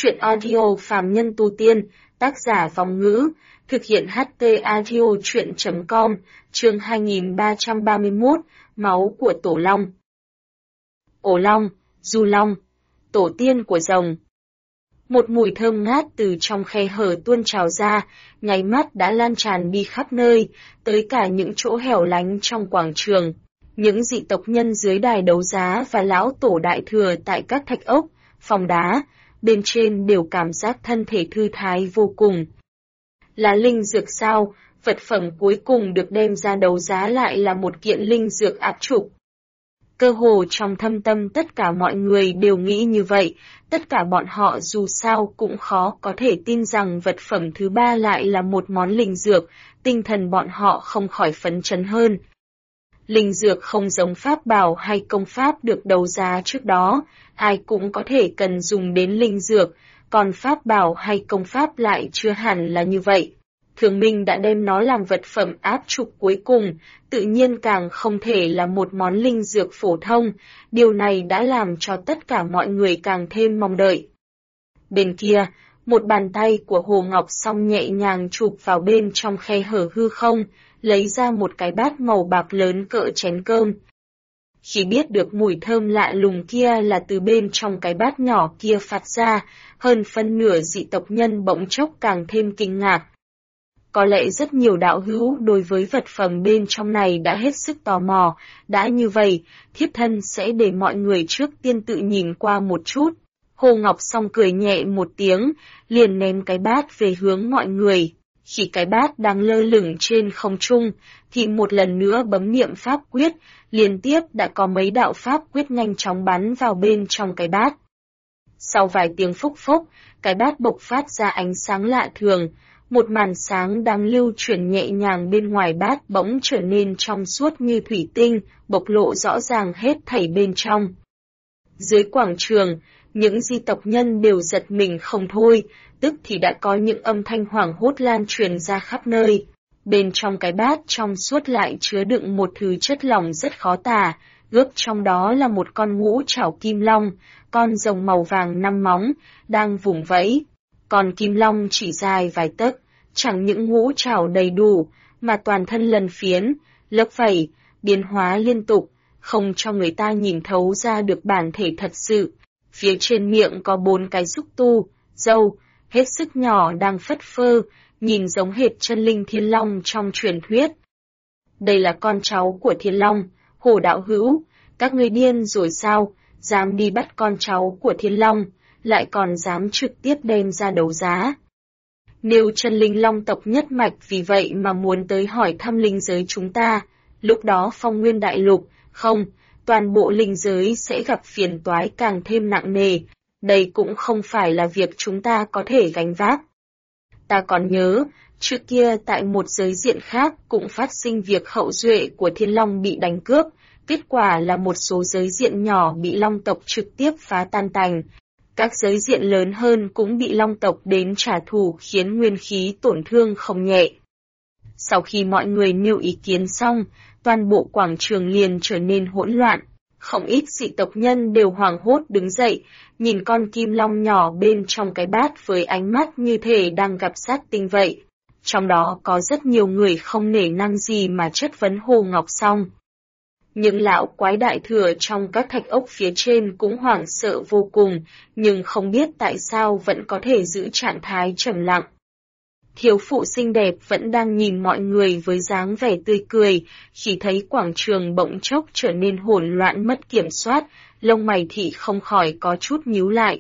Truyện audio phàm nhân tu tiên, tác giả Vong Ngữ, thực hiện HT audio truyện.com, chương 2331, máu của Tổ Long. Ổ Long, Du Long, tổ tiên của rồng. Một mùi thơm ngát từ trong khe hở tuôn trào ra, nháy mắt đã lan tràn đi khắp nơi, tới cả những chỗ hẻo lánh trong quảng trường. Những dị tộc nhân dưới đài đấu giá và lão tổ đại thừa tại các thạch ốc, phòng đá, bên trên đều cảm giác thân thể thư thái vô cùng. Là linh dược sao, vật phẩm cuối cùng được đem ra đấu giá lại là một kiện linh dược áp trục. Cơ hồ trong thâm tâm tất cả mọi người đều nghĩ như vậy, tất cả bọn họ dù sao cũng khó có thể tin rằng vật phẩm thứ ba lại là một món linh dược, tinh thần bọn họ không khỏi phấn chấn hơn. Linh dược không giống pháp bảo hay công pháp được đấu giá trước đó, ai cũng có thể cần dùng đến linh dược, còn pháp bảo hay công pháp lại chưa hẳn là như vậy. Thường Minh đã đem nó làm vật phẩm áp trục cuối cùng, tự nhiên càng không thể là một món linh dược phổ thông, điều này đã làm cho tất cả mọi người càng thêm mong đợi. Bên kia, một bàn tay của Hồ Ngọc Song nhẹ nhàng chụp vào bên trong khe hở hư không, lấy ra một cái bát màu bạc lớn cỡ chén cơm. Khi biết được mùi thơm lạ lùng kia là từ bên trong cái bát nhỏ kia phát ra, hơn phân nửa dị tộc nhân bỗng chốc càng thêm kinh ngạc. Có lẽ rất nhiều đạo hữu đối với vật phẩm bên trong này đã hết sức tò mò, đã như vậy, thiếp thân sẽ để mọi người trước tiên tự nhìn qua một chút. Hồ Ngọc Song cười nhẹ một tiếng, liền ném cái bát về hướng mọi người. Khi cái bát đang lơ lửng trên không trung, thì một lần nữa bấm niệm pháp quyết, liên tiếp đã có mấy đạo pháp quyết nhanh chóng bắn vào bên trong cái bát. Sau vài tiếng phốc phốc, cái bát bộc phát ra ánh sáng lạ thường, một màn sáng đang lưu chuyển nhẹ nhàng bên ngoài bát bỗng trở nên trong suốt như thủy tinh, bộc lộ rõ ràng hết thảy bên trong. Dưới quảng trường, những di tộc nhân đều giật mình không thôi, tức thì đã có những âm thanh hoảng hốt lan truyền ra khắp nơi. Bên trong cái bát trong suốt lại chứa đựng một thứ chất lỏng rất khó tả, ước trong đó là một con ngũ trảo kim long, con rồng màu vàng 5 móng, đang vùng vẫy. Còn kim long chỉ dài vài tấc, chẳng những ngũ trảo đầy đủ, mà toàn thân lân phiến, lấp vảy, biến hóa liên tục, không cho người ta nhìn thấu ra được bản thể thật sự. Phía trên miệng có 4 cái xúc tu, râu, hết sức nhỏ đang phất phơ, nhìn giống hệt chân linh thiên long trong truyền thuyết. Đây là con cháu của thiên long, Hồ đạo hữu, các ngươi điên rồi sao, dám đi bắt con cháu của thiên long, lại còn dám trực tiếp đem ra đấu giá. Nếu chân linh long tộc nhất mạch vì vậy mà muốn tới hỏi thăm linh giới chúng ta, lúc đó Phong Nguyên Đại Lục, không, toàn bộ linh giới sẽ gặp phiền toái càng thêm nặng nề, đây cũng không phải là việc chúng ta có thể gánh vác. Ta còn nhớ, trước kia tại một giới diện khác cũng phát sinh việc hậu duệ của thiên long bị đánh cướp, kết quả là một số giới diện nhỏ bị long tộc trực tiếp phá tan tành. Các giới diện lớn hơn cũng bị long tộc đến trả thù khiến nguyên khí tổn thương không nhẹ. Sau khi mọi người nêu ý kiến xong, toàn bộ quảng trường liền trở nên hỗn loạn. Không ít dị tộc nhân đều hoảng hốt đứng dậy, nhìn con kim long nhỏ bên trong cái bát với ánh mắt như thể đang gặp sát tinh vậy. Trong đó có rất nhiều người không nể năng gì mà chất vấn Hồ Ngọc Song. Những lão quái đại thừa trong các thạch ốc phía trên cũng hoảng sợ vô cùng, nhưng không biết tại sao vẫn có thể giữ trạng thái trầm lặng. Thiếu phụ xinh đẹp vẫn đang nhìn mọi người với dáng vẻ tươi cười, khi thấy quảng trường bỗng chốc trở nên hỗn loạn mất kiểm soát, lông mày thị không khỏi có chút nhíu lại.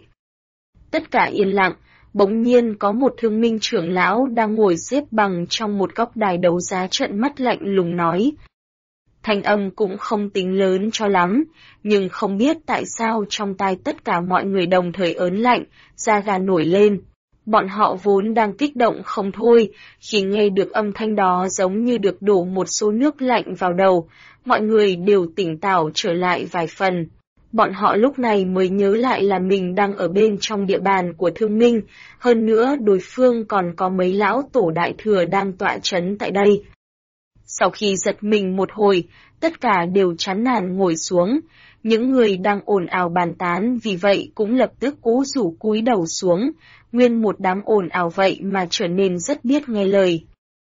Tất cả yên lặng, bỗng nhiên có một thương minh trưởng lão đang ngồi xếp bằng trong một góc đài đấu giá trợn mắt lạnh lùng nói. Thanh âm cũng không tính lớn cho lắm, nhưng không biết tại sao trong tai tất cả mọi người đồng thời ớn lạnh, da gà nổi lên. Bọn họ vốn đang kích động không thôi, khi nghe được âm thanh đó giống như được đổ một số nước lạnh vào đầu, mọi người đều tỉnh táo trở lại vài phần. Bọn họ lúc này mới nhớ lại là mình đang ở bên trong địa bàn của Thương Minh, hơn nữa đối phương còn có mấy lão tổ đại thừa đang tọa trấn tại đây. Sau khi giật mình một hồi, tất cả đều chán nản ngồi xuống. Những người đang ồn ào bàn tán vì vậy cũng lập tức cố rủ cúi đầu xuống, nguyên một đám ồn ào vậy mà trở nên rất biết nghe lời.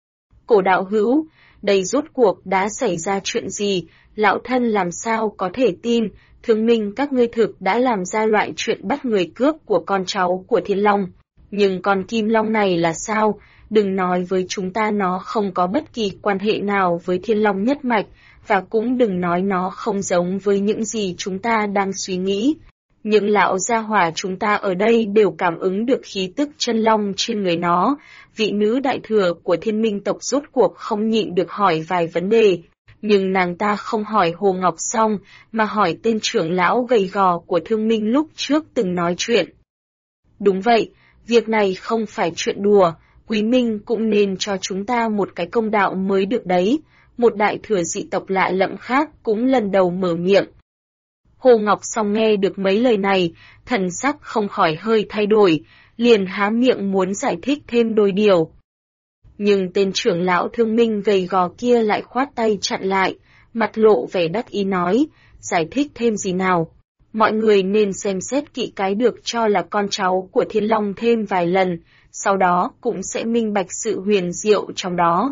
Cổ đạo hữu, đây rốt cuộc đã xảy ra chuyện gì, lão thân làm sao có thể tin, Thương Minh các ngươi thực đã làm ra loại chuyện bắt người cướp của con cháu của Thiên Long. Nhưng con Kim Long này là sao, đừng nói với chúng ta nó không có bất kỳ quan hệ nào với Thiên Long nhất mạch, và cũng đừng nói nó không giống với những gì chúng ta đang suy nghĩ. Những lão gia hỏa chúng ta ở đây đều cảm ứng được khí tức chân long trên người nó, vị nữ đại thừa của Thiên Minh tộc rốt cuộc không nhịn được hỏi vài vấn đề. Nhưng nàng ta không hỏi Hồ Ngọc Song, mà hỏi tên trưởng lão gầy gò của Thương Minh lúc trước từng nói chuyện. Đúng vậy, việc này không phải chuyện đùa, Quý Minh cũng nên cho chúng ta một cái công đạo mới được đấy. Một đại thừa dị tộc lạ lẫm khác cũng lần đầu mở miệng. Hồ Ngọc Song nghe được mấy lời này, thần sắc không khỏi hơi thay đổi, liền há miệng muốn giải thích thêm đôi điều. Nhưng tên trưởng lão Thương Minh gầy gò kia lại khoát tay chặn lại, mặt lộ vẻ đắc ý nói, giải thích thêm gì nào. Mọi người nên xem xét kỹ cái được cho là con cháu của Thiên Long thêm vài lần, sau đó cũng sẽ minh bạch sự huyền diệu trong đó.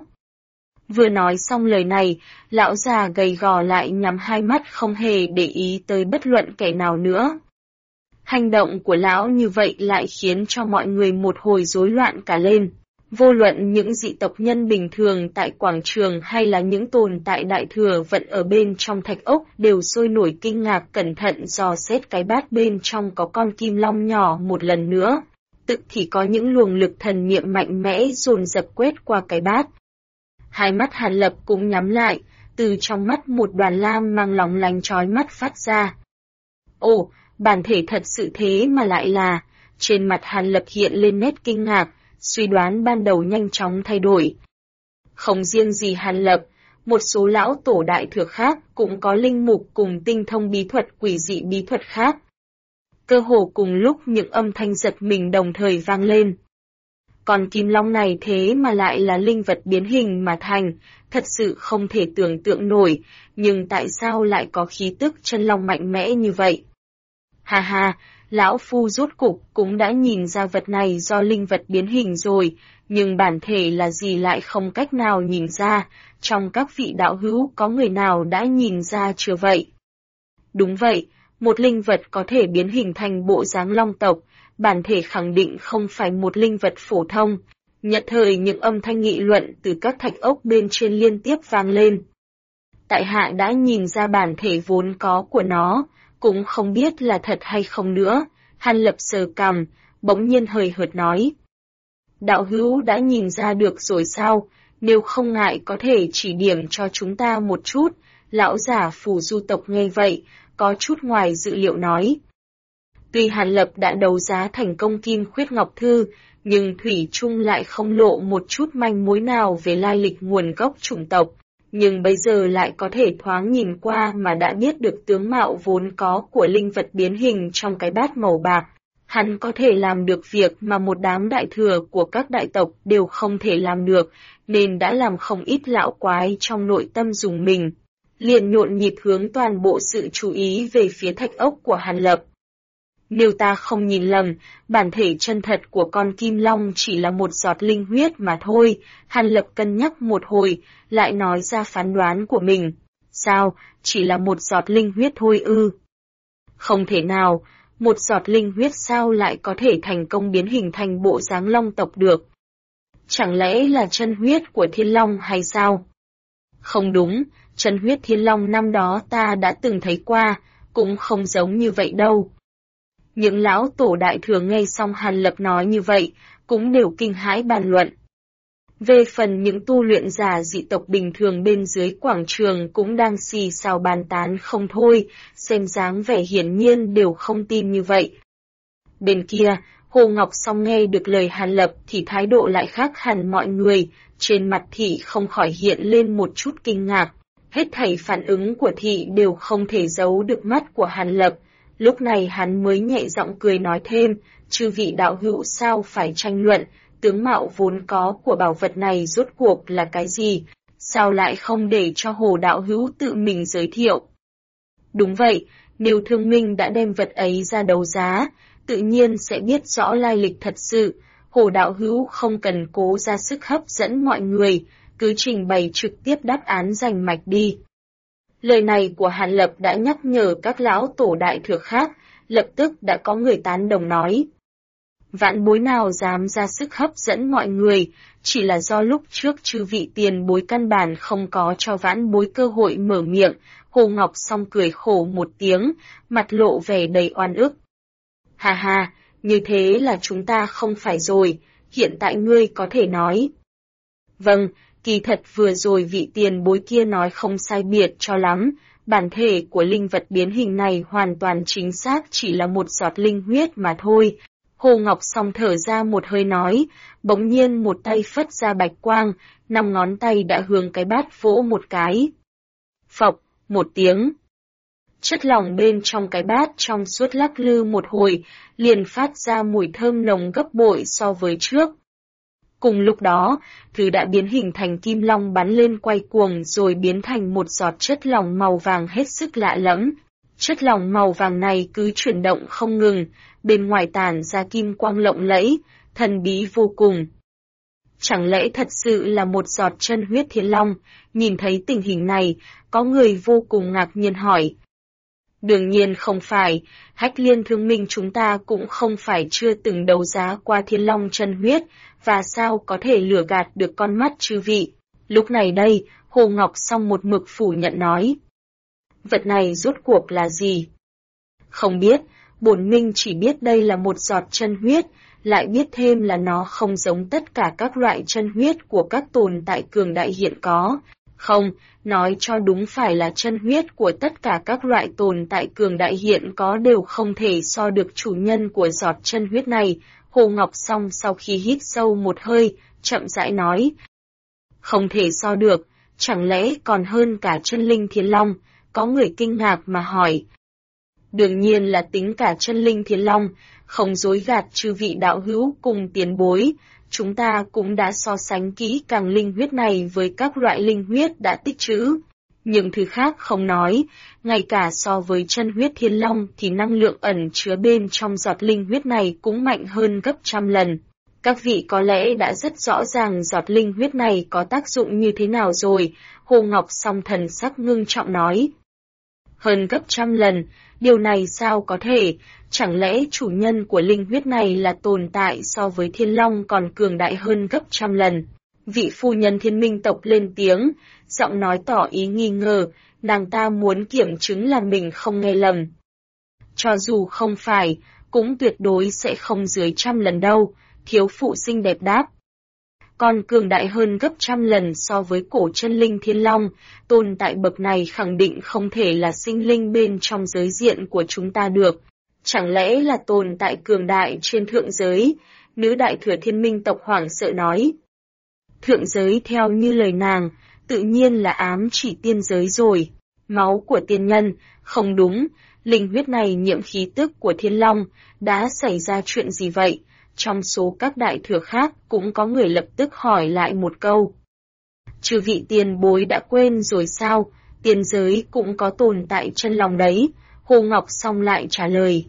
Vừa nói xong lời này, lão già gầy gò lại nhắm hai mắt không hề để ý tới bất luận kẻ nào nữa. Hành động của lão như vậy lại khiến cho mọi người một hồi rối loạn cả lên. Vô luận những dị tộc nhân bình thường tại quảng trường hay là những tồn tại đại thừa vẫn ở bên trong thạch ốc đều sôi nổi kinh ngạc cẩn thận dò xét cái bát bên trong có con kim long nhỏ một lần nữa. Tự thì có những luồng lực thần niệm mạnh mẽ dồn dập quét qua cái bát. Hai mắt Hàn Lập cũng nhắm lại, từ trong mắt một đoàn lam mang lóng lánh chói mắt phát ra. Ồ, bản thể thật sự thế mà lại là, trên mặt Hàn Lập hiện lên nét kinh ngạc, suy đoán ban đầu nhanh chóng thay đổi. Không riêng gì Hàn Lập, một số lão tổ đại thừa khác cũng có linh mục cùng tinh thông bí thuật quỷ dị bí thuật khác. Cơ hồ cùng lúc những âm thanh giật mình đồng thời vang lên. Còn kim long này thế mà lại là linh vật biến hình mà thành, thật sự không thể tưởng tượng nổi, nhưng tại sao lại có khí tức chân long mạnh mẽ như vậy? Ha ha, lão phu rốt cục cũng đã nhìn ra vật này do linh vật biến hình rồi, nhưng bản thể là gì lại không cách nào nhìn ra, trong các vị đạo hữu có người nào đã nhìn ra chưa vậy? Đúng vậy, một linh vật có thể biến hình thành bộ dáng long tộc, bản thể khẳng định không phải một linh vật phổ thông. Nhất thời những âm thanh nghị luận từ các thạch ốc bên trên liên tiếp vang lên. Tại hạ đã nhìn ra bản thể vốn có của nó, cũng không biết là thật hay không nữa. Hàn Lập sờ cằm, bỗng nhiên hời hợt nói. Đạo hữu đã nhìn ra được rồi sao, nếu không ngại có thể chỉ điểm cho chúng ta một chút. Lão giả Phù Du tộc nghe vậy, có chút ngoài dự liệu nói. Tuy Hàn Lập đã đấu giá thành công Kim Khuyết Ngọc Thư, nhưng Thủy Trung lại không lộ một chút manh mối nào về lai lịch nguồn gốc chủng tộc, nhưng bây giờ lại có thể thoáng nhìn qua mà đã biết được tướng mạo vốn có của linh vật biến hình trong cái bát màu bạc. Hắn có thể làm được việc mà một đám đại thừa của các đại tộc đều không thể làm được, nên đã làm không ít lão quái trong nội tâm dùng mình. Liền nhộn nhịp hướng toàn bộ sự chú ý về phía thạch ốc của Hàn Lập. Nếu ta không nhìn lầm, bản thể chân thật của con kim long chỉ là một giọt linh huyết mà thôi. Hàn Lập cân nhắc một hồi, lại nói ra phán đoán của mình. Sao, chỉ là một giọt linh huyết thôi ư? Không thể nào, một giọt linh huyết sao lại có thể thành công biến hình thành bộ dáng long tộc được? Chẳng lẽ là chân huyết của thiên long hay sao? Không đúng, chân huyết thiên long năm đó ta đã từng thấy qua, cũng không giống như vậy đâu. Những lão tổ đại thừa nghe xong Hàn Lập nói như vậy, cũng đều kinh hãi bàn luận. Về phần những tu luyện giả dị tộc bình thường bên dưới quảng trường cũng đang xì xào bàn tán không thôi, xem dáng vẻ hiển nhiên đều không tin như vậy. Bên kia, Hồ Ngọc Song nghe được lời Hàn Lập thì thái độ lại khác hẳn mọi người, trên mặt thị không khỏi hiện lên một chút kinh ngạc. Hết thảy phản ứng của thị đều không thể giấu được mắt của Hàn Lập. Lúc này hắn mới nhẹ giọng cười nói thêm, chư vị đạo hữu sao phải tranh luận, tướng mạo vốn có của bảo vật này rốt cuộc là cái gì? sao lại không để cho Hồ đạo hữu tự mình giới thiệu? Đúng vậy, nếu Thương Minh đã đem vật ấy ra đấu giá, tự nhiên sẽ biết rõ lai lịch thật sự, Hồ đạo hữu không cần cố ra sức hấp dẫn mọi người, cứ trình bày trực tiếp đáp án rành mạch đi. Lời này của Hàn Lập đã nhắc nhở các lão tổ đại thừa khác, lập tức đã có người tán đồng nói. Vãn bối nào dám ra sức hấp dẫn mọi người, chỉ là do lúc trước chư vị tiền bối căn bản không có cho vãn bối cơ hội mở miệng. Hồ Ngọc Song cười khổ một tiếng, mặt lộ vẻ đầy oan ức. Hà hà, như thế là chúng ta không phải rồi, hiện tại ngươi có thể nói. Vâng, kỳ thật vừa rồi vị tiền bối kia nói không sai biệt cho lắm, bản thể của linh vật biến hình này hoàn toàn chính xác chỉ là một giọt linh huyết mà thôi. Hồ Ngọc Song thở ra một hơi nói, bỗng nhiên một tay phất ra bạch quang, 5 ngón tay đã hướng cái bát vỗ một cái. Phộc, một tiếng. Chất lỏng bên trong cái bát trong suốt lắc lư một hồi, liền phát ra mùi thơm nồng gấp bội so với trước. Cùng lúc đó, thứ đã biến hình thành kim long bắn lên quay cuồng rồi biến thành một giọt chất lỏng màu vàng hết sức lạ lẫm. Chất lỏng màu vàng này cứ chuyển động không ngừng, bên ngoài tản ra kim quang lộng lẫy, thần bí vô cùng. Chẳng lẽ thật sự là một giọt chân huyết thiên long? Nhìn thấy tình hình này, có người vô cùng ngạc nhiên hỏi. Đương nhiên không phải, Hách Liên Thương Minh chúng ta cũng không phải chưa từng đấu giá qua thiên long chân huyết, và sao có thể lừa gạt được con mắt chư vị. Lúc này đây, Hồ Ngọc Song một mực phủ nhận nói. Vật này rốt cuộc là gì? Không biết, bổn minh chỉ biết đây là một giọt chân huyết, lại biết thêm là nó không giống tất cả các loại chân huyết của các tồn tại cường đại hiện có. Không, nói cho đúng phải là chân huyết của tất cả các loại tồn tại cường đại hiện có đều không thể so được chủ nhân của giọt chân huyết này. Hồ Ngọc Song sau khi hít sâu một hơi, chậm rãi nói. Không thể so được, chẳng lẽ còn hơn cả chân linh thiên long? Có người kinh ngạc mà hỏi. Đương nhiên là tính cả chân linh thiên long, không dối gạt chư vị đạo hữu cùng tiền bối. Chúng ta cũng đã so sánh kỹ càng linh huyết này với các loại linh huyết đã tích trữ. Nhưng thứ khác không nói, ngay cả so với chân huyết thiên long thì năng lượng ẩn chứa bên trong giọt linh huyết này cũng mạnh hơn gấp 100 lần. Các vị có lẽ đã rất rõ ràng giọt linh huyết này có tác dụng như thế nào rồi, Hồ Ngọc Song thần sắc ngưng trọng nói. Hơn gấp 100 lần, điều này sao có thể, chẳng lẽ chủ nhân của linh huyết này là tồn tại so với thiên long còn cường đại hơn gấp 100 lần. Vị phu nhân Thiên Minh tộc lên tiếng, giọng nói tỏ ý nghi ngờ, nàng ta muốn kiểm chứng là mình không nghe lầm. Cho dù không phải, cũng tuyệt đối sẽ không dưới 100 lần đâu, thiếu phụ xinh đẹp đáp. Còn cường đại hơn gấp 100 lần so với cổ chân linh thiên long, tồn tại bậc này khẳng định không thể là sinh linh bên trong giới diện của chúng ta được. Chẳng lẽ là tồn tại cường đại trên thượng giới? Nữ đại thừa Thiên Minh tộc hoảng sợ nói. Thượng giới theo như lời nàng, tự nhiên là ám chỉ tiên giới rồi. Máu của tiên nhân, không đúng, linh huyết này nhiễm khí tức của thiên long, đã xảy ra chuyện gì vậy? Trong số các đại thừa khác cũng có người lập tức hỏi lại một câu. Chư vị tiền bối đã quên rồi sao? Tiên giới cũng có tồn tại chân long đấy. Hồ Ngọc Song lại trả lời.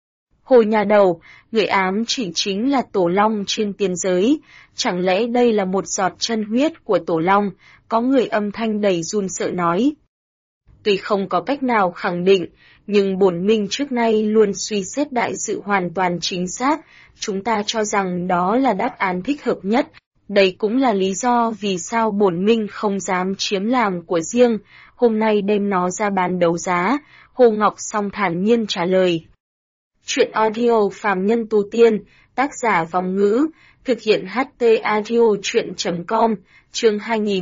Hồ nhà đầu, người ám chỉ chính là tổ long trên tiên giới. Chẳng lẽ đây là một giọt chân huyết của tổ long? Có người âm thanh đầy run sợ nói. Tuy không có cách nào khẳng định, nhưng bổn minh trước nay luôn suy xét đại sự hoàn toàn chính xác, chúng ta cho rằng đó là đáp án thích hợp nhất. Đây cũng là lý do vì sao bổn minh không dám chiếm làm của riêng, hôm nay đem nó ra bán đấu giá. Hồ Ngọc Song thản nhiên trả lời. Chuyện audio phàm nhân tu tiên, tác giả Vòng Ngữ, thực hiện HT audio chuyện.com, chương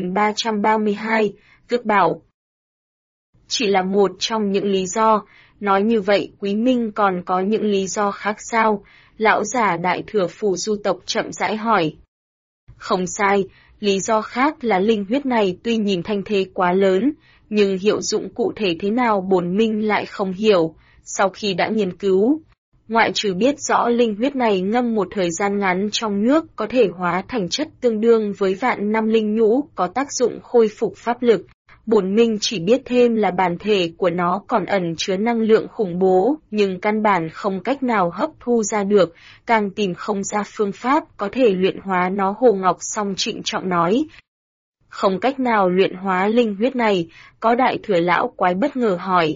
2332, Cước Bảo. Chỉ là một trong những lý do, nói như vậy Quý Minh còn có những lý do khác sao? Lão giả đại thừa Phù Du tộc chậm rãi hỏi. Không sai, lý do khác là linh huyết này tuy nhìn thanh thế quá lớn, nhưng hiệu dụng cụ thể thế nào bổn minh lại không hiểu. Sau khi đã nghiên cứu, Ngoại trừ biết rõ linh huyết này ngâm một thời gian ngắn trong nước có thể hóa thành chất tương đương với vạn năm linh nhũ có tác dụng khôi phục pháp lực, bổn minh chỉ biết thêm là bản thể của nó còn ẩn chứa năng lượng khủng bố, nhưng căn bản không cách nào hấp thu ra được, càng tìm không ra phương pháp có thể luyện hóa nó. Hồ Ngọc Song trịnh trọng nói. Không cách nào luyện hóa linh huyết này, có đại thừa lão quái bất ngờ hỏi.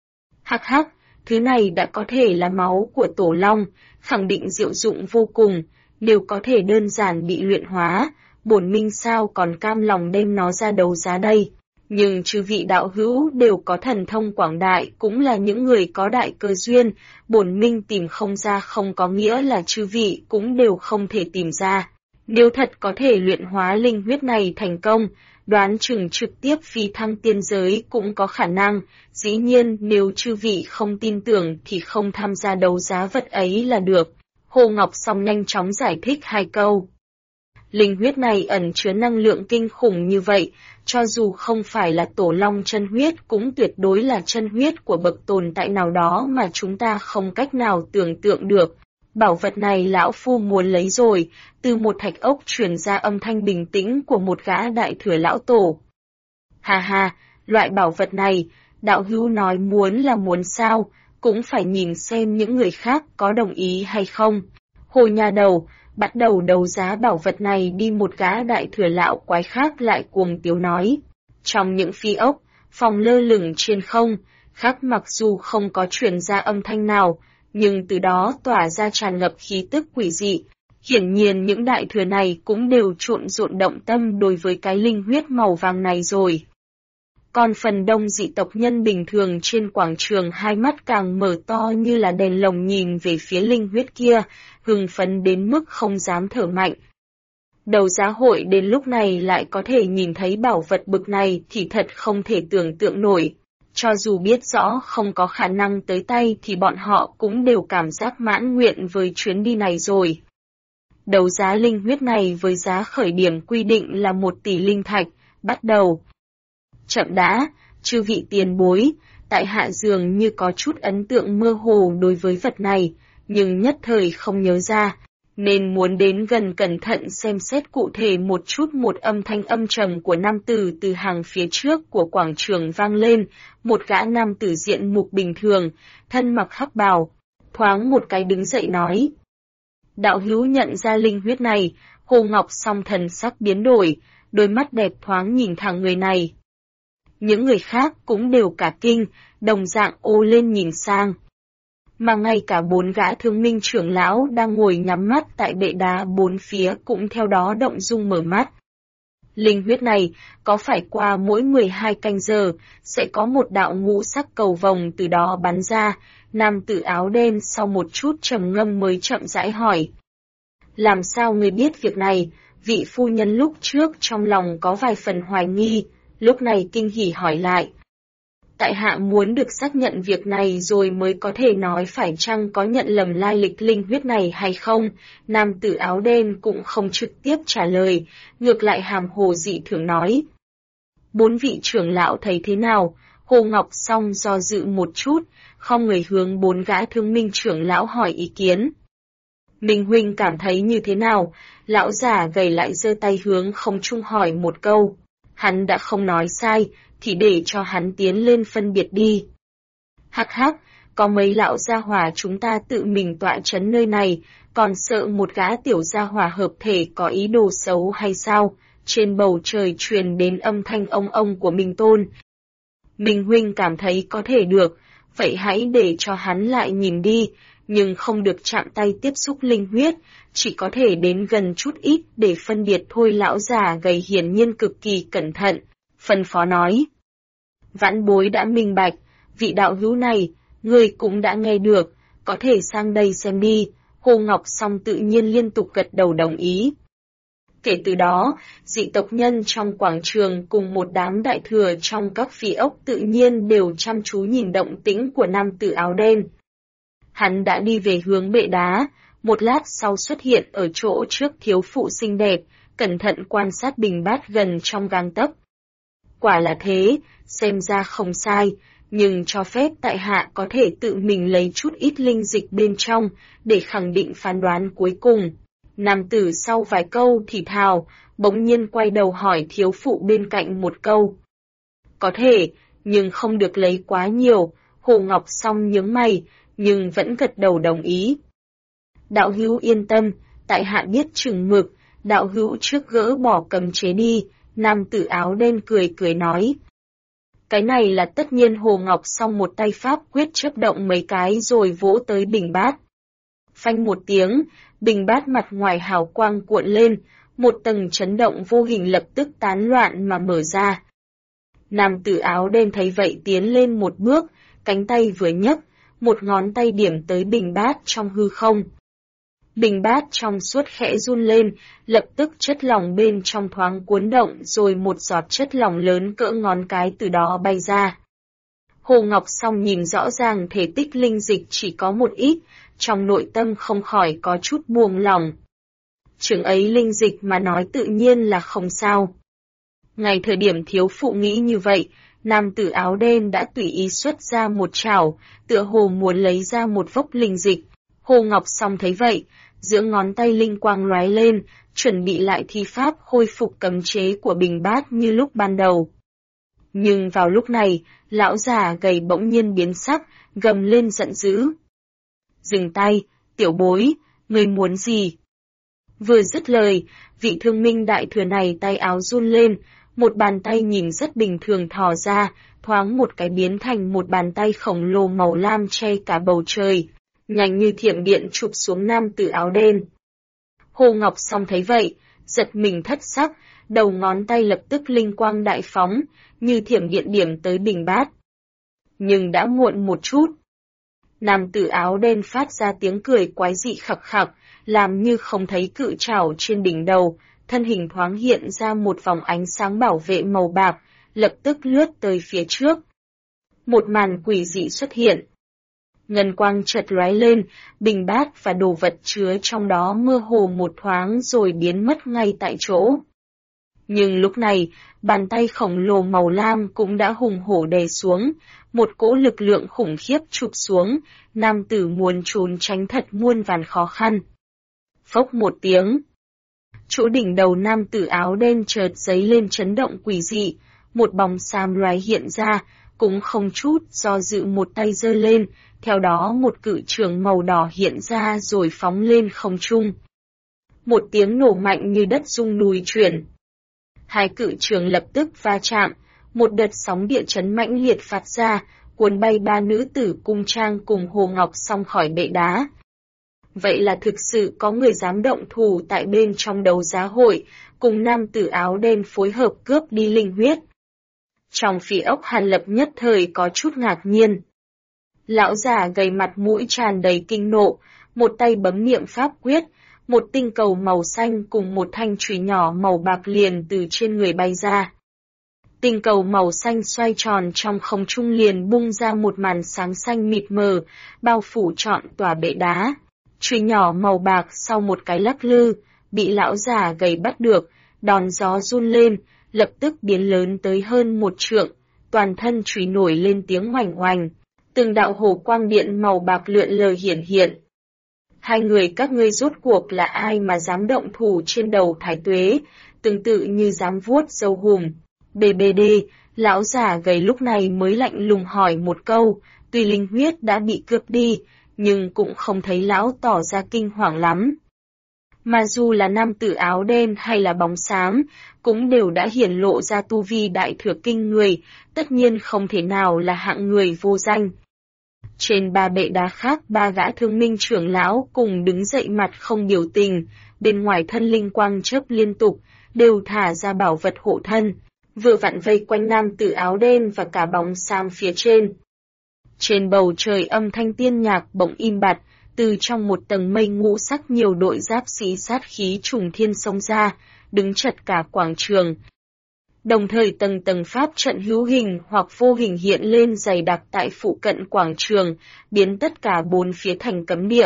Hắc hắc, thứ này đã có thể là máu của Tổ Long, khẳng định diệu dụng vô cùng, nếu có thể đơn giản bị luyện hóa, bổn minh sao còn cam lòng đem nó ra đấu giá đây. Nhưng chư vị đạo hữu đều có thần thông quảng đại, cũng là những người có đại cơ duyên, bổn minh tìm không ra không có nghĩa là chư vị cũng đều không thể tìm ra. Nếu thật có thể luyện hóa linh huyết này thành công, đoán chừng trực tiếp phi thăng tiên giới cũng có khả năng, dĩ nhiên nếu chư vị không tin tưởng thì không tham gia đấu giá vật ấy là được. Hồ Ngọc Song nhanh chóng giải thích hai câu. Linh huyết này ẩn chứa năng lượng kinh khủng như vậy, cho dù không phải là Tổ Long chân huyết cũng tuyệt đối là chân huyết của bậc tồn tại nào đó mà chúng ta không cách nào tưởng tượng được. Bảo vật này lão phu muốn lấy rồi, từ một thạch ốc truyền ra âm thanh bình tĩnh của một gã đại thừa lão tổ. Ha ha, loại bảo vật này, đạo hữu nói muốn là muốn sao, cũng phải nhìn xem những người khác có đồng ý hay không. Hồ nhà đầu, bắt đầu đấu giá bảo vật này đi. Một gã đại thừa lão quái khác lại cuồng tiếu nói. Trong những phi ốc, phòng lơ lửng trên không, khác mặc dù không có truyền ra âm thanh nào, nhưng từ đó tỏa ra tràn ngập khí tức quỷ dị. Hiển nhiên những đại thừa này cũng đều trộn rộn động tâm đối với cái linh huyết màu vàng này rồi. Còn phần đông dị tộc nhân bình thường trên quảng trường hai mắt càng mở to như là đèn lồng nhìn về phía linh huyết kia, hưng phấn đến mức không dám thở mạnh. Đấu giá hội đến lúc này lại có thể nhìn thấy bảo vật bực này thì thật không thể tưởng tượng nổi. Cho dù biết rõ không có khả năng tới tay thì bọn họ cũng đều cảm giác mãn nguyện với chuyến đi này rồi. Đấu giá linh huyết này với giá khởi điểm quy định là 1 tỷ linh thạch, bắt đầu. Chậm đã, chư vị tiền bối, tại hạ dường như có chút ấn tượng mơ hồ đối với vật này, nhưng nhất thời không nhớ ra, nên muốn đến gần cẩn thận xem xét cụ thể một chút. Một âm thanh âm trầm của nam tử từ hàng phía trước của quảng trường vang lên, một gã nam tử diện mục bình thường, thân mặc hắc bào, thoáng một cái đứng dậy nói. Đạo hữu nhận ra linh huyết này, Hồ Ngọc Song thần sắc biến đổi, đôi mắt đẹp thoáng nhìn thẳng người này. Những người khác cũng đều cả kinh, đồng dạng ô lên nhìn sang. Mà ngay cả 4 gã thương minh trưởng lão đang ngồi nhắm mắt tại bệ đá bốn phía cũng theo đó động dung mở mắt. Linh huyết này, có phải qua mỗi 12 canh giờ, sẽ có một đạo ngũ sắc cầu vồng từ đó bắn ra? Nam tử áo đen sau một chút trầm ngâm mới chậm rãi hỏi. Làm sao người biết việc này? Vị phu nhân lúc trước trong lòng có vài phần hoài nghi, lúc này kinh hỉ hỏi lại. Tại hạ muốn được xác nhận việc này rồi mới có thể nói phải chăng có nhận lầm lai lịch linh huyết này hay không. Nam tử áo đen cũng không trực tiếp trả lời, ngược lại hàm hồ dị thường nói. 4 vị trưởng lão thấy thế nào? Hồ Ngọc Song do dự một chút, không người hướng 4 gã thương minh trưởng lão hỏi ý kiến. Minh huynh cảm thấy như thế nào? Lão già gầy lại giơ tay hướng không trung hỏi một câu. Hắn đã không nói sai, thì để cho hắn tiến lên phân biệt đi. Hắc hắc, có mấy lão gia hỏa chúng ta tự mình tọa trấn nơi này, còn sợ một gã tiểu gia hỏa hợp thể có ý đồ xấu hay sao? Trên bầu trời truyền đến âm thanh ông của Minh Tôn. Minh huynh cảm thấy có thể được, vậy hãy để cho hắn lại nhìn đi, nhưng không được chạm tay tiếp xúc linh huyết, chỉ có thể đến gần chút ít để phân biệt thôi. Lão già gầy hiển nhiên cực kỳ cẩn thận, phân phó nói. Vãn bối đã minh bạch, vị đạo hữu này, người cũng đã nghe được, có thể sang đây xem đi. Hồ Ngọc Song tự nhiên liên tục gật đầu đồng ý. Kể từ đó, dị tộc nhân trong quảng trường cùng một đám đại thừa trong các phi ốc tự nhiên đều chăm chú nhìn động tĩnh của nam tử áo đen. Hắn đã đi về hướng bệ đá, một lát sau xuất hiện ở chỗ trước thiếu phụ xinh đẹp, cẩn thận quan sát bình bát gần trong gang tấc. Quả là thế, xem ra không sai, nhưng cho phép tại hạ có thể tự mình lấy chút ít linh dịch bên trong, để khẳng định phán đoán cuối cùng. Nam tử sau vài câu thì thào, bỗng nhiên quay đầu hỏi thiếu phụ bên cạnh một câu. Có thể, nhưng không được lấy quá nhiều. Hồ Ngọc Song nhướng mày, nhưng vẫn gật đầu đồng ý. Đạo hữu yên tâm, tại hạ biết chừng mực, đạo hữu trước gỡ bỏ cấm chế đi, nam tử áo đen cười cười nói. Cái này là tất nhiên. Hồ Ngọc Song một tay pháp quyết chớp động mấy cái rồi vỗ tới bình bát. Phanh một tiếng, bình bát mặt ngoài hào quang cuộn lên, một tầng chấn động vô hình lập tức tán loạn mà mở ra. Nam tử áo đen thấy vậy tiến lên một bước, cánh tay vừa nhấc, một ngón tay điểm tới bình bát trong hư không. Bình bát trong suốt khẽ run lên, lập tức chất lỏng bên trong thoáng cuốn động rồi một giọt chất lỏng lớn cỡ ngón cái từ đó bay ra. Hồ Ngọc Song nhìn rõ ràng thể tích linh dịch chỉ có một ít, trong nội tâm không khỏi có chút buông lòng. Chừng ấy linh dịch mà nói tự nhiên là không sao. Ngay thời điểm thiếu phụ nghĩ như vậy, nam tử áo đen đã tùy ý xuất ra một chảo, tựa hồ muốn lấy ra một vốc linh dịch. Hồ Ngọc Song thấy vậy, giữa ngón tay linh quang lóe lên, chuẩn bị lại thi pháp khôi phục cấm chế của bình bát như lúc ban đầu. Nhưng vào lúc này, lão già gầy bỗng nhiên biến sắc, gầm lên giận dữ. Dừng tay, tiểu bối, ngươi muốn gì? Vừa dứt lời, vị thương minh đại thừa này tay áo run lên, một bàn tay nhìn rất bình thường thò ra, thoáng một cái biến thành một bàn tay khổng lồ màu lam che cả bầu trời, nhanh như thiểm điện chụp xuống nam tử áo đen. Hồ Ngọc Song thấy vậy, giật mình thất sắc, đầu ngón tay lập tức linh quang đại phóng, như thiểm điện điểm tới bình bát. Nhưng đã muộn một chút. Nam tử áo đen phát ra tiếng cười quái dị khặc khặc, làm như không thấy cự trảo trên đỉnh đầu, thân hình thoáng hiện ra một vòng ánh sáng bảo vệ màu bạc, lập tức lướt tới phía trước. Một màn quỷ dị xuất hiện. Ngân quang chợt lóe lên, bình bát và đồ vật chứa trong đó mơ hồ một thoáng rồi biến mất ngay tại chỗ. Nhưng lúc này, bàn tay khổng lồ màu lam cũng đã hùng hổ đè xuống, một cỗ lực lượng khủng khiếp chụp xuống, nam tử muốn trốn tránh thật muôn vàn khó khăn. Phốc một tiếng. Chỗ đỉnh đầu nam tử áo đen chợt dấy lên chấn động quỷ dị, một bóng xám loái hiện ra, cũng không chút do dự một tay giơ lên, theo đó một cự trường màu đỏ hiện ra rồi phóng lên không trung. Một tiếng nổ mạnh như đất rung núi chuyển. Hai cự trường lập tức va chạm, một đợt sóng địa chấn mãnh liệt phát ra, cuốn bay ba nữ tử cung trang cùng Hồ Ngọc Song khỏi bệ đá. Vậy là thực sự có người dám động thủ tại bên trong đấu giá hội, cùng nam tử áo đen phối hợp cướp đi linh huyết. Trong phỉ ốc Hàn Lập nhất thời có chút ngạc nhiên. Lão già gầy mặt mũi tràn đầy kinh nộ, một tay bấm niệm pháp quyết, một tinh cầu màu xanh cùng một thanh chùy nhỏ màu bạc liền từ trên người bay ra. Tinh cầu màu xanh xoay tròn trong không trung liền bung ra một màn sáng xanh mịt mờ, bao phủ trọn tòa bệ đá. Chùy nhỏ màu bạc sau một cái lắc lư, bị lão già gầy bắt được, đòn gió run lên, lập tức biến lớn tới hơn 1 trượng, toàn thân chùy nổi lên tiếng oành oành. Từng đạo hồ quang điện màu bạc lượn lờ hiển hiện. Hai người các ngươi rốt cuộc là ai mà dám động thủ trên đầu Thái Tuế, tương tự như dám vuốt râu hùm. BBD, lão già gầy lúc này mới lạnh lùng hỏi một câu, tuy linh huyết đã bị cướp đi, nhưng cũng không thấy lão tỏ ra kinh hoàng lắm. Mà dù là nam tử áo đen hay là bóng xám, cũng đều đã hiển lộ ra tu vi đại thừa kinh người, tất nhiên không thể nào là hạng người vô danh. Trên ba bệ đá khác, ba gã thương minh trưởng lão cùng đứng dậy mặt không biểu tình, bên ngoài thân linh quang chớp liên tục, đều thả ra bảo vật hộ thân, vừa vặn vây quanh nam tử áo đen và cả bóng xám phía trên. Trên bầu trời âm thanh tiên nhạc bỗng im bặt, từ trong một tầng mây ngũ sắc nhiều đội giáp sĩ sát khí trùng thiên xông ra, đứng chật cả quảng trường. Đồng thời tầng tầng pháp trận hữu hình hoặc vô hình hiện lên dày đặc tại phụ cận quảng trường, biến tất cả bốn phía thành cấm địa.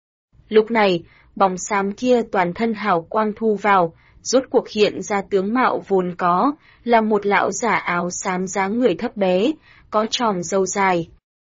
Lúc này, bóng xám kia toàn thân hào quang thu vào, rốt cuộc hiện ra tướng mạo vốn có, là một lão giả áo xám dáng người thấp bé, có chòm râu dài.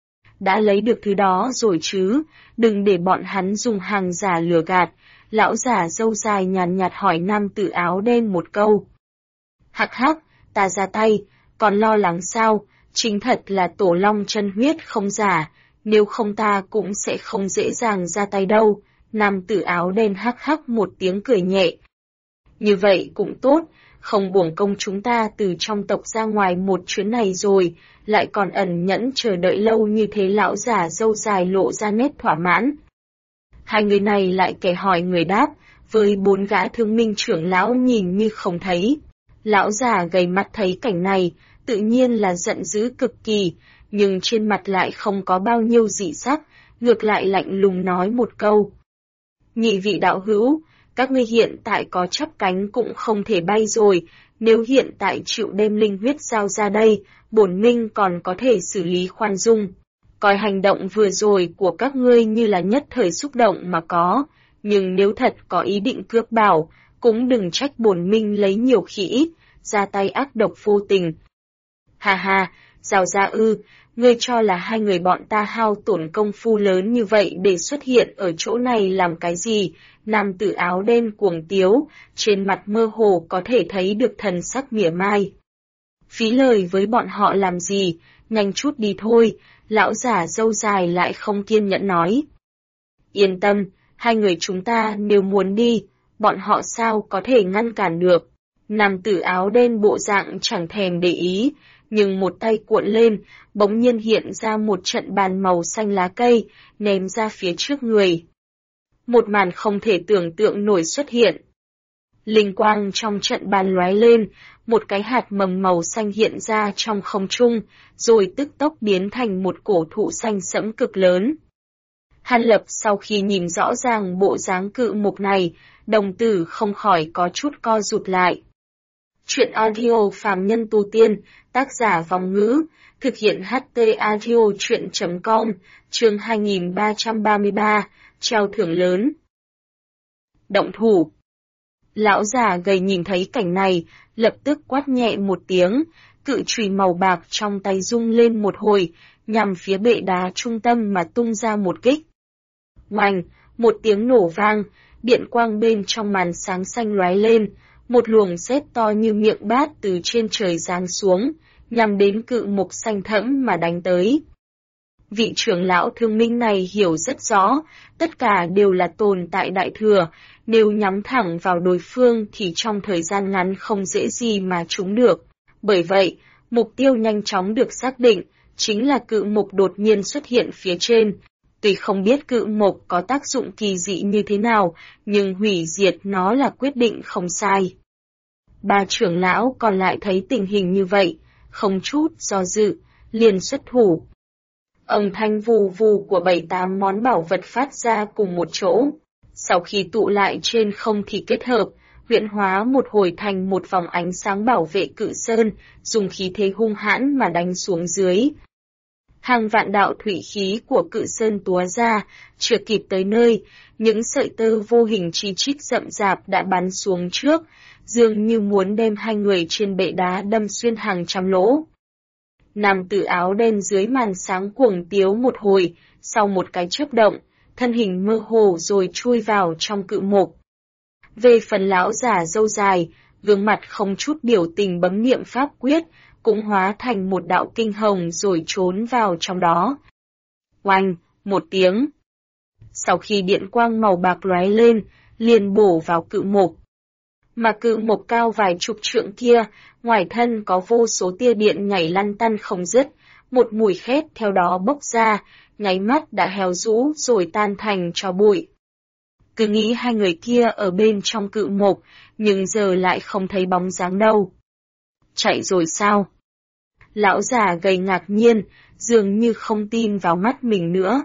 Đã lấy được thứ đó rồi chứ, đừng để bọn hắn dùng hàng giả lừa gạt. Lão giả râu dài nhàn nhạt hỏi nam tử áo đen một câu. Hắc hắc, ta ra tay, còn lo lắng sao, chính thật là tổ long chân huyết không giả, nếu không ta cũng sẽ không dễ dàng ra tay đâu. Nam tử áo đen hắc hắc một tiếng cười nhẹ. Như vậy cũng tốt, không uổng công chúng ta từ trong tộc ra ngoài một chuyến này rồi, lại còn ẩn nhẫn chờ đợi lâu như thế. Lão giả râu dài lộ ra nét thỏa mãn. Hai người này lại kẻ hỏi người đáp, với bốn gã thương minh trưởng lão nhìn như không thấy. Lão già gầy mặt thấy cảnh này, tự nhiên là giận dữ cực kỳ, nhưng trên mặt lại không có bao nhiêu dị sắc, ngược lại lạnh lùng nói một câu. Nhị vị đạo hữu, các ngươi hiện tại có chắp cánh cũng không thể bay rồi, nếu hiện tại chịu đem linh huyết giao ra đây, bổn minh còn có thể xử lý khoan dung. Coi hành động vừa rồi của các ngươi như là nhất thời xúc động mà có, nhưng nếu thật có ý định cướp bảo, cũng đừng trách bổn minh lấy nhiều khi ít, ra tay ác độc vô tình. Hà hà, Giào Gia ư, ngươi cho là hai người bọn ta hao tổn công phu lớn như vậy để xuất hiện ở chỗ này làm cái gì? Nam tử áo đen cuồng tiếu, trên mặt mơ hồ có thể thấy được thần sắc mỉa mai. Phí lời với bọn họ làm gì, nhanh chút đi thôi, lão giả râu dài lại không kiên nhẫn nói. Yên tâm, hai người chúng ta nếu muốn đi, bọn họ sao có thể ngăn cản được. Nam tử áo đen bộ dạng chẳng thèm để ý, nhưng một tay cuộn lên, bỗng nhiên hiện ra một trận bàn màu xanh lá cây, ném ra phía trước người. Một màn không thể tưởng tượng nổi xuất hiện. Linh quang trong trận bàn lóe lên, một cái hạt mầm màu xanh hiện ra trong không trung, rồi tức tốc biến thành một cổ thụ xanh sẫm cực lớn. Hàn Lập sau khi nhìn rõ ràng bộ dáng cự mục này, đồng tử không khỏi có chút co rụt lại. Chuyện audio phàm nhân tu tiên, tác giả Vong Ngữ, thực hiện HT audio chuyện.com, chương 2333, treo thưởng lớn. Động thủ. Lão già gầy nhìn thấy cảnh này, lập tức quát nhẹ một tiếng, cự chùy màu bạc trong tay rung lên một hồi, nhằm phía bệ đá trung tâm mà tung ra một kích. Oanh, một tiếng nổ vang, điện quang bên trong màn sáng xanh lóe lên, một luồng sét to như miệng bát từ trên trời giáng xuống, nhằm đến cự mục xanh thẫm mà đánh tới. Vị trưởng lão thương minh này hiểu rất rõ, tất cả đều là tồn tại đại thừa, nếu nhắm thẳng vào đối phương thì trong thời gian ngắn không dễ gì mà trúng được. Bởi vậy, mục tiêu nhanh chóng được xác định, chính là cự mục đột nhiên xuất hiện phía trên. Tuy không biết cự mục có tác dụng kỳ dị như thế nào, nhưng hủy diệt nó là quyết định không sai. Ba trưởng lão còn lại thấy tình hình như vậy, không chút do dự, liền xuất thủ. Âm thanh vù vù của 7-8 món bảo vật phát ra cùng một chỗ. Sau khi tụ lại trên không thì kết hợp, huyễn hóa một hồi thành một vòng ánh sáng bảo vệ cự sơn, dùng khí thế hung hãn mà đánh xuống dưới. Hàng vạn đạo thủy khí của cự sơn túa ra, chưa kịp tới nơi, những sợi tơ vô hình chi chít rậm rạp đã bắn xuống trước, dường như muốn đem hai người trên bệ đá đâm xuyên hàng trăm lỗ. Nam tử áo đen dưới màn sáng cuồng tiếu một hồi, sau một cái chớp động, thân hình mơ hồ rồi chui vào trong cự mục. Về phần lão giả râu dài, gương mặt không chút biểu tình bấm niệm pháp quyết, cũng hóa thành một đạo kinh hồng rồi trốn vào trong đó. Oanh, một tiếng. Sau khi điện quang màu bạc lóe lên, liền bổ vào cự mục. Mà cự mục cao vài chục trượng kia, ngoài thân có vô số tia điện nhảy lăn tăn không dứt, một mùi khét theo đó bốc ra, nháy mắt đã héo rũ rồi tan thành tro bụi. Cứ nghĩ hai người kia ở bên trong cự mục, nhưng giờ lại không thấy bóng dáng đâu. Chạy rồi sao? Lão già gầy ngạc nhiên, dường như không tin vào mắt mình nữa.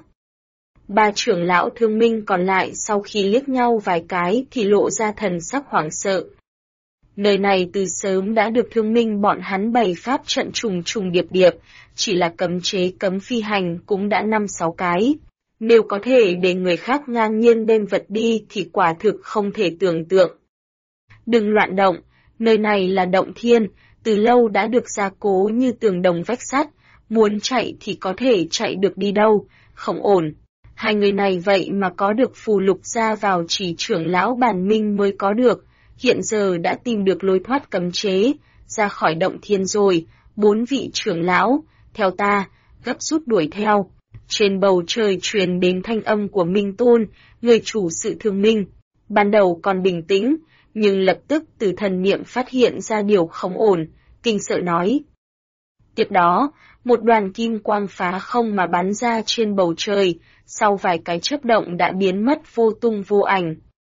Ba trưởng lão thương minh còn lại sau khi liếc nhau vài cái thì lộ ra thần sắc hoảng sợ. Nơi này từ sớm đã được thương minh bọn hắn bày pháp trận trùng trùng điệp điệp, chỉ là cấm chế cấm phi hành cũng đã 5-6 cái. Nếu có thể để người khác ngang nhiên đem vật đi thì quả thực không thể tưởng tượng. Đừng loạn động, nơi này là động thiên, từ lâu đã được gia cố như tường đồng vách sắt, muốn chạy thì có thể chạy được đi đâu, không ổn. Hai người này vậy mà có được phù lục ra vào chỉ trưởng lão Bản Minh mới có được, hiện giờ đã tìm được lối thoát cấm chế, ra khỏi động thiên rồi, 4 vị trưởng lão, theo ta, gấp rút đuổi theo. Trên bầu trời truyền đến thanh âm của Minh Tôn, người chủ sự Thương Minh. Ban đầu còn bình tĩnh, nhưng lập tức từ thần niệm phát hiện ra điều không ổn, kinh sợ nói. Tiếp đó, một đoàn kim quang phá không mà bắn ra trên bầu trời, sau vài cái chớp động đã biến mất vô tung vô ảnh.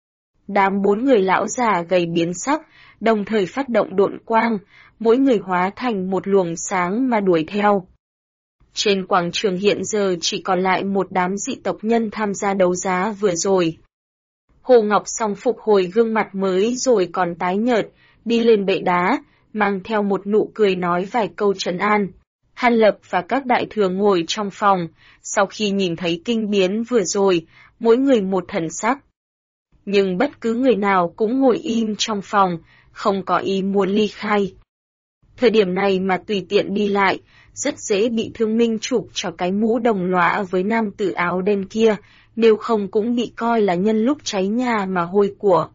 Đám 4 người lão già gầy biến sắc, đồng thời phát động độn quang, mỗi người hóa thành một luồng sáng mà đuổi theo. Trên quảng trường hiện giờ chỉ còn lại một đám dị tộc nhân tham gia đấu giá vừa rồi. Hồ Ngọc Song phục hồi gương mặt mới rồi còn tái nhợt, đi lên bệ đá, mang theo một nụ cười nói vài câu trấn an. Hàn Lập và các đại thừa ngồi trong phòng, sau khi nhìn thấy kinh biến vừa rồi, mỗi người một thần sắc. Nhưng bất cứ người nào cũng ngồi im trong phòng, không có ý muốn ly khai. Thời điểm này mà tùy tiện đi lại, rất dễ bị Thương Minh chụp cho cái mũ đồng lõa với nam tử áo đen kia, nếu không cũng bị coi là nhân lúc cháy nhà mà hôi của.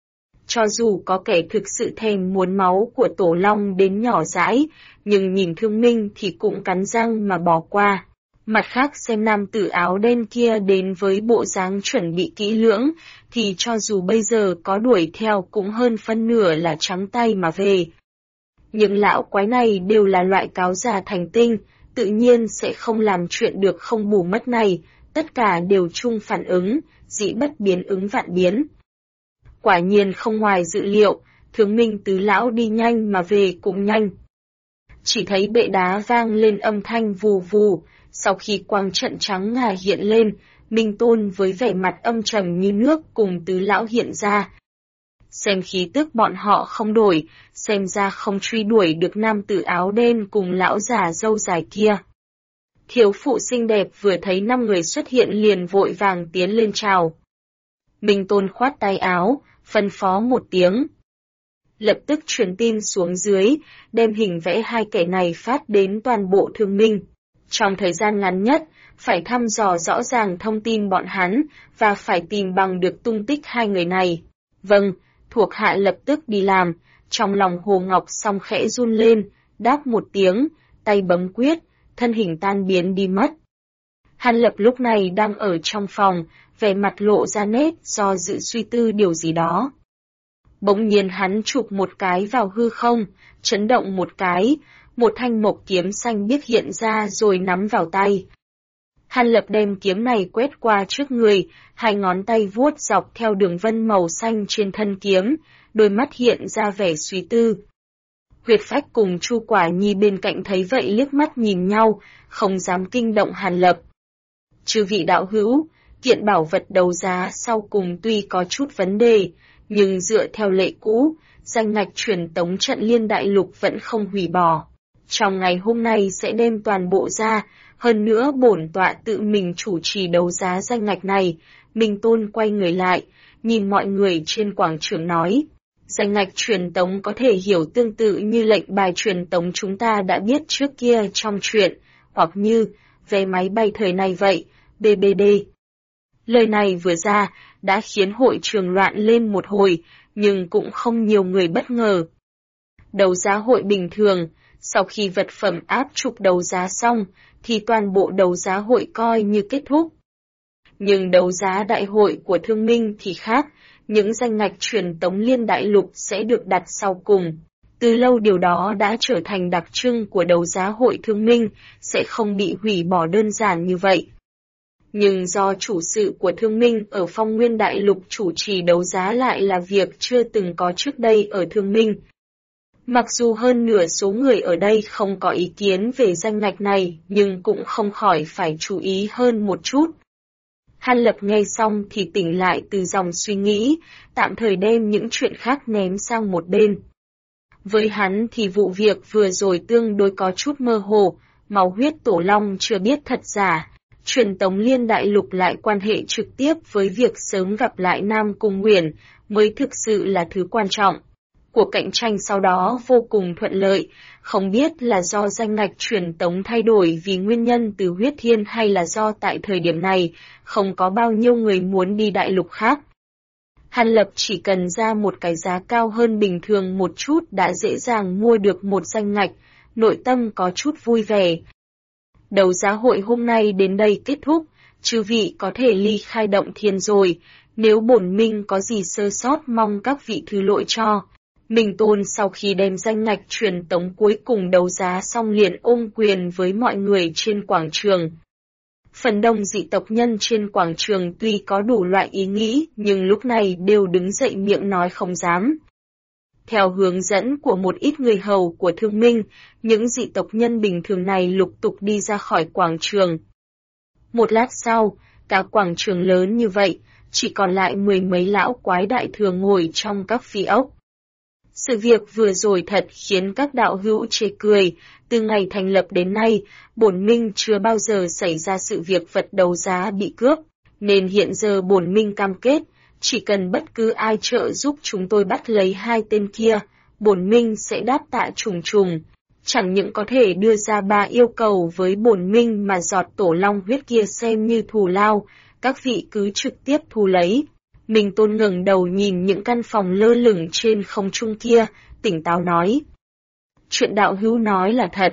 Cho dù có kẻ thực sự thèm muốn máu của Tổ Long đến nhỏ dãi, nhưng nhìn Thương Minh thì cũng cắn răng mà bỏ qua. Mặt khác xem nam tử áo đen kia đến với bộ dáng chuẩn bị kỹ lưỡng, thì cho dù bây giờ có đuổi theo cũng hơn phân nửa là trắng tay mà về. Những lão quái này đều là loại cáo già thành tinh, tự nhiên sẽ không làm chuyện được không bù mất này, tất cả đều chung phản ứng, dĩ bất biến ứng vạn biến. Quả nhiên không ngoài dự liệu, Thương Minh tứ lão đi nhanh mà về cũng nhanh. Chỉ thấy bệ đá vang lên âm thanh vù vù, sau khi quang trận trắng ngà hiện lên, Minh Tôn với vẻ mặt âm trầm như nước cùng tứ lão hiện ra. Xem khí tức bọn họ không đổi, xem ra không truy đuổi được nam tử áo đen cùng lão già râu dài kia. Thiếu phụ xinh đẹp vừa thấy 5 người xuất hiện liền vội vàng tiến lên chào. Minh Tôn khoát tay áo, phân phó một tiếng. Lập tức truyền tin xuống dưới, đem hình vẽ hai kẻ này phát đến toàn bộ Thương Minh. Trong thời gian ngắn nhất, phải thăm dò rõ ràng thông tin bọn hắn, và phải tìm bằng được tung tích hai người này. Vâng, thuộc hạ lập tức đi làm, trong lòng Hồ Ngọc Song khẽ run lên, đáp một tiếng, tay bấm quyết, thân hình tan biến đi mất. Hàn Lập lúc này đang ở trong phòng, vẻ mặt lộ ra nét do dự suy tư điều gì đó. Bỗng nhiên hắn chụp một cái vào hư không, chấn động một cái, một thanh mộc kiếm xanh biếc hiện ra rồi nắm vào tay. Hàn Lập đem kiếm này quét qua trước người, hai ngón tay vuốt dọc theo đường vân màu xanh trên thân kiếm, đôi mắt hiện ra vẻ suy tư. Huyệt Phách cùng Chu Quả Nhi bên cạnh thấy vậy liếc mắt nhìn nhau, không dám kinh động Hàn Lập. Chư vị đạo hữu, kiện bảo vật đấu giá sau cùng tuy có chút vấn đề, nhưng dựa theo lệ cũ, danh ngạch truyền tống trận Liên Đại Lục vẫn không hủy bỏ. Trong ngày hôm nay sẽ đem toàn bộ ra, hơn nữa bổn tọa tự mình chủ trì đấu giá danh ngạch này. Minh Tôn quay người lại, nhìn mọi người trên quảng trường nói. Danh ngạch truyền tống có thể hiểu tương tự như lệnh bài truyền tống chúng ta đã biết trước kia trong truyện, hoặc như vé máy bay thời này vậy, BBD. Lời này vừa ra, đã khiến hội trường loạn lên một hồi, nhưng cũng không nhiều người bất ngờ. Đấu giá hội bình thường, sau khi vật phẩm áp trục đấu giá xong, thì toàn bộ đấu giá hội coi như kết thúc. Nhưng đấu giá đại hội của Thương Minh thì khác, những danh ngạch truyền tống Liên Đại Lục sẽ được đặt sau cùng. Từ lâu điều đó đã trở thành đặc trưng của đấu giá hội Thương Minh, sẽ không bị hủy bỏ đơn giản như vậy. Nhưng do chủ sự của Thương Minh ở Phong Nguyên Đại Lục chủ trì đấu giá lại là việc chưa từng có trước đây ở Thương Minh. Mặc dù hơn nửa số người ở đây không có ý kiến về danh ngạch này, nhưng cũng không khỏi phải chú ý hơn một chút. Hàn Lập nghe xong thì tỉnh lại từ dòng suy nghĩ, tạm thời đem những chuyện khác ném sang một bên. Với hắn thì vụ việc vừa rồi tương đối có chút mơ hồ, máu huyết Tổ Long chưa biết thật giả, truyền tống Liên Đại Lục lại quan hệ trực tiếp với việc sớm gặp lại Nam Cung Nguyền mới thực sự là thứ quan trọng. Cuộc cạnh tranh sau đó vô cùng thuận lợi, không biết là do danh ngạch truyền tống thay đổi vì nguyên nhân từ huyết thiên hay là do tại thời điểm này, không có bao nhiêu người muốn đi đại lục khác. Hàn Lập chỉ cần ra một cái giá cao hơn bình thường một chút đã dễ dàng mua được một danh ngạch, nội tâm có chút vui vẻ. Đấu giá hội hôm nay đến đây kết thúc, chư vị có thể ly khai động thiên rồi, nếu bổn minh có gì sơ sót mong các vị thứ lỗi cho. Minh Tôn sau khi đem danh ngạch truyền tống cuối cùng đấu giá xong liền ôm quyền với mọi người trên quảng trường. Phần đông dị tộc nhân trên quảng trường tuy có đủ loại ý nghĩ nhưng lúc này đều đứng dậy miệng nói không dám. Theo hướng dẫn của một ít người hầu của Thương Minh, những dị tộc nhân bình thường này lục tục đi ra khỏi quảng trường. Một lát sau, cả quảng trường lớn như vậy, chỉ còn lại mười mấy lão quái đại thừa ngồi trong các phi ốc. Sự việc vừa rồi thật khiến các đạo hữu chê cười, từ ngày thành lập đến nay, bổn minh chưa bao giờ xảy ra sự việc vật đấu giá bị cướp, nên hiện giờ bổn minh cam kết, chỉ cần bất cứ ai trợ giúp chúng tôi bắt lấy hai tên kia, bổn minh sẽ đáp tạ trùng trùng. Chẳng những có thể đưa ra 3 yêu cầu với bổn minh mà giọt tổ long huyết kia xem như thù lao, các vị cứ trực tiếp thu lấy. Minh Tôn ngẩng đầu nhìn những căn phòng lơ lửng trên không trung kia, tỉnh táo nói. Chuyện đạo hữu nói là thật.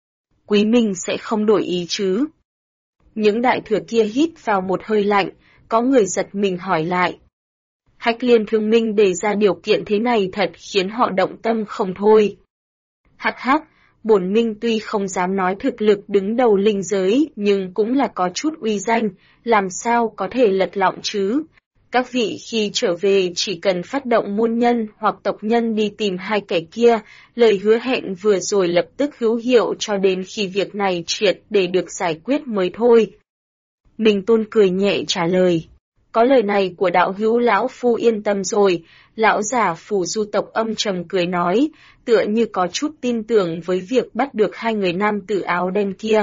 Quý Minh sẽ không đổi ý chứ. Những đại thừa kia hít vào một hơi lạnh, có người giật mình hỏi lại. Hách Liên Thương Minh đề ra điều kiện thế này thật khiến họ động tâm không thôi. Hắc hắc, bổn minh tuy không dám nói thực lực đứng đầu linh giới nhưng cũng là có chút uy danh, làm sao có thể lật lọng chứ. Các vị khi trở về chỉ cần phát động môn nhân hoặc tộc nhân đi tìm hai kẻ kia, lời hứa hẹn vừa rồi lập tức hữu hiệu cho đến khi việc này triệt để được giải quyết mới thôi. Minh Tôn cười nhẹ trả lời. Có lời này của đạo hữu lão phu yên tâm rồi, lão giả Phù Du tộc âm trầm cười nói, tựa như có chút tin tưởng với việc bắt được hai người nam tử áo đen kia.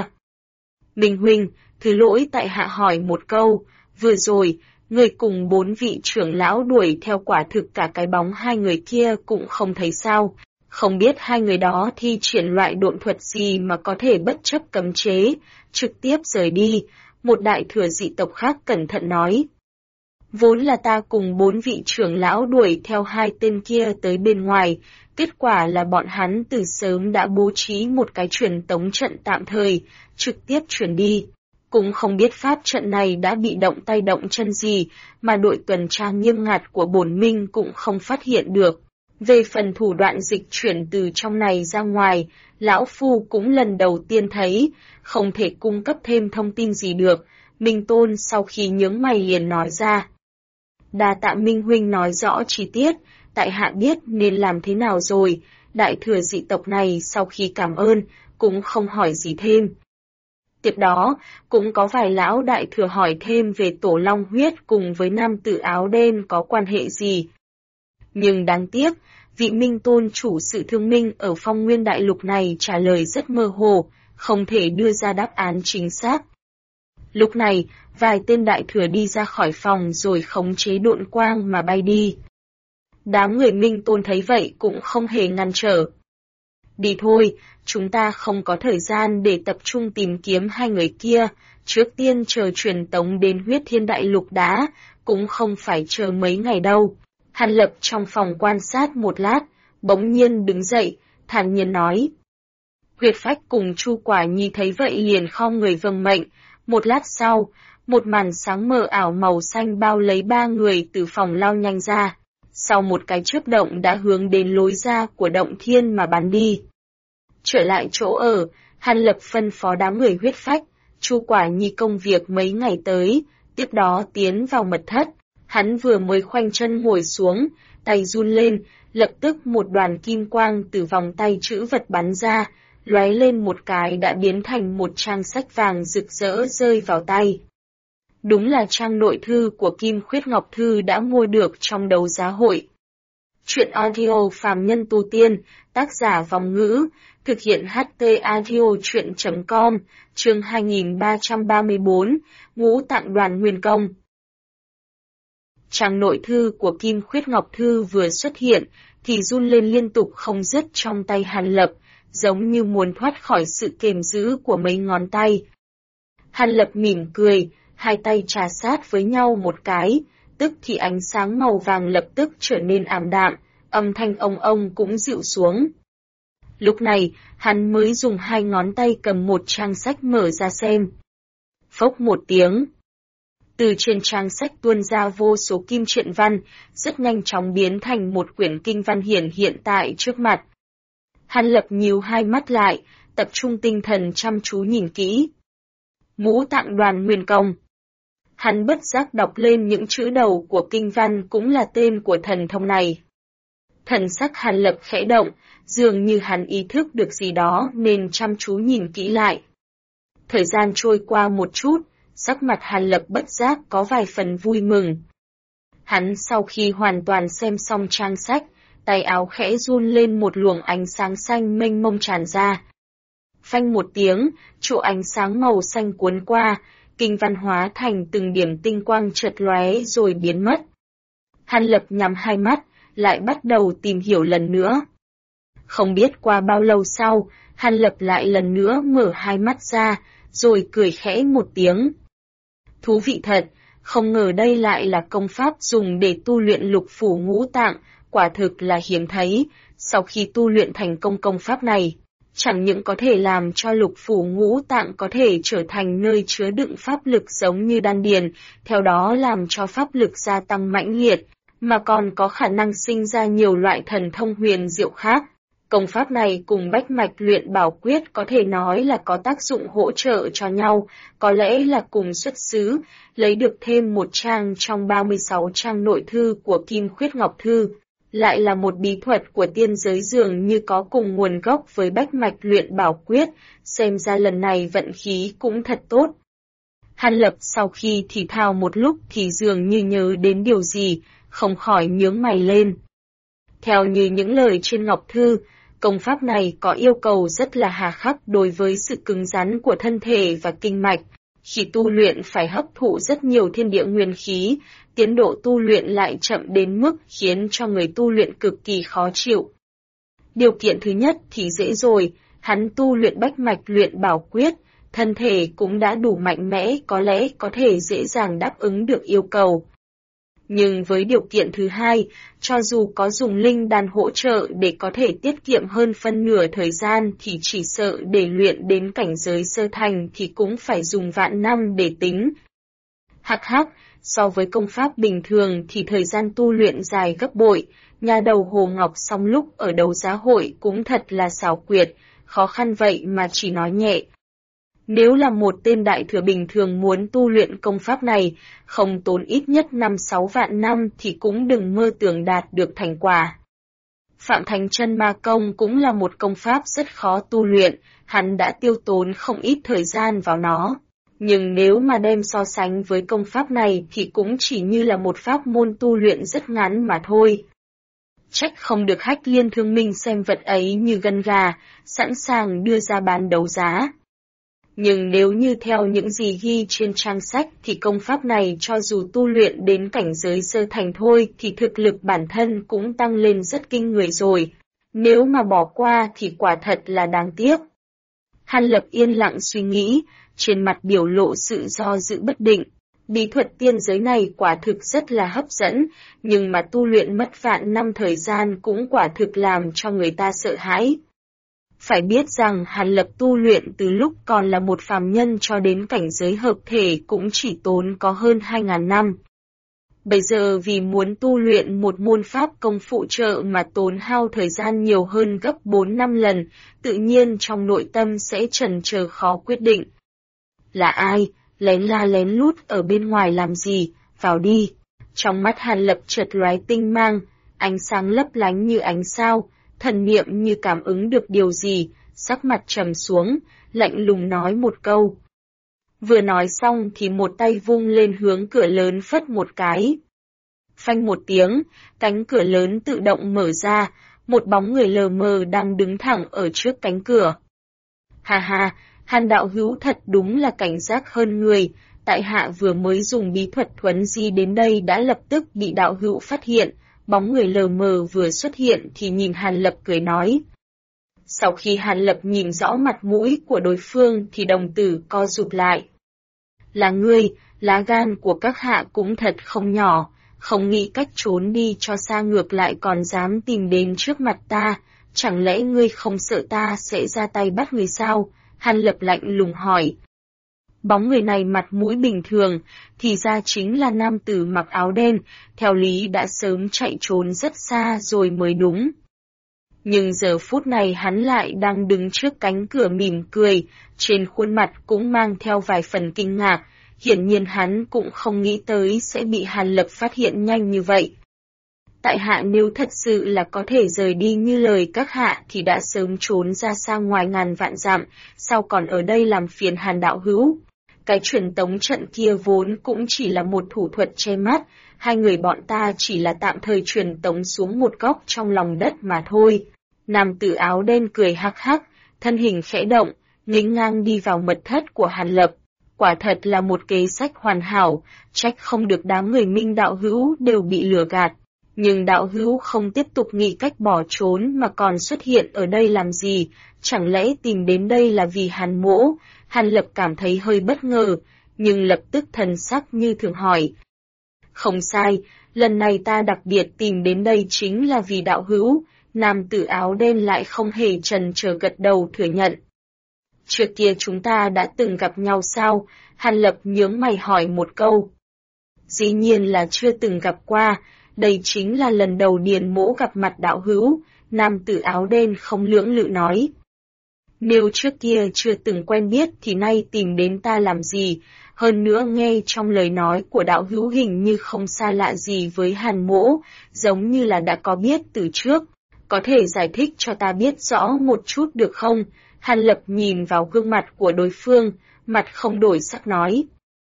Minh huynh, thứ lỗi tại hạ hỏi một câu, vừa rồi, người cùng 4 vị trưởng lão đuổi theo quả thực cả cái bóng hai người kia cũng không thấy sao, không biết hai người đó thi triển loại độn thuật gì mà có thể bất chấp cấm chế, trực tiếp rời đi, một đại thừa dị tộc khác cẩn thận nói. Vốn là ta cùng 4 vị trưởng lão đuổi theo hai tên kia tới bên ngoài, kết quả là bọn hắn từ sớm đã bố trí một cái truyền tống trận tạm thời, trực tiếp chuyển đi. Cũng không biết pháp trận này đã bị động tay động chân gì, mà đội tuần tra nghiêm ngặt của bổn minh cũng không phát hiện được. Về phần thủ đoạn dịch chuyển từ trong này ra ngoài, lão phu cũng lần đầu tiên thấy, không thể cung cấp thêm thông tin gì được. Minh Tôn sau khi nhướng mày liền nói ra. Đa tạ Minh huynh nói rõ chi tiết, tại hạ biết nên làm thế nào rồi, đại thừa dị tộc này sau khi cảm ơn, cũng không hỏi gì thêm. Tiếp đó, cũng có vài lão đại thừa hỏi thêm về tổ long huyết cùng với nam tử áo đen có quan hệ gì. Nhưng đáng tiếc, vị Minh Tôn chủ sự Thương Minh ở Phong Nguyên Đại Lục này trả lời rất mơ hồ, không thể đưa ra đáp án chính xác. Lúc này, vài tên đại thừa đi ra khỏi phòng rồi khống chế độn quang mà bay đi. Đám người Minh Tôn thấy vậy cũng không hề ngăn trở. Đi thôi, chúng ta không có thời gian để tập trung tìm kiếm hai người kia, trước tiên chờ truyền tống đến huyết thiên đại lục đã, cũng không phải chờ mấy ngày đâu. Hàn Lập trong phòng quan sát một lát, bỗng nhiên đứng dậy, thản nhiên nói. Huyết Phách cùng Chu Quả Nhi thấy vậy liền khom người vâng mệnh, một lát sau, một màn sáng mờ ảo màu xanh bao lấy 3 người từ phòng lao nhanh ra, sau một cái chớp động đã hướng đến lối ra của động thiên mà bắn đi. Trở lại chỗ ở, Hàn Lập phân phó đám người Huyết Phách, Chu Quả Nhi công việc mấy ngày tới, tiếp đó tiến vào mật thất. Hắn vừa mới khoanh chân ngồi xuống, tay run lên, lập tức một đoàn kim quang từ vòng tay chữ vật bắn ra, lóe lên một cái đã biến thành một trang sách vàng rực rỡ rơi vào tay. Đúng là trang nội thư của Kim Khuyết Ngọc Thư đã mua được trong đấu giá hội. Chuyện audio phàm nhân tu tiên, tác giả Vòng Ngữ, thực hiện HT audio chuyện.com, chương 2334, Ngũ Tạng Đoàn Nguyên Công. Trang nội thư của Kim Khuyết Ngọc Thư vừa xuất hiện, thì run lên liên tục không dứt trong tay Hàn Lập, giống như muốn thoát khỏi sự kềm giữ của mấy ngón tay. Hàn Lập mỉm cười, hai tay trà sát với nhau một cái, tức thì ánh sáng màu vàng lập tức trở nên ảm đạm, âm thanh ông cũng dịu xuống. Lúc này, hắn mới dùng hai ngón tay cầm một trang sách mở ra xem. Phốc một tiếng. Từ trên trang sách tuôn ra vô số kim truyện văn, rất nhanh chóng biến thành một quyển kinh văn hiển hiện tại trước mặt. Hàn Lập nhíu hai mắt lại, tập trung tinh thần chăm chú nhìn kỹ. Ngũ Tạng Đoàn Nguyên Công. Hắn bất giác đọc lên những chữ đầu của kinh văn cũng là tên của thần thông này. Thần sắc Hàn Lập khẽ động, dường như hắn ý thức được gì đó nên chăm chú nhìn kỹ lại. Thời gian trôi qua một chút, sắc mặt Hàn Lập bất giác có vài phần vui mừng. Hắn sau khi hoàn toàn xem xong trang sách, tay áo khẽ run lên một luồng ánh sáng xanh mênh mông tràn ra. Phanh một tiếng, chỗ ánh sáng màu xanh cuốn qua, kinh văn hóa thành từng điểm tinh quang chợt lóe rồi biến mất. Hàn Lập nhắm hai mắt, lại bắt đầu tìm hiểu lần nữa. Không biết qua bao lâu sau, Hàn Lập lại lần nữa mở hai mắt ra, rồi cười khẽ một tiếng. Thú vị thật, không ngờ đây lại là công pháp dùng để tu luyện lục phủ ngũ tạng, quả thực là hiếm thấy. Sau khi tu luyện thành công công pháp này, chẳng những có thể làm cho lục phủ ngũ tạng có thể trở thành nơi chứa đựng pháp lực giống như đan điền, theo đó làm cho pháp lực gia tăng mãnh liệt, mà còn có khả năng sinh ra nhiều loại thần thông huyền diệu khác. Công pháp này cùng bách mạch luyện bảo quyết có thể nói là có tác dụng hỗ trợ cho nhau, có lẽ là cùng xuất xứ, lấy được thêm một trang trong 36 trang nội thư của Kim Khuyết Ngọc Thư. Lại là một bí thuật của tiên giới dường như có cùng nguồn gốc với bách mạch luyện bảo quyết, xem ra lần này vận khí cũng thật tốt. Hàn Lập sau khi thì thào một lúc thì dường như nhớ đến điều gì, không khỏi nhướng mày lên. Theo như những lời trên Ngọc Thư, công pháp này có yêu cầu rất là hà khắc đối với sự cứng rắn của thân thể và kinh mạch. Khi tu luyện phải hấp thụ rất nhiều thiên địa nguyên khí, tiến độ tu luyện lại chậm đến mức khiến cho người tu luyện cực kỳ khó chịu. Điều kiện thứ nhất thì dễ rồi, hắn tu luyện bách mạch luyện bảo quyết, thân thể cũng đã đủ mạnh mẽ, có lẽ có thể dễ dàng đáp ứng được yêu cầu. Nhưng với điều kiện thứ hai, cho dù có dùng linh đan hỗ trợ để có thể tiết kiệm hơn phân nửa thời gian thì chỉ sợ để luyện đến cảnh giới sơ thành thì cũng phải dùng vạn năm để tính. Hắc hắc, so với công pháp bình thường thì thời gian tu luyện dài gấp bội, nhà đầu Hồ Ngọc Song lúc ở đấu giá hội cũng thật là xảo quyệt, khó khăn vậy mà chỉ nói nhẹ. Nếu là một tên đại thừa bình thường muốn tu luyện công pháp này, không tốn ít nhất 5-6 vạn năm thì cũng đừng mơ tưởng đạt được thành quả. Phạm Thành Chân Ma Công cũng là một công pháp rất khó tu luyện, hắn đã tiêu tốn không ít thời gian vào nó. Nhưng nếu mà đem so sánh với công pháp này thì cũng chỉ như là một pháp môn tu luyện rất ngắn mà thôi. Trách không được Hách Liên Thương Minh xem vật ấy như gân gà, sẵn sàng đưa ra bán đấu giá. Nhưng nếu như theo những gì ghi trên trang sách thì công pháp này cho dù tu luyện đến cảnh giới sơ thành thôi thì thực lực bản thân cũng tăng lên rất kinh người rồi. Nếu mà bỏ qua thì quả thật là đáng tiếc. Hàn Lập yên lặng suy nghĩ, trên mặt biểu lộ sự do dự bất định. Bí thuật tiên giới này quả thực rất là hấp dẫn, nhưng mà tu luyện mất vạn năm thời gian cũng quả thực làm cho người ta sợ hãi. Phải biết rằng Hàn Lập tu luyện từ lúc còn là một phàm nhân cho đến cảnh giới hợp thể cũng chỉ tốn có hơn 2.000 năm. Bây giờ vì muốn tu luyện một môn pháp công phụ trợ mà tốn hao thời gian nhiều hơn gấp 4-5 lần, tự nhiên trong nội tâm sẽ chần chờ khó quyết định. Là ai, lén la lén lút ở bên ngoài làm gì, vào đi. Trong mắt Hàn Lập chợt lóe tinh mang, ánh sáng lấp lánh như ánh sao, thần niệm như cảm ứng được điều gì, sắc mặt trầm xuống, lạnh lùng nói một câu. Vừa nói xong thì một tay vung lên hướng cửa lớn phất một cái. Phanh một tiếng, cánh cửa lớn tự động mở ra, một bóng người lờ mờ đang đứng thẳng ở trước cánh cửa. Ha ha, Hàn đạo hữu thật đúng là cảnh giác hơn người, Tại hạ vừa mới dùng bí thuật thuấn di đến đây đã lập tức bị đạo hữu phát hiện, bóng người lờ mờ vừa xuất hiện thì nhìn Hàn Lập cười nói. Sau khi Hàn Lập nhìn rõ mặt mũi của đối phương thì đồng tử co rụt lại. Là ngươi, lá gan của các hạ cũng thật không nhỏ, không nghĩ cách trốn đi cho xa ngược lại còn dám tìm đến trước mặt ta, chẳng lẽ ngươi không sợ ta sẽ ra tay bắt người sao? Hàn Lập lạnh lùng hỏi. Bóng người này mặt mũi bình thường, thì ra chính là nam tử mặc áo đen, theo lý đã sớm chạy trốn rất xa rồi mới đúng. Nhưng giờ phút này hắn lại đang đứng trước cánh cửa mỉm cười, trên khuôn mặt cũng mang theo vài phần kinh ngạc, hiển nhiên hắn cũng không nghĩ tới sẽ bị Hàn Lập phát hiện nhanh như vậy. Tại hạ nếu thật sự là có thể rời đi như lời các hạ thì đã sớm trốn ra xa ngoài ngàn vạn dặm, sao còn ở đây làm phiền Hàn đạo hữu? Cái truyền tống trận kia vốn cũng chỉ là một thủ thuật che mắt, hai người bọn ta chỉ là tạm thời truyền tống xuống một góc trong lòng đất mà thôi. Nam tử áo đen cười hắc hắc, thân hình khẽ động, nghênh ngang đi vào mật thất của Hàn Lập. Quả thật là một kế sách hoàn hảo, trách không được đám người Minh đạo hữu đều bị lừa gạt. Nhưng đạo hữu không tiếp tục nghĩ cách bỏ trốn mà còn xuất hiện ở đây làm gì, chẳng lẽ tìm đến đây là vì Hàn Mỗ? Hàn Lập cảm thấy hơi bất ngờ, nhưng lập tức thần sắc như thường hỏi. Không sai, lần này ta đặc biệt tìm đến đây chính là vì đạo hữu, nam tử áo đen lại không hề chần chờ gật đầu thừa nhận. Trước kia chúng ta đã từng gặp nhau sao? Hàn Lập nhướng mày hỏi một câu. Dĩ nhiên là chưa từng gặp qua, đây chính là lần đầu Điền Mỗ gặp mặt đạo hữu, nam tử áo đen không lưỡng lự nói. Nếu trước kia chưa từng quen biết thì nay tìm đến ta làm gì, hơn nữa nghe trong lời nói của đạo hữu hình như không xa lạ gì với Hàn Mỗ, giống như là đã có biết từ trước, có thể giải thích cho ta biết rõ một chút được không? Hàn Lập nhìn vào gương mặt của đối phương, mặt không đổi sắc nói.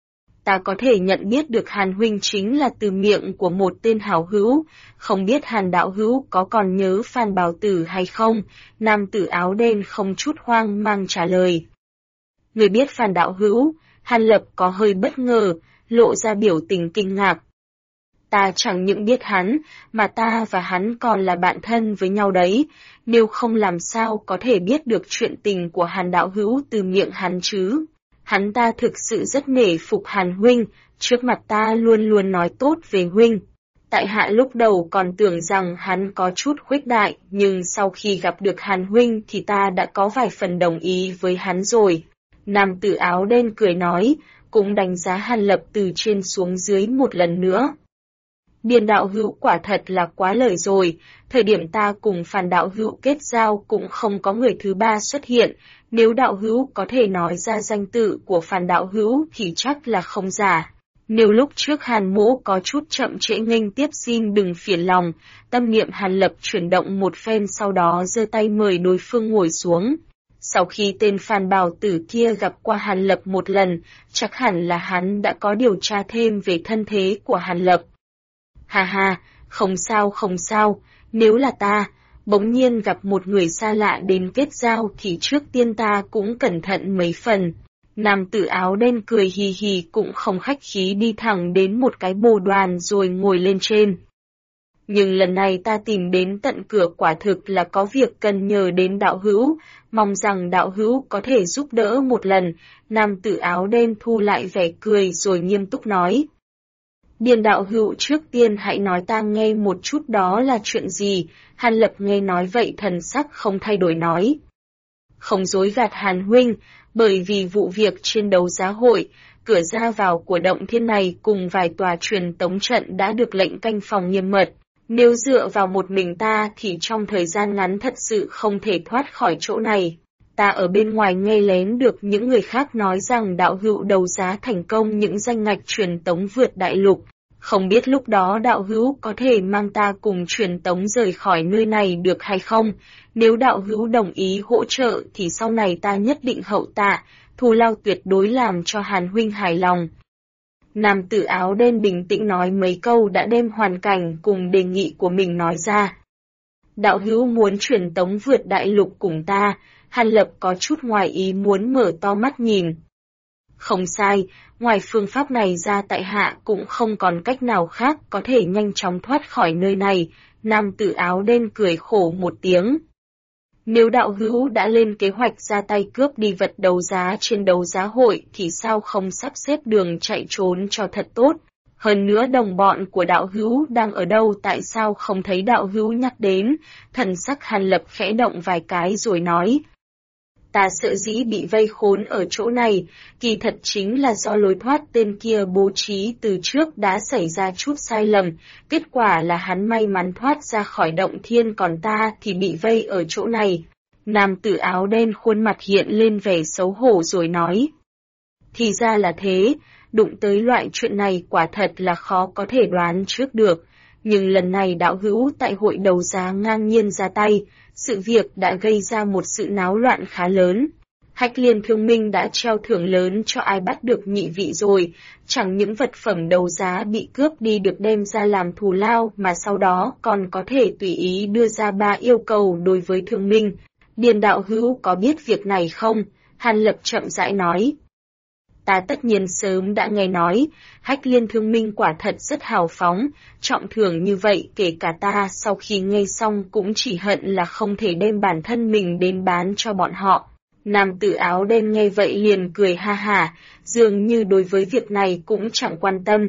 Ta có thể nhận biết được Hàn huynh chính là từ miệng của một tên hảo hữu, không biết Hàn đạo hữu có còn nhớ Phan Bảo Tử hay không? Nam tử áo đen không chút hoang mang trả lời. Người biết Phan đạo hữu? Hàn Lập có hơi bất ngờ, lộ ra biểu tình kinh ngạc. Ta chẳng những biết hắn, mà ta và hắn còn là bạn thân với nhau đấy, nếu không làm sao có thể biết được chuyện tình của Hàn đạo hữu từ miệng hắn chứ. Hắn ta thực sự rất nể phục Hàn huynh, trước mặt ta luôn luôn nói tốt về huynh. Tại hạ lúc đầu còn tưởng rằng hắn có chút khuếch đại, nhưng sau khi gặp được Hàn huynh thì ta đã có vài phần đồng ý với hắn rồi. Nam tử áo đen cười nói, cũng đánh giá Hàn Lập từ trên xuống dưới một lần nữa. Điền đạo hữu quả thật là quá lời rồi, thời điểm ta cùng Phan đạo hữu kết giao cũng không có người thứ ba xuất hiện, nếu đạo hữu có thể nói ra danh tự của Phan đạo hữu thì chắc là không giả. Nếu lúc trước Hàn Mỗ có chút chậm trễ nghênh tiếp xin đừng phiền lòng, tâm niệm Hàn Lập chuyển động một phen sau đó giơ tay mời đối phương ngồi xuống. Sau khi tên Phan Bảo Tử kia gặp qua Hàn Lập một lần, chắc hẳn là hắn đã có điều tra thêm về thân thế của Hàn Lập. Ha ha, không sao, nếu là ta, bỗng nhiên gặp một người xa lạ đến kết giao thì trước tiên ta cũng cẩn thận mấy phần. Nam tử áo đen cười hì hì cũng không khách khí đi thẳng đến một cái bồ đoàn rồi ngồi lên trên. Nhưng lần này ta tìm đến tận cửa quả thực là có việc cần nhờ đến đạo hữu, mong rằng đạo hữu có thể giúp đỡ một lần. Nam tử áo đen thu lại vẻ cười rồi nghiêm túc nói. Điền đạo hữu trước tiên hãy nói ta nghe một chút đó là chuyện gì? Hàn Lập nghe nói vậy thần sắc không thay đổi nói. Không dối gạt Hàn huynh, bởi vì vụ việc trên đấu giá hội, cửa ra vào của động thiên này cùng vài tòa truyền tống trận đã được lệnh canh phòng nghiêm mật. Nếu dựa vào một mình ta thì trong thời gian ngắn thật sự không thể thoát khỏi chỗ này. Ta ở bên ngoài nghe lén được những người khác nói rằng đạo hữu đấu giá thành công những danh ngạch truyền tống vượt đại lục. Không biết lúc đó đạo hữu có thể mang ta cùng truyền tống rời khỏi nơi này được hay không? Nếu đạo hữu đồng ý hỗ trợ thì sau này ta nhất định hậu tạ, thù lao tuyệt đối làm cho Hàn huynh hài lòng. Nam tử áo đen bình tĩnh nói mấy câu đã đem hoàn cảnh cùng đề nghị của mình nói ra. Đạo hữu muốn truyền tống vượt đại lục cùng ta, Hàn Lập có chút ngoài ý muốn mở to mắt nhìn. Không sai, ngoài phương pháp này ra tại hạ cũng không còn cách nào khác có thể nhanh chóng thoát khỏi nơi này, nam tử áo đen cười khổ một tiếng. Nếu đạo hữu đã lên kế hoạch ra tay cướp đi vật đấu giá trên đấu giá hội thì sao không sắp xếp đường chạy trốn cho thật tốt? Hơn nữa đồng bọn của đạo hữu đang ở đâu, tại sao không thấy đạo hữu nhắc đến? Thần sắc Hàn Lập khẽ động vài cái rồi nói. Ta sợ dĩ bị vây khốn ở chỗ này, kỳ thật chính là do lối thoát tên kia bố trí từ trước đã xảy ra chút sai lầm, kết quả là hắn may mắn thoát ra khỏi động thiên còn ta thì bị vây ở chỗ này. Nam tử áo đen khuôn mặt hiện lên vẻ xấu hổ rồi nói. Thì ra là thế, đụng tới loại chuyện này quả thật là khó có thể đoán trước được, nhưng lần này đạo hữu tại hội đấu giá ngang nhiên ra tay, sự việc đã gây ra một sự náo loạn khá lớn. Hách Liên Thương Minh đã treo thưởng lớn cho ai bắt được nhị vị rồi, chẳng những vật phẩm đấu giá bị cướp đi được đem ra làm thù lao mà sau đó còn có thể tùy ý đưa ra 3 yêu cầu đối với Thương Minh. Điền đạo hữu có biết việc này không? Hàn Lập chậm rãi nói. Ta tất nhiên sớm đã nghe nói, Hách Liên Thương Minh quả thật rất hào phóng, trọng thưởng như vậy kể cả ta sau khi nghe xong cũng chỉ hận là không thể đem bản thân mình đến bán cho bọn họ. Nam tử áo đen nghe vậy liền cười ha hả, dường như đối với việc này cũng chẳng quan tâm.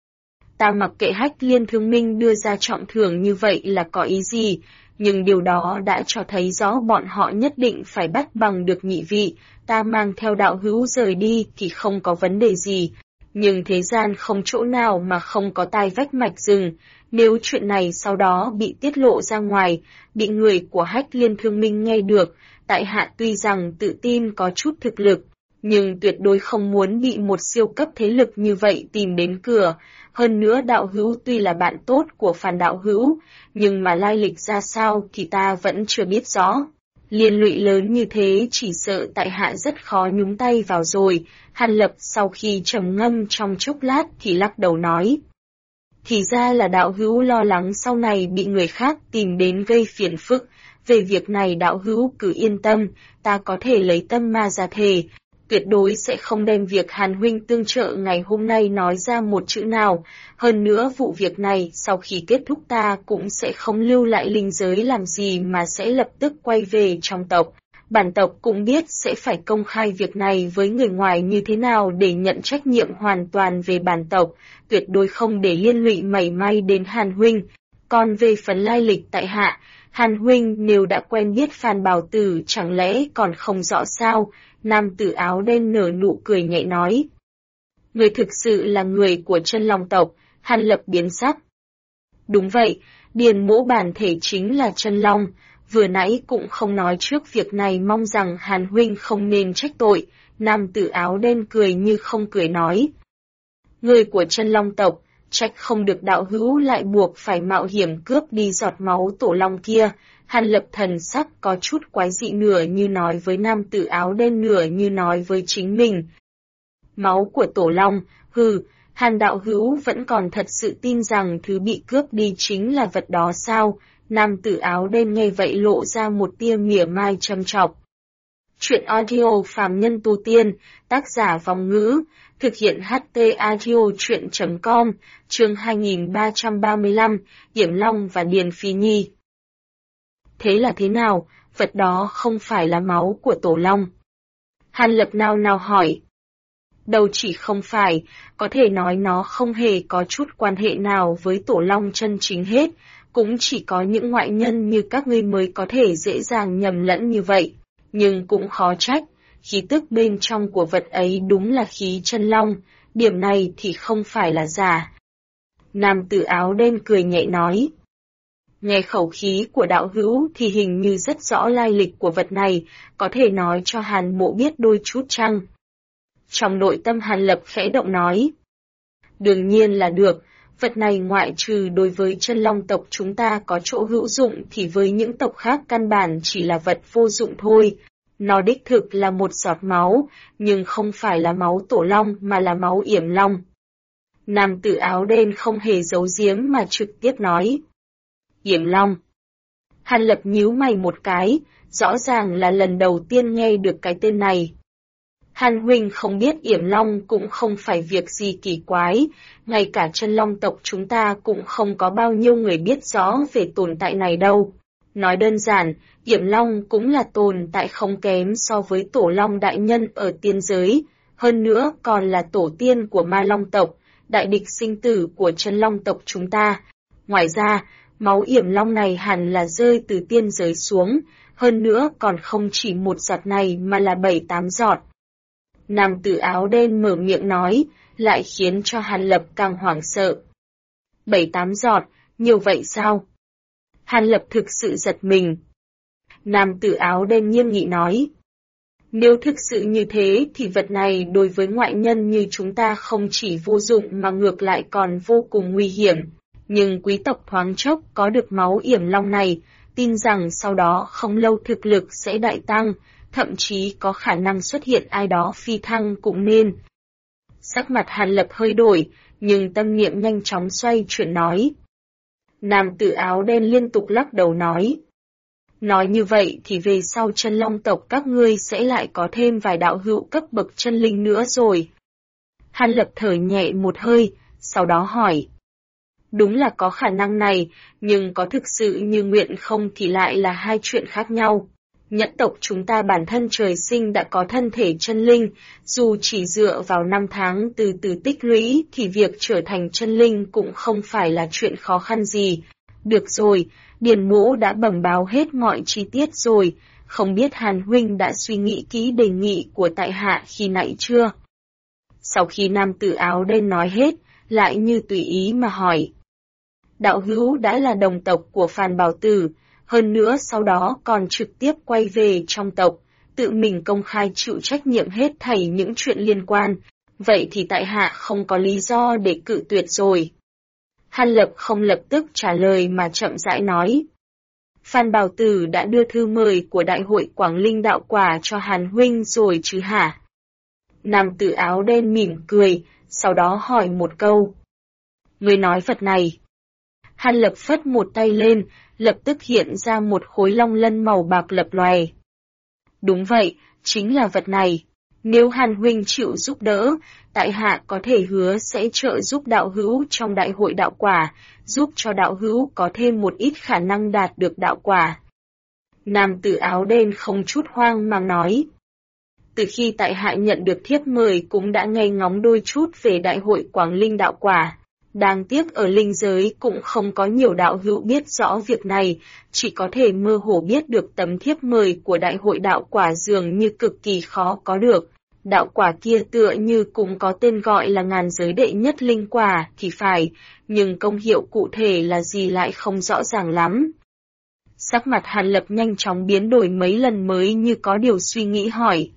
Ta mặc kệ Hách Liên Thương Minh đưa ra trọng thưởng như vậy là có ý gì, nhưng điều đó đã cho thấy rõ bọn họ nhất định phải bắt bằng được nhị vị, ta mang theo đạo hữu rời đi thì không có vấn đề gì. Nhưng thế gian không chỗ nào mà không có tai vách mạch rừng, nếu chuyện này sau đó bị tiết lộ ra ngoài, bị người của Hách Liên Thương Minh nghe được, tại hạ tuy rằng tự tin có chút thực lực, nhưng tuyệt đối không muốn bị một siêu cấp thế lực như vậy tìm đến cửa. Hơn nữa đạo hữu tuy là bạn tốt của Phàn đạo hữu, nhưng mà lai lịch ra sao thì ta vẫn chưa biết rõ. Liên lụy lớn như thế chỉ sợ tại hạ rất khó nhúng tay vào rồi. Hàn Lập sau khi trầm ngâm trong chốc lát thì lắc đầu nói. Thì ra là đạo hữu lo lắng sau này bị người khác tìm đến gây phiền phức. Về việc này đạo hữu cứ yên tâm, ta có thể lấy tâm ma ra thề. Tuyệt đối sẽ không đem việc Hàn huynh tương trợ ngày hôm nay nói ra một chữ nào. Hơn nữa vụ việc này sau khi kết thúc ta cũng sẽ không lưu lại linh giới làm gì mà sẽ lập tức quay về trong tộc. Bản tộc cũng biết sẽ phải công khai việc này với người ngoài như thế nào để nhận trách nhiệm hoàn toàn về bản tộc, tuyệt đối không để liên lụy mảy may đến Hàn huynh. Còn về phần lai lịch tại hạ, Hàn huynh nếu đã quen biết Phan Bảo Tử chẳng lẽ còn không rõ sao? Nam tử áo đen nở nụ cười nhẹ nói. Người thực sự là người của Chân Long tộc. Hàn Lập biến sắc. Đúng vậy, Điền Mỗ bản thể chính là Chân Long, vừa nãy cũng không nói trước việc này, mong rằng Hàn huynh không nên trách tội. Nam tử áo đen cười như không cười nói. Người của Chân Long tộc, trách không được đạo hữu lại buộc phải mạo hiểm cướp đi giọt máu tổ long kia. Hàn Lập thần sắc có chút quái dị, nửa như nói với nam tử áo đen nửa như nói với chính mình. Máu của tổ long, hừ, Hàn đạo hữu vẫn còn thật sự tin rằng thứ bị cướp đi chính là vật đó sao? Nam tử áo đen nghe vậy lộ ra một tia mỉa mai châm chọc. Chuyện audio phàm nhân tu tiên, tác giả Vong Ngữ, thực hiện HT audio chuyện.com, chương 2335, Điểm Long và Điền Phi Nhi. Thế là thế nào, vật đó không phải là máu của tổ long? Hàn Lập nao nao hỏi. Đâu chỉ không phải, có thể nói nó không hề có chút quan hệ nào với tổ long chân chính hết, cũng chỉ có những ngoại nhân như các ngươi mới có thể dễ dàng nhầm lẫn như vậy. Nhưng cũng khó trách, khí tức bên trong của vật ấy đúng là khí chân long, điểm này thì không phải là giả. Nam tử áo đen cười nhẹ nói. Nghe khẩu khí của đạo hữu thì hình như rất rõ lai lịch của vật này, có thể nói cho Hàn Mộ biết đôi chút chăng? Trong nội tâm Hàn Lập khẽ động nói. Đương nhiên là được, vật này ngoại trừ đối với Chân Long tộc chúng ta có chỗ hữu dụng thì với những tộc khác căn bản chỉ là vật vô dụng thôi. Nó đích thực là một giọt máu, nhưng không phải là máu tổ long mà là máu yểm long. Nam tử áo đen không hề giấu giếm mà trực tiếp nói. Yểm long. Hàn Lập nhíu mày một cái, rõ ràng là lần đầu tiên nghe được cái tên này. Hàn huynh không biết Yểm Long cũng không phải việc gì kỳ quái, ngay cả chân long tộc chúng ta cũng không có bao nhiêu người biết rõ về tồn tại này đâu. Nói đơn giản, Yểm Long cũng là tồn tại không kém so với Tổ Long đại nhân ở tiên giới, hơn nữa còn là tổ tiên của Ma Long tộc, đại địch sinh tử của chân long tộc chúng ta. Ngoài ra, máu Yểm Long này hẳn là rơi từ tiên giới xuống, hơn nữa còn không chỉ một giọt này mà là 7-8 giọt. Nam tử áo đen mở miệng nói, lại khiến cho Hàn Lập càng hoảng sợ. 7-8 giọt, nhiều vậy sao? Hàn Lập thực sự giật mình. Nam tử áo đen nghiêm nghị nói. Nếu thực sự như thế thì vật này đối với ngoại nhân như chúng ta không chỉ vô dụng mà ngược lại còn vô cùng nguy hiểm. Nhưng quý tộc thoáng chốc có được máu Yểm Long này, tin rằng sau đó không lâu thực lực sẽ đại tăng, thậm chí có khả năng xuất hiện ai đó phi thăng cũng nên. Sắc mặt Hàn Lập hơi đổi, nhưng tâm niệm nhanh chóng xoay chuyển nói. Nam tử áo đen liên tục lắc đầu nói. Nói như vậy thì về sau chân long tộc các ngươi sẽ lại có thêm vài đạo hữu cấp bậc chân linh nữa rồi. Hàn Lập thở nhẹ một hơi, sau đó hỏi. Đúng là có khả năng này, nhưng có thực sự như nguyện không thì lại là hai chuyện khác nhau. Nhẫn tộc chúng ta bản thân trời sinh đã có thân thể chân linh, dù chỉ dựa vào 5 tháng từ từ tích lũy thì việc trở thành chân linh cũng không phải là chuyện khó khăn gì. Được rồi, Điền Mỗ đã bẩm báo hết mọi chi tiết rồi, không biết Hàn huynh đã suy nghĩ kỹ đề nghị của tại hạ khi nãy chưa? Sau khi nam tử áo đen nói hết, lại như tùy ý mà hỏi. Đạo hữu đã là đồng tộc của Phan Bảo Tử, hơn nữa sau đó còn trực tiếp quay về trong tộc, tự mình công khai chịu trách nhiệm hết thảy những chuyện liên quan, vậy thì tại hạ không có lý do để cự tuyệt rồi. Hàn Lập không lập tức trả lời mà chậm rãi nói. Phan Bảo Tử đã đưa thư mời của Đại hội Quảng Linh Đạo Quả cho Hàn huynh rồi chứ hả? Nam tử áo đen mỉm cười, sau đó hỏi một câu. Ngươi nói vật này. Hàn Lập phất một tay lên, lập tức hiện ra một khối long lân màu bạc lập lòe. Đúng vậy, chính là vật này. Nếu Hàn huynh chịu giúp đỡ, tại hạ có thể hứa sẽ trợ giúp đạo hữu trong đại hội đạo quả, giúp cho đạo hữu có thêm một ít khả năng đạt được đạo quả. Nam tử áo đen không chút hoang mang nói. Từ khi tại hạ nhận được thiếp mời cũng đã nghe ngóng đôi chút về đại hội Quảng Linh đạo quả. Đáng tiếc ở linh giới cũng không có nhiều đạo hữu biết rõ việc này, chỉ có thể mơ hồ biết được tấm thiếp mời của đại hội đạo quả dường như cực kỳ khó có được. Đạo quả kia tựa như cũng có tên gọi là ngàn giới đệ nhất linh quả thì phải, nhưng công hiệu cụ thể là gì lại không rõ ràng lắm. Sắc mặt Hàn Lập nhanh chóng biến đổi mấy lần mới như có điều suy nghĩ hỏi.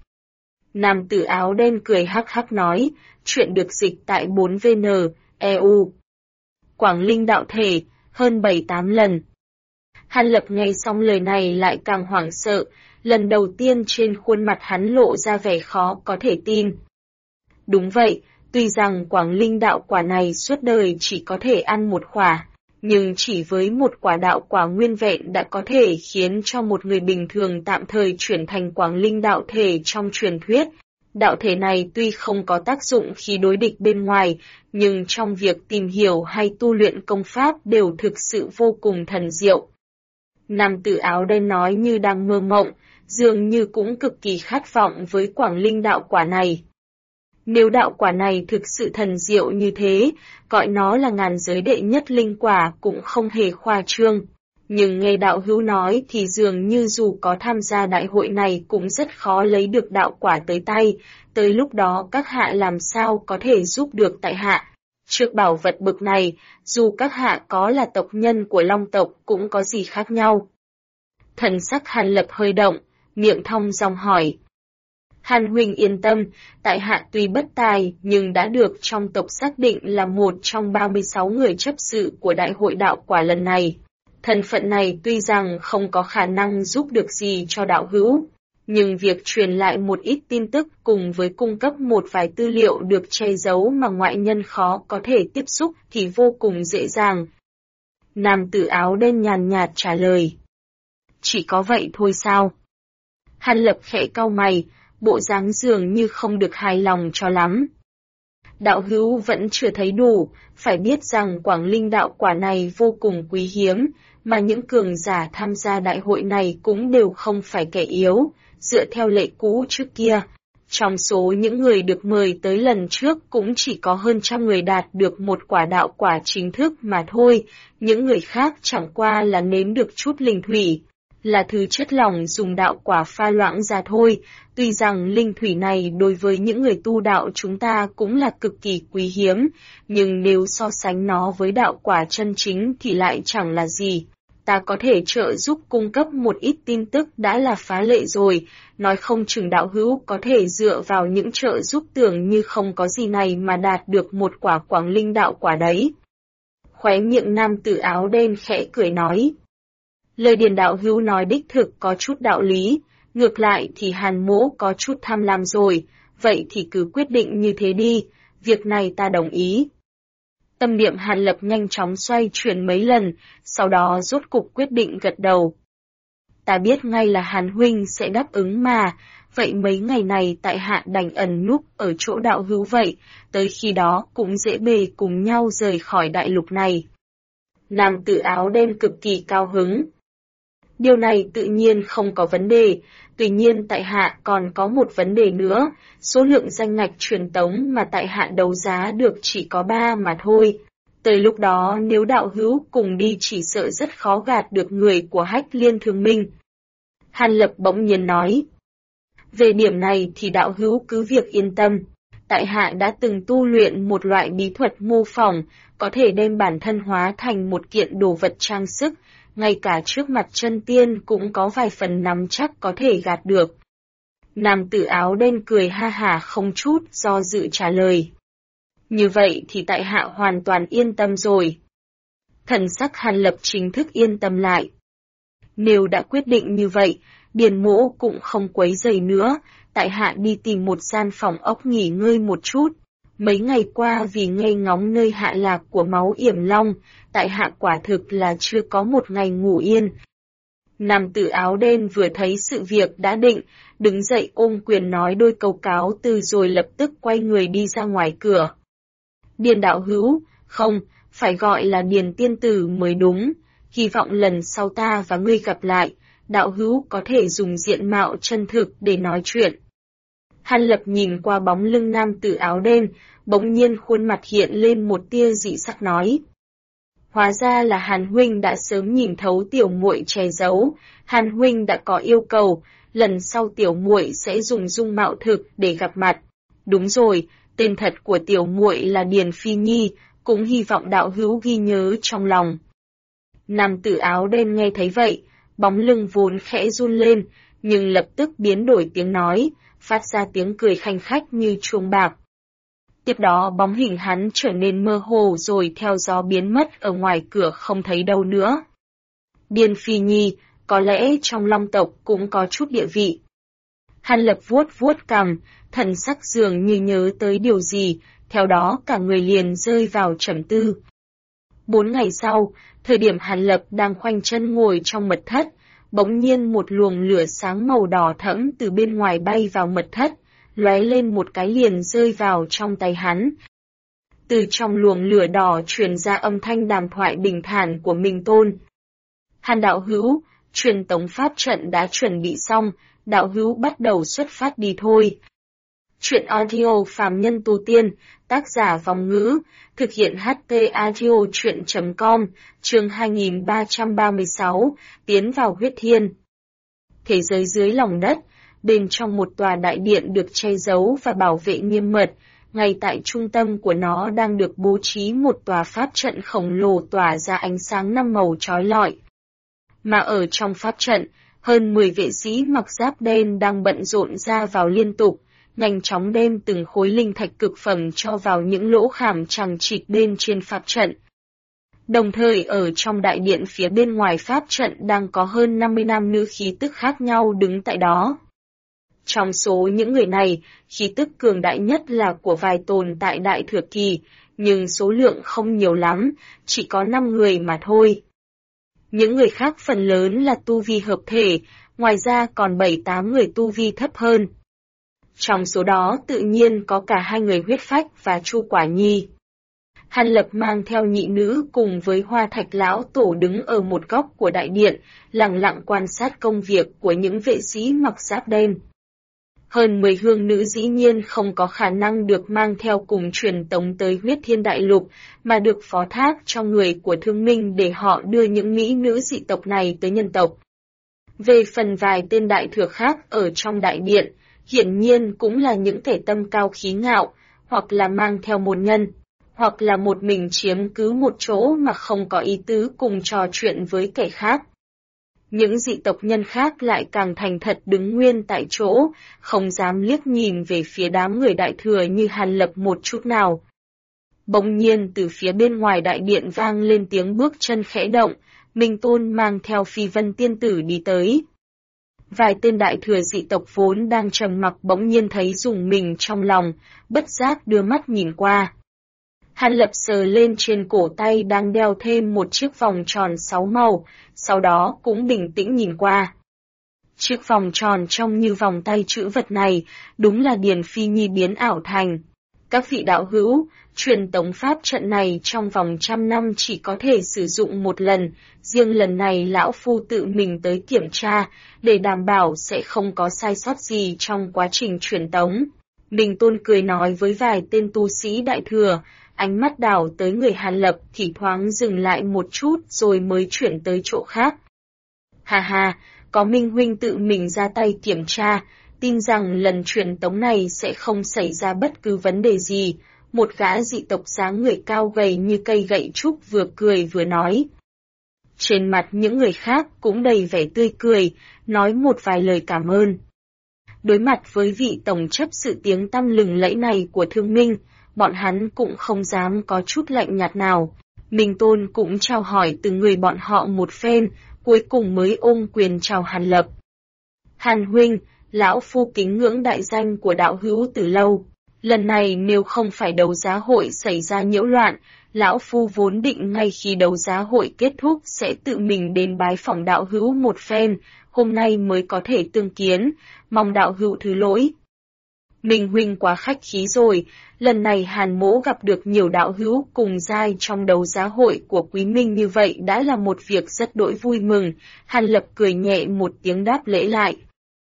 Nam tử áo đen cười hắc hắc nói, chuyện được dịch tại 4VN, EU. Quảng Linh đạo thể, hơn 7-8 lần. Hàn Lập nghe xong lời này lại càng hoảng sợ, lần đầu tiên trên khuôn mặt hắn lộ ra vẻ khó có thể tin. Đúng vậy, tuy rằng Quảng Linh đạo quả này suốt đời chỉ có thể ăn một quả, nhưng chỉ với một quả đạo quả nguyên vẹn đã có thể khiến cho một người bình thường tạm thời chuyển thành Quảng Linh đạo thể trong truyền thuyết. Đạo thể này tuy không có tác dụng khi đối địch bên ngoài, nhưng trong việc tìm hiểu hay tu luyện công pháp đều thực sự vô cùng thần diệu. Nam tử áo đen nói như đang mơ mộng, dường như cũng cực kỳ khát vọng với Quảng Linh đạo quả này. Nếu đạo quả này thực sự thần diệu như thế, gọi nó là ngàn giới đệ nhất linh quả cũng không hề khoa trương. Nhưng nghe đạo hữu nói thì dường như dù có tham gia đại hội này cũng rất khó lấy được đạo quả tới tay, tới lúc đó các hạ làm sao có thể giúp được tại hạ. Trước bảo vật bực này, dù các hạ có là tộc nhân của Long tộc cũng có gì khác nhau. Thần sắc Hàn Lập hơi động, miệng thong dong hỏi. Hàn huynh yên tâm, tại hạ tuy bất tài nhưng đã được trong tộc xác định là một trong 36 người chấp sự của đại hội đạo quả lần này. Thân phận này tuy rằng không có khả năng giúp được gì cho đạo hữu, nhưng việc truyền lại một ít tin tức cùng với cung cấp một vài tư liệu được che giấu mà ngoại nhân khó có thể tiếp xúc thì vô cùng dễ dàng. Nam tử áo đen nhàn nhạt trả lời. Chỉ có vậy thôi sao? Hàn Lập khẽ cau mày, bộ dáng dường như không được hài lòng cho lắm. Đạo hữu vẫn chưa thấy đủ, phải biết rằng Quảng Linh đạo quả này vô cùng quý hiếm, mà những cường giả tham gia đại hội này cũng đều không phải kẻ yếu, dựa theo lệ cũ trước kia. Trong số những người được mời tới lần trước cũng chỉ có hơn 100 người đạt được một quả đạo quả chính thức mà thôi, những người khác chẳng qua là nếm được chút linh thủy, là thứ chất lỏng dùng đạo quả pha loãng ra thôi. Tuy rằng linh thủy này đối với những người tu đạo chúng ta cũng là cực kỳ quý hiếm, nhưng nếu so sánh nó với đạo quả chân chính thì lại chẳng là gì. Ta có thể trợ giúp cung cấp một ít tin tức đã là phá lệ rồi, nói không chừng đạo hữu có thể dựa vào những trợ giúp tưởng như không có gì này mà đạt được một quả Quảng Linh đạo quả đấy. Khóe miệng nam tử áo đen khẽ cười nói. Lời Điền đạo hữu nói đích thực có chút đạo lý, ngược lại thì Hàn Mỗ có chút tham lam rồi, vậy thì cứ quyết định như thế đi, việc này ta đồng ý. Tâm niệm Hàn Lập nhanh chóng xoay chuyển mấy lần, sau đó rốt cục quyết định gật đầu. Ta biết ngay là Hàn huynh sẽ đáp ứng mà, vậy mấy ngày này tại hạ đành ẩn núp ở chỗ đạo hữu vậy, tới khi đó cũng dễ bề cùng nhau rời khỏi đại lục này. Nam tử áo đen cực kỳ cao hứng. Điều này tự nhiên không có vấn đề, tuy nhiên tại hạ còn có một vấn đề nữa, số lượng danh ngạch truyền tống mà tại hạ đấu giá được chỉ có 3 mà thôi. Tới lúc đó nếu đạo hữu cùng đi chỉ sợ rất khó gạt được người của Hách Liên Thương Minh. Hàn Lập bỗng nhiên nói. Về điểm này thì đạo hữu cứ việc yên tâm, tại hạ đã từng tu luyện một loại bí thuật mô phỏng, có thể đem bản thân hóa thành một kiện đồ vật trang sức, ngay cả trước mặt chân tiên cũng có vài phần nắm chắc có thể gạt được. Nam tử áo đen cười ha hả không chút do dự trả lời. Như vậy thì tại hạ hoàn toàn yên tâm rồi. Thần sắc Hàn Lập chính thức yên tâm lại. Nếu đã quyết định như vậy, Điền Mỗ cũng không quấy rầy nữa, tại hạ đi tìm một gian phòng ốc nghỉ ngơi một chút. Mấy ngày qua vì nghe ngóng nơi hạ lạc của máu yểm long, tại hạ quả thực là chưa có một ngày ngủ yên. Nam tử áo đen vừa thấy sự việc đã định, đứng dậy ôm quyền nói đôi câu cáo từ rồi lập tức quay người đi ra ngoài cửa. Điền đạo hữu, không, phải gọi là Điền tiên tử mới đúng, hy vọng lần sau ta và ngươi gặp lại, đạo hữu có thể dùng diện mạo chân thực để nói chuyện. Hàn Lập nhìn qua bóng lưng nam tử áo đen, bỗng nhiên khuôn mặt hiện lên một tia dị sắc nói. Hóa ra là Hàn huynh đã sớm nhìn thấu tiểu muội che giấu, Hàn huynh đã có yêu cầu, lần sau tiểu muội sẽ dùng dung mạo thực để gặp mặt. Đúng rồi, tên thật của tiểu muội là Điền Phi Nhi, cũng hy vọng đạo hữu ghi nhớ trong lòng. Nam tử áo đen nghe thấy vậy, bóng lưng vốn khẽ run lên, nhưng lập tức biến đổi tiếng nói, phát ra tiếng cười khanh khách như chuông bạc. Tiếp đó bóng hình hắn trở nên mơ hồ rồi theo gió biến mất ở ngoài cửa không thấy đâu nữa. Điền Phi Nhi, có lẽ trong Long tộc cũng có chút địa vị. Hàn Lập vuốt vuốt cằm, thần sắc dường như nhớ tới điều gì, theo đó cả người liền rơi vào trầm tư. 4 ngày sau, thời điểm Hàn Lập đang khoanh chân ngồi trong mật thất, bỗng nhiên một luồng lửa sáng màu đỏ thẫm từ bên ngoài bay vào mật thất, lóe lên một cái liền rơi vào trong tay hắn. Từ trong luồng lửa đỏ truyền ra âm thanh đàm thoại bình thản của Minh Tôn. Hàn đạo hữu, truyền tống pháp trận đã chuẩn bị xong, đạo hữu bắt đầu xuất phát đi thôi. Chuyện audio phàm nhân tu tiên, tác giả Vòng Ngữ, thực hiện HT audio chuyện.com, chương 2336, tiến vào huyết thiên. Thế giới dưới lòng đất, bên trong một tòa đại điện được che giấu và bảo vệ nghiêm mật, ngay tại trung tâm của nó đang được bố trí một tòa pháp trận khổng lồ tỏa ra ánh sáng 5 màu chói lọi. Mà ở trong pháp trận, hơn 10 vệ sĩ mặc giáp đen đang bận rộn ra vào liên tục, nhanh chóng đem từng khối linh thạch cực phẩm cho vào những lỗ khảm chằng chịt bên trên pháp trận. Đồng thời ở trong đại điện phía bên ngoài pháp trận đang có hơn 50 nam nữ khí tức khác nhau đứng tại đó. Trong số những người này, khí tức cường đại nhất là của vài tồn tại đại thừa kỳ, nhưng số lượng không nhiều lắm, chỉ có 5 người mà thôi. Những người khác phần lớn là tu vi hợp thể, ngoài ra còn 7-8 người tu vi thấp hơn. Trong số đó tự nhiên có cả hai người Huyết Phách và Chu Quả Nhi. Hàn Lập mang theo nhị nữ cùng với Hoa Thạch lão tổ đứng ở một góc của đại điện, lặng lặng quan sát công việc của những vệ sĩ mặc giáp đen. Hơn 10 hương nữ dĩ nhiên không có khả năng được mang theo cùng truyền tống tới Huyết Thiên Đại Lục, mà được phó thác cho người của Thương Minh để họ đưa những mỹ nữ dị tộc này tới nhân tộc. Về phần vài tên đại thừa khác ở trong đại điện, hiển nhiên cũng là những thể tâm cao khí ngạo, hoặc là mang theo một nhân, hoặc là một mình chiếm cứ một chỗ mà không có ý tứ cùng trò chuyện với kẻ khác. Những dị tộc nhân khác lại càng thành thật đứng nguyên tại chỗ, không dám liếc nhìn về phía đám người đại thừa như Hàn Lập một chút nào. Bỗng nhiên từ phía bên ngoài đại điện vang lên tiếng bước chân khẽ động, Minh Tôn mang theo Phi Vân tiên tử đi tới. Vài tên đại thừa dị tộc vốn đang trầm mặc bỗng nhiên thấy rùng mình trong lòng, bất giác đưa mắt nhìn qua. Hàn Lập sờ lên trên cổ tay đang đeo thêm một chiếc vòng tròn 6 màu, sau đó cũng bình tĩnh nhìn qua. Chiếc vòng tròn trông như vòng tay chữ vật này, đúng là Điền Phi Nhi biến ảo thành. Các vị đạo hữu, truyền tống pháp trận này trong vòng 100 năm chỉ có thể sử dụng một lần, riêng lần này lão phu tự mình tới kiểm tra, để đảm bảo sẽ không có sai sót gì trong quá trình truyền tống. Minh Tôn cười nói với vài tên tu sĩ đại thừa, ánh mắt đảo tới người Hàn Lập thì thoáng dừng lại một chút rồi mới chuyển tới chỗ khác. Hà hà, có Minh huynh tự mình ra tay kiểm tra, tin rằng lần truyền tống này sẽ không xảy ra bất cứ vấn đề gì. Một gã dị tộc dáng người cao gầy như cây gậy trúc vừa cười vừa nói. Trên mặt những người khác cũng đầy vẻ tươi cười, nói một vài lời cảm ơn. Đối mặt với vị tổng chấp sự tiếng tăm lừng lẫy này của Thương Minh, bọn hắn cũng không dám có chút lạnh nhạt nào. Minh Tôn cũng chào hỏi từng người bọn họ một phen, cuối cùng mới ôm quyền chào Hàn Lập. Hàn huynh, lão phu kính ngưỡng đại danh của đạo hữu từ lâu. Lần này nếu không phải đấu giá hội xảy ra nhiễu loạn, lão phu vốn định ngay khi đấu giá hội kết thúc sẽ tự mình đến bái phỏng đạo hữu một phen, hôm nay mới có thể tương kiến, mong đạo hữu thứ lỗi. Minh huynh quá khách khí rồi, lần này Hàn mỗ gặp được nhiều đạo hữu cùng giai trong đấu giá hội của Quý Minh như vậy đã là một việc rất đỗi vui mừng, Hàn Lập cười nhẹ một tiếng đáp lễ lại.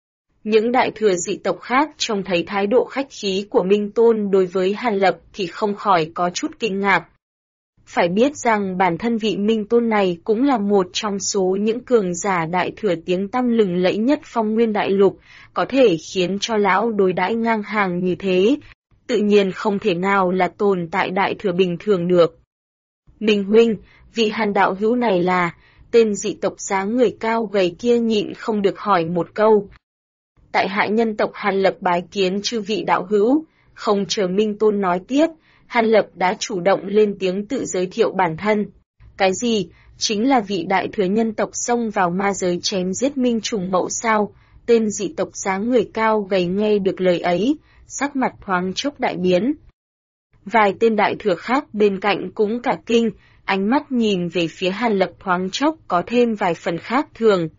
Những đại thừa dị tộc khác trông thấy thái độ khách khí của Minh Tôn đối với Hàn Lập thì không khỏi có chút kinh ngạc. Phải biết rằng bản thân vị Minh Tôn này cũng là một trong số những cường giả đại thừa tiếng tăm lừng lẫy nhất Phong Nguyên Đại Lục, có thể khiến cho lão đối đãi ngang hàng như thế, tự nhiên không thể nào là tồn tại đại thừa bình thường được. Minh huynh, vị Hàn đạo hữu này là, tên dị tộc dáng người cao gầy kia nhịn không được hỏi một câu. Tại hạ nhân tộc Hàn Lập bái kiến chư vị đạo hữu, không chờ Minh Tôn nói tiếp, Hàn Lập đã chủ động lên tiếng tự giới thiệu bản thân. Cái gì? Chính là vị đại thừa nhân tộc xông vào ma giới chém giết Minh Trùng Mẫu sao? Tên dị tộc dáng người cao gầy nghe được lời ấy, sắc mặt thoáng chốc đại biến. Vài tên đại thừa khác bên cạnh cũng cả kinh, ánh mắt nhìn về phía Hàn Lập thoáng chốc có thêm vài phần khác thường.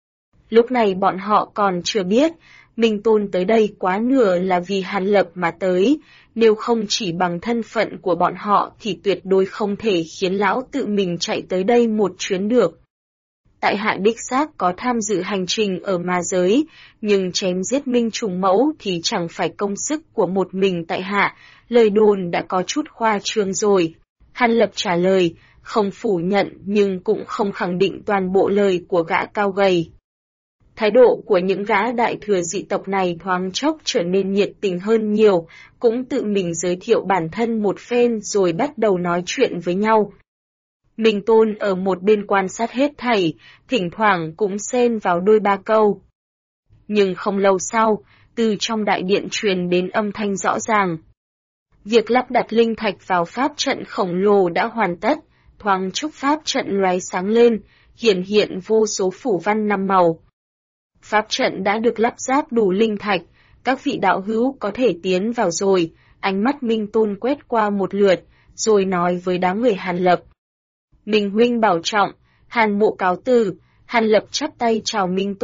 Lúc này bọn họ còn chưa biết, Minh Tôn tới đây quá nửa là vì Hàn Lập mà tới, nếu không chỉ bằng thân phận của bọn họ thì tuyệt đối không thể khiến lão tự mình chạy tới đây một chuyến được. Tại hạ đích xác có tham dự hành trình ở ma giới, nhưng chém giết Minh Trùng Mẫu thì chẳng phải công sức của một mình tại hạ, lời đồn đã có chút khoa trương rồi. Hàn Lập trả lời, không phủ nhận nhưng cũng không khẳng định toàn bộ lời của gã cao gầy. Thái độ của những gã đại thừa dị tộc này thoáng chốc trở nên nhiệt tình hơn nhiều, cũng tự mình giới thiệu bản thân một phen rồi bắt đầu nói chuyện với nhau. Minh Tôn ở một bên quan sát hết thảy, thỉnh thoảng cũng xen vào đôi ba câu. Nhưng không lâu sau, từ trong đại điện truyền đến âm thanh rõ ràng. Việc lắp đặt linh thạch vào pháp trận khổng lồ đã hoàn tất, thoáng chốc pháp trận lóe sáng lên, hiện vô số phủ văn 5 màu. Pháp trận đã được lắp ráp đủ linh thạch, các vị đạo hữu có thể tiến vào rồi, ánh mắt Minh Tôn quét qua một lượt, rồi nói với đám người Hàn Lập. Minh huynh bảo trọng, Hàn mộ cáo từ, Hàn Lập chắp tay chào Minh Tôn,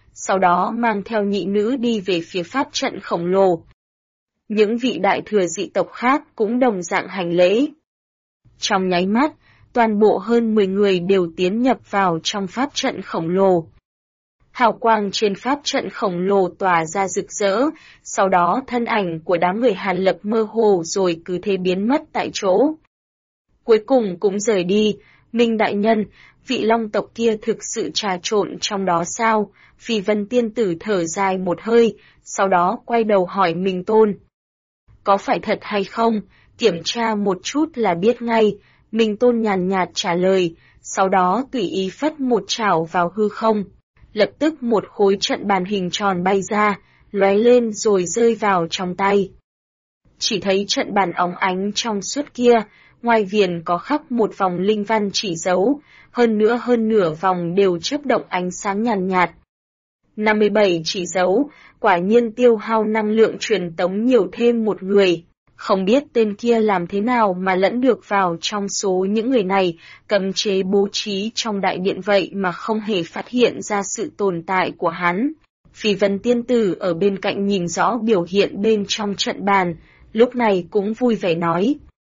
sau đó mang theo nhị nữ đi về phía pháp trận khổng lồ. Những vị đại thừa dị tộc khác cũng đồng dạng hành lễ. Trong nháy mắt, toàn bộ hơn 10 người đều tiến nhập vào trong pháp trận khổng lồ. Hào quang trên pháp trận khổng lồ tỏa ra rực rỡ, sau đó thân ảnh của đám người Hàn Lập mơ hồ rồi cứ thế biến mất tại chỗ. Cuối cùng cũng rời đi. Minh đại nhân, vị long tộc kia thực sự trà trộn trong đó sao? Phi Vân tiên tử thở dài một hơi, sau đó quay đầu hỏi Minh Tôn. Có phải thật hay không? Kiểm tra một chút là biết ngay. Minh Tôn nhàn nhạt trả lời, sau đó tùy ý phất một chảo vào hư không. Lập tức một khối trận bàn hình tròn bay ra, lóe lên rồi rơi vào trong tay. Chỉ thấy trận bàn óng ánh trong suốt kia, ngoài viền có khắc một vòng linh văn chỉ dấu, hơn nửa vòng đều chớp động ánh sáng nhàn nhạt. 57 chỉ dấu, quả nhiên tiêu hao năng lượng truyền tống nhiều thêm một người. Không biết tên kia làm thế nào mà lẫn được vào trong số những người này, cấm chế bố trí trong đại điện vậy mà không hề phát hiện ra sự tồn tại của hắn. Phi Vân tiên tử ở bên cạnh nhìn rõ biểu hiện bên trong trận bàn, lúc này cũng vui vẻ nói.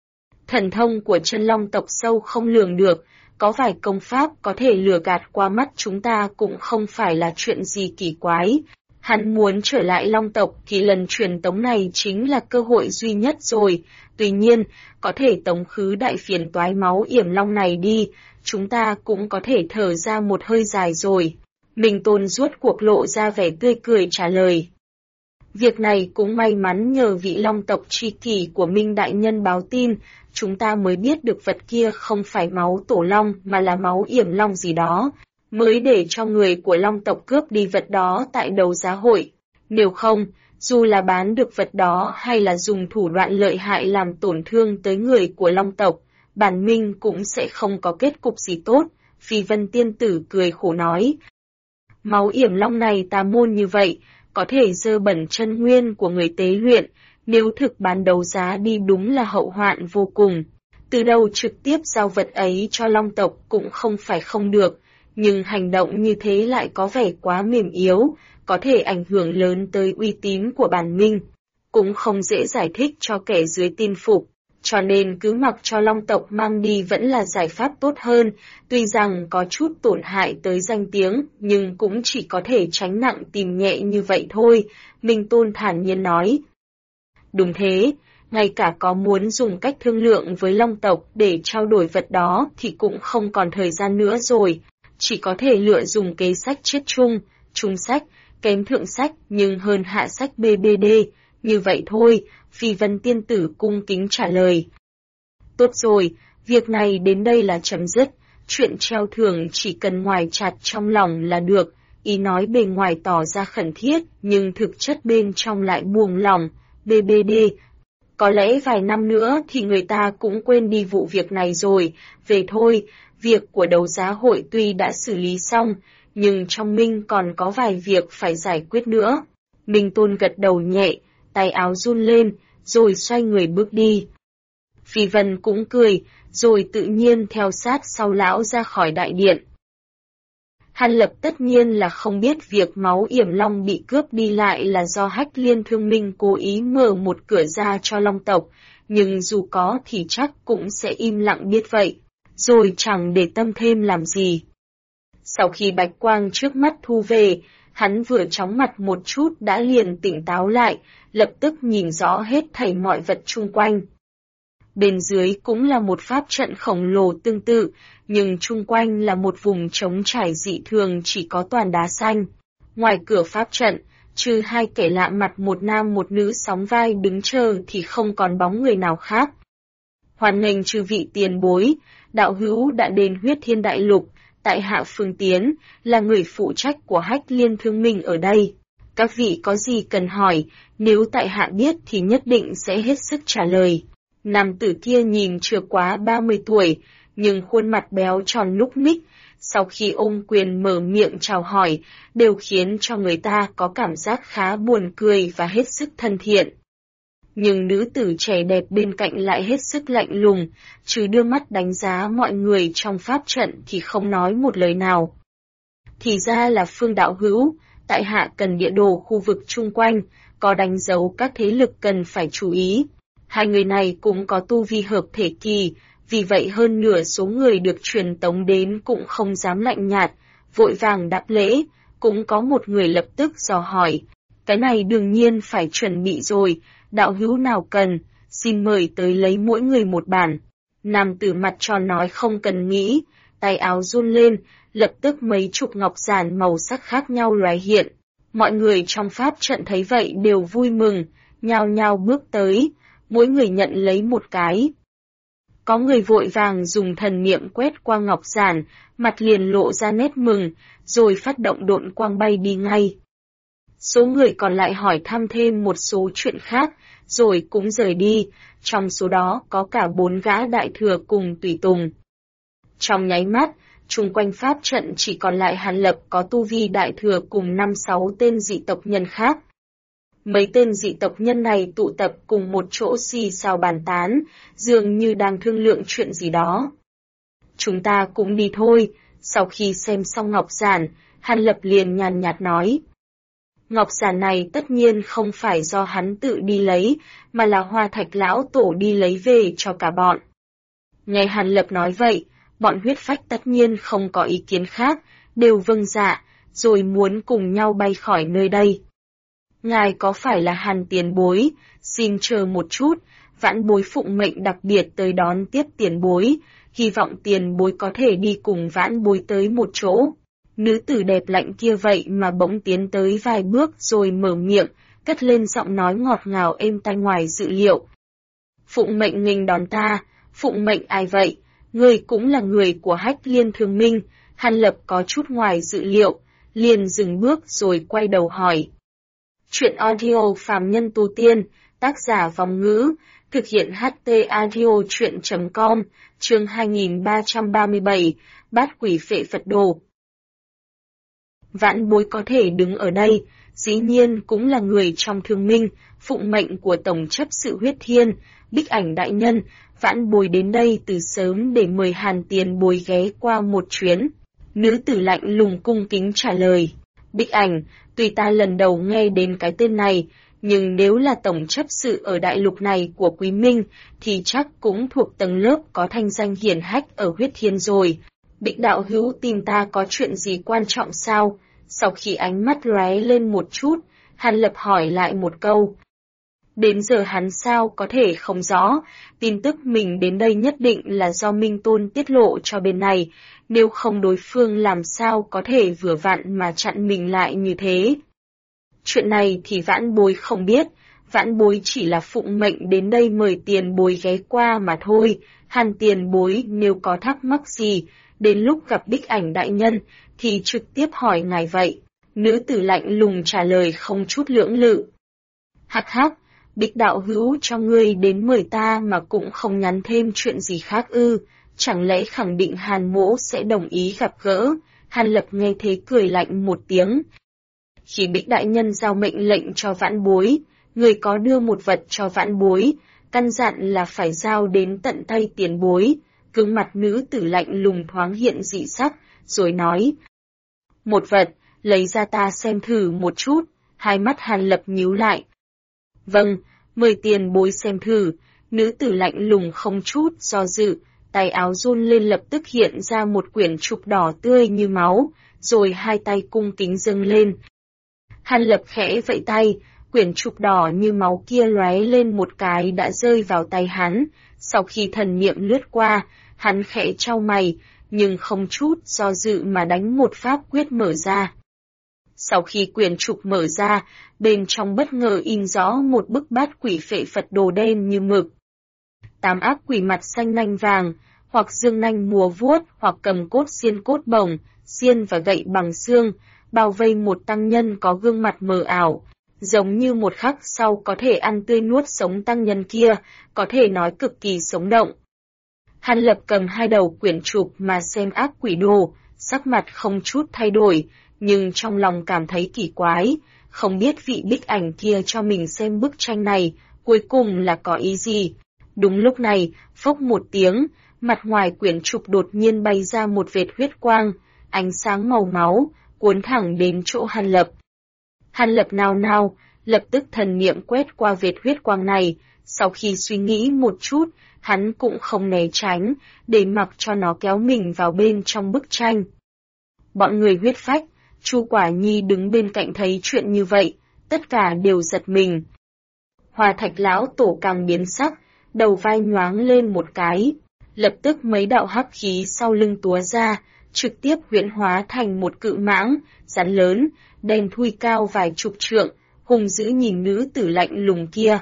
Thần thông của chân long tộc sâu không lường được, có vài công pháp có thể lừa gạt qua mắt chúng ta cũng không phải là chuyện gì kỳ quái. Hắn muốn trở lại long tộc thì lần truyền tống này chính là cơ hội duy nhất rồi. Tuy nhiên, có thể tống khứ đại phiền toái máu yểm long này đi, chúng ta cũng có thể thở ra một hơi dài rồi. Minh Tôn rốt cuộc lộ ra vẻ tươi cười trả lời. Việc này cũng may mắn nhờ vị long tộc tri kỷ của Minh Đại Nhân báo tin, chúng ta mới biết được vật kia không phải máu tổ long mà là máu yểm long gì đó, mới để cho người của long tộc cướp đi vật đó tại đấu giá hội. Nếu không, dù là bán được vật đó hay là dùng thủ đoạn lợi hại làm tổn thương tới người của long tộc, bản Minh cũng sẽ không có kết cục gì tốt. Phi Vân tiên tử cười khổ nói. Máu yểm long này tà môn như vậy, có thể dơ bẩn chân nguyên của người tế luyện, nếu thực bán đấu giá đi đúng là hậu hoạn vô cùng. Từ đầu trực tiếp giao vật ấy cho long tộc cũng không phải không được, nhưng hành động như thế lại có vẻ quá mềm yếu, có thể ảnh hưởng lớn tới uy tín của bản Minh, cũng không dễ giải thích cho kẻ dưới tin phục. Cho nên cứ mặc cho long tộc mang đi vẫn là giải pháp tốt hơn, tuy rằng có chút tổn hại tới danh tiếng, nhưng cũng chỉ có thể tránh nặng tìm nhẹ như vậy thôi, Minh Tôn thản nhiên nói. Đúng thế, ngay cả có muốn dùng cách thương lượng với long tộc để trao đổi vật đó thì cũng không còn thời gian nữa rồi, chỉ có thể lựa dùng kế sách chiết chung, trung sách, kém thượng sách nhưng hơn hạ sách BBD, như vậy thôi. Phi Vân tiên tử cung kính trả lời. Tốt rồi, việc này đến đây là chấm dứt, chuyện treo thưởng chỉ cần ngoài chặt trong lòng là được, ý nói bề ngoài tỏ ra khẩn thiết, nhưng thực chất bên trong lại buông lòng, BBD. Có lẽ vài năm nữa thì người ta cũng quên đi vụ việc này rồi, về thôi, việc của đấu giá hội tuy đã xử lý xong, nhưng trong Minh còn có vài việc phải giải quyết nữa. Minh Tôn gật đầu nhẹ, tay áo run lên, rồi xoay người bước đi. Phi Vân cũng cười, rồi tự nhiên theo sát sau lão ra khỏi đại điện. Hàn Lập tất nhiên là không biết việc máu yểm long bị cướp đi lại là do Hách Liên Thương Minh cố ý mở một cửa ra cho long tộc, nhưng dù có thì chắc cũng sẽ im lặng biết vậy, rồi chẳng để tâm thêm làm gì. Sau khi bạch quang trước mắt thu về, hắn vừa chóng mặt một chút đã liền tỉnh táo lại, lập tức nhìn rõ hết thảy mọi vật chung quanh. Bên dưới cũng là một pháp trận khổng lồ tương tự, nhưng chung quanh là một vùng trống trải dị thường chỉ có toàn đá xanh. Ngoài cửa pháp trận, trừ hai kẻ lạ mặt một nam một nữ sóng vai đứng chờ thì không còn bóng người nào khác. Hoan nghênh chư vị tiền bối, đạo hữu đã đến Huyết Thiên Đại Lục, tại hạ Phương Tiến, là người phụ trách của Hách Liên Thương Minh ở đây. Các vị có gì cần hỏi, nếu tại hạ biết thì nhất định sẽ hết sức trả lời. Nam tử kia nhìn chưa quá 30 tuổi, nhưng khuôn mặt béo tròn núc ních, sau khi ôm quyền mở miệng chào hỏi, đều khiến cho người ta có cảm giác khá buồn cười và hết sức thân thiện. Nhưng nữ tử trẻ đẹp bên cạnh lại hết sức lạnh lùng, trừ đưa mắt đánh giá mọi người trong pháp trận thì không nói một lời nào. Thì ra là Phương đạo hữu, tại hạ cần địa đồ khu vực chung quanh, có đánh dấu các thế lực cần phải chú ý. Hai người này cũng có tu vi hợp thể kỳ, vì vậy hơn nửa số người được truyền tống đến cũng không dám lạnh nhạt, vội vàng đáp lễ, cũng có một người lập tức dò hỏi. Cái này đương nhiên phải chuẩn bị rồi, đạo hữu nào cần, xin mời tới lấy mỗi người một bản. Nam tử mặt tròn nói không cần nghĩ, tay áo run lên, lập tức mấy chục ngọc giản màu sắc khác nhau lóe hiện. Mọi người trong pháp trận thấy vậy đều vui mừng, nhao nhao bước tới, mỗi người nhận lấy một cái. Có người vội vàng dùng thần niệm quét qua ngọc giản, mặt liền lộ ra nét mừng, rồi phát động độn quang bay đi ngay. Số người còn lại hỏi thăm thêm một số chuyện khác, rồi cũng rời đi, trong số đó có cả 4 gã đại thừa cùng tùy tùng. Trong nháy mắt, chung quanh pháp trận chỉ còn lại Hàn Lập có tu vi đại thừa cùng 5-6 tên dị tộc nhân khác. Mấy tên dị tộc nhân này tụ tập cùng một chỗ xì xào bàn tán, dường như đang thương lượng chuyện gì đó. Chúng ta cũng đi thôi, sau khi xem xong ngọc giản, Hàn Lập liền nhàn nhạt nói. Ngọc giản này tất nhiên không phải do hắn tự đi lấy, mà là Hoa Thạch lão tổ đi lấy về cho cả bọn. Nghe Hàn Lập nói vậy, bọn huyết phách tất nhiên không có ý kiến khác, đều vâng dạ, rồi muốn cùng nhau bay khỏi nơi đây. Ngài có phải là Hàn tiền bối, xin chờ một chút, vãn bối phụng mệnh đặc biệt tới đón tiếp tiền bối, hy vọng tiền bối có thể đi cùng vãn bối tới một chỗ. Nữ tử đẹp lạnh kia vậy mà bỗng tiến tới vài bước rồi mở miệng, cất lên giọng nói ngọt ngào êm tai ngoài dự liệu. Phụng mệnh nghênh đón ta, phụng mệnh ai vậy? Người cũng là người của Hách Liên Thương Minh. Hàn Lập có chút ngoài dự liệu, liền dừng bước rồi quay đầu hỏi. Chuyện audio phàm nhân tu tiên, tác giả Vong Ngữ, thực hiện HT audio chuyện.com, chương 2337, Bát Quỷ Phệ Phật Đồ. Vãn bối có thể đứng ở đây, dĩ nhiên cũng là người trong Thương Minh, phụng mệnh của Tổng chấp sự Huyết Thiên, Bích Ảnh đại nhân, vãn bối đến đây từ sớm để mời Hàn tiền bối ghé qua một chuyến. Nữ tử lạnh lùng cung kính trả lời. Bích Ảnh, tuy ta lần đầu nghe đến cái tên này, nhưng nếu là tổng chấp sự ở đại lục này của Quý Minh, thì chắc cũng thuộc tầng lớp có thanh danh hiển hách ở Huyết Thiên rồi. Bích đạo hữu tìm ta có chuyện gì quan trọng sao? Sau khi ánh mắt lóe lên một chút, Hàn Lập hỏi lại một câu. Đến giờ hắn sao có thể không rõ, tin tức mình đến đây nhất định là do Minh Tôn tiết lộ cho bên này, nếu không đối phương làm sao có thể vừa vặn mà chặn mình lại như thế. Chuyện này thì vãn bối không biết, vãn bối chỉ là phụng mệnh đến đây mời tiền bối ghé qua mà thôi, Hàn tiền bối nếu có thắc mắc gì, đến lúc gặp Bích Ảnh đại nhân thì trực tiếp hỏi ngài vậy. Nữ tử lạnh lùng trả lời không chút lưỡng lự. Hắc hắc, Bích đạo hữu cho ngươi đến mời ta mà cũng không nhắn thêm chuyện gì khác ư, chẳng lẽ khẳng định Hàn mỗ sẽ đồng ý gặp gỡ? Hàn Lập nghe thế cười lạnh một tiếng. Khi Bích đại nhân giao mệnh lệnh cho vãn bối, người có đưa một vật cho vãn bối, căn dặn là phải giao đến tận tay tiền bối. Gương mặt nữ tử lạnh lùng thoáng hiện dị sắc, rồi nói. Một vật, lấy ra ta xem thử một chút, hai mắt Hàn Lập nhíu lại. Vâng, mời tiền bối xem thử, nữ tử lạnh lùng không chút do dự, tay áo run lên lập tức hiện ra một quyển trục đỏ tươi như máu, rồi hai tay cung kính dâng lên. Hàn Lập khẽ vẫy tay, quyển trục đỏ như máu kia lóe lên một cái đã rơi vào tay hắn, sau khi thần niệm lướt qua, hắn khẽ trao mày, nhưng không chút do dự mà đánh một pháp quyết mở ra. Sau khi quyển trục mở ra, bên trong bất ngờ in rõ một bức bát quỷ phệ Phật đồ đen như mực. 8 ác quỷ mặt xanh nanh vàng, hoặc dương nanh múa vuốt, hoặc cầm cốt xiên cốt bổng, xiên và gậy bằng xương, bao vây một tăng nhân có gương mặt mờ ảo, giống như một khắc sau có thể ăn tươi nuốt sống tăng nhân kia, có thể nói cực kỳ sống động. Hàn Lập cầm hai đầu quyển trục mà xem ác quỷ đồ, sắc mặt không chút thay đổi, nhưng trong lòng cảm thấy kỳ quái, không biết vị Bích Ảnh kia cho mình xem bức tranh này, cuối cùng là có ý gì. Đúng lúc này, phốc một tiếng, mặt ngoài quyển trục đột nhiên bay ra một vệt huyết quang, ánh sáng màu máu, cuốn thẳng đến chỗ Hàn Lập. Hàn Lập nao nao, lập tức thần niệm quét qua vệt huyết quang này, sau khi suy nghĩ một chút, hắn cũng không né tránh, để mặc cho nó kéo mình vào bên trong bức tranh. Bọn người huyết phách, Chu Quả Nhi đứng bên cạnh thấy chuyện như vậy, tất cả đều giật mình. Hoa Thạch lão tổ càng biến sắc, đầu vai nhoáng lên một cái, lập tức mấy đạo hắc khí sau lưng túa ra, trực tiếp huyễn hóa thành một cự mãng, rắn lớn, đen thui cao vài chục trượng, hung dữ nhìn nữ tử lạnh lùng kia.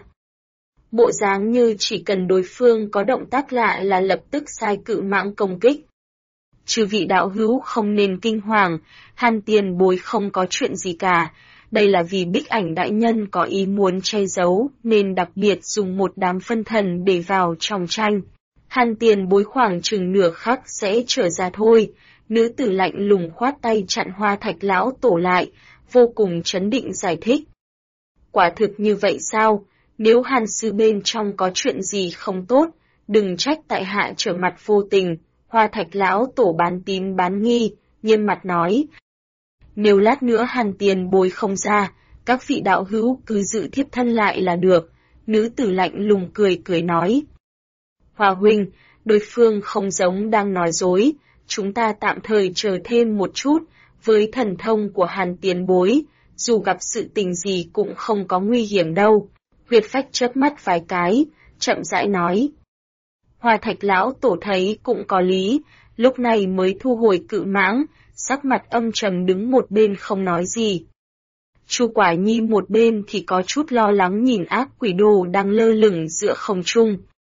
Bộ dáng như chỉ cần đối phương có động tác lạ là lập tức sai cự mãng công kích. Chư vị đạo hữu không nên kinh hoàng, Hàn tiền bối không có chuyện gì cả. Đây là vì Bích Ảnh đại nhân có ý muốn che giấu, nên đặc biệt dùng một đám phân thần để vào trong tranh. Hàn tiền bối khoảng chừng nửa khắc sẽ trở ra thôi. Nữ tử lạnh lùng khoát tay chặn Hoa Thạch lão tổ lại, vô cùng trấn định giải thích. Quả thực như vậy sao? Nếu Hàn sư bên trong có chuyện gì không tốt, đừng trách tại hạ trở mặt vô tình. Hoa Thạch lão tổ bán tín bán nghi, nghiêm mặt nói. Nếu lát nữa Hàn tiền bối không ra, các vị đạo hữu cứ giữ thiếp thân lại là được. Nữ tử lạnh lùng cười cười nói. Hoa huynh, đối phương không giống đang nói dối, chúng ta tạm thời chờ thêm một chút, với thần thông của Hàn tiền bối, dù gặp sự tình gì cũng không có nguy hiểm đâu. Huyết phách chớp mắt vài cái, chậm rãi nói. Hoa Thạch lão tổ thấy cũng có lý, lúc này mới thu hồi cự mãng, sắc mặt âm trầm đứng một bên không nói gì. Chu Quả Nhi một bên thì có chút lo lắng nhìn ác quỷ đồ đang lơ lửng giữa không trung.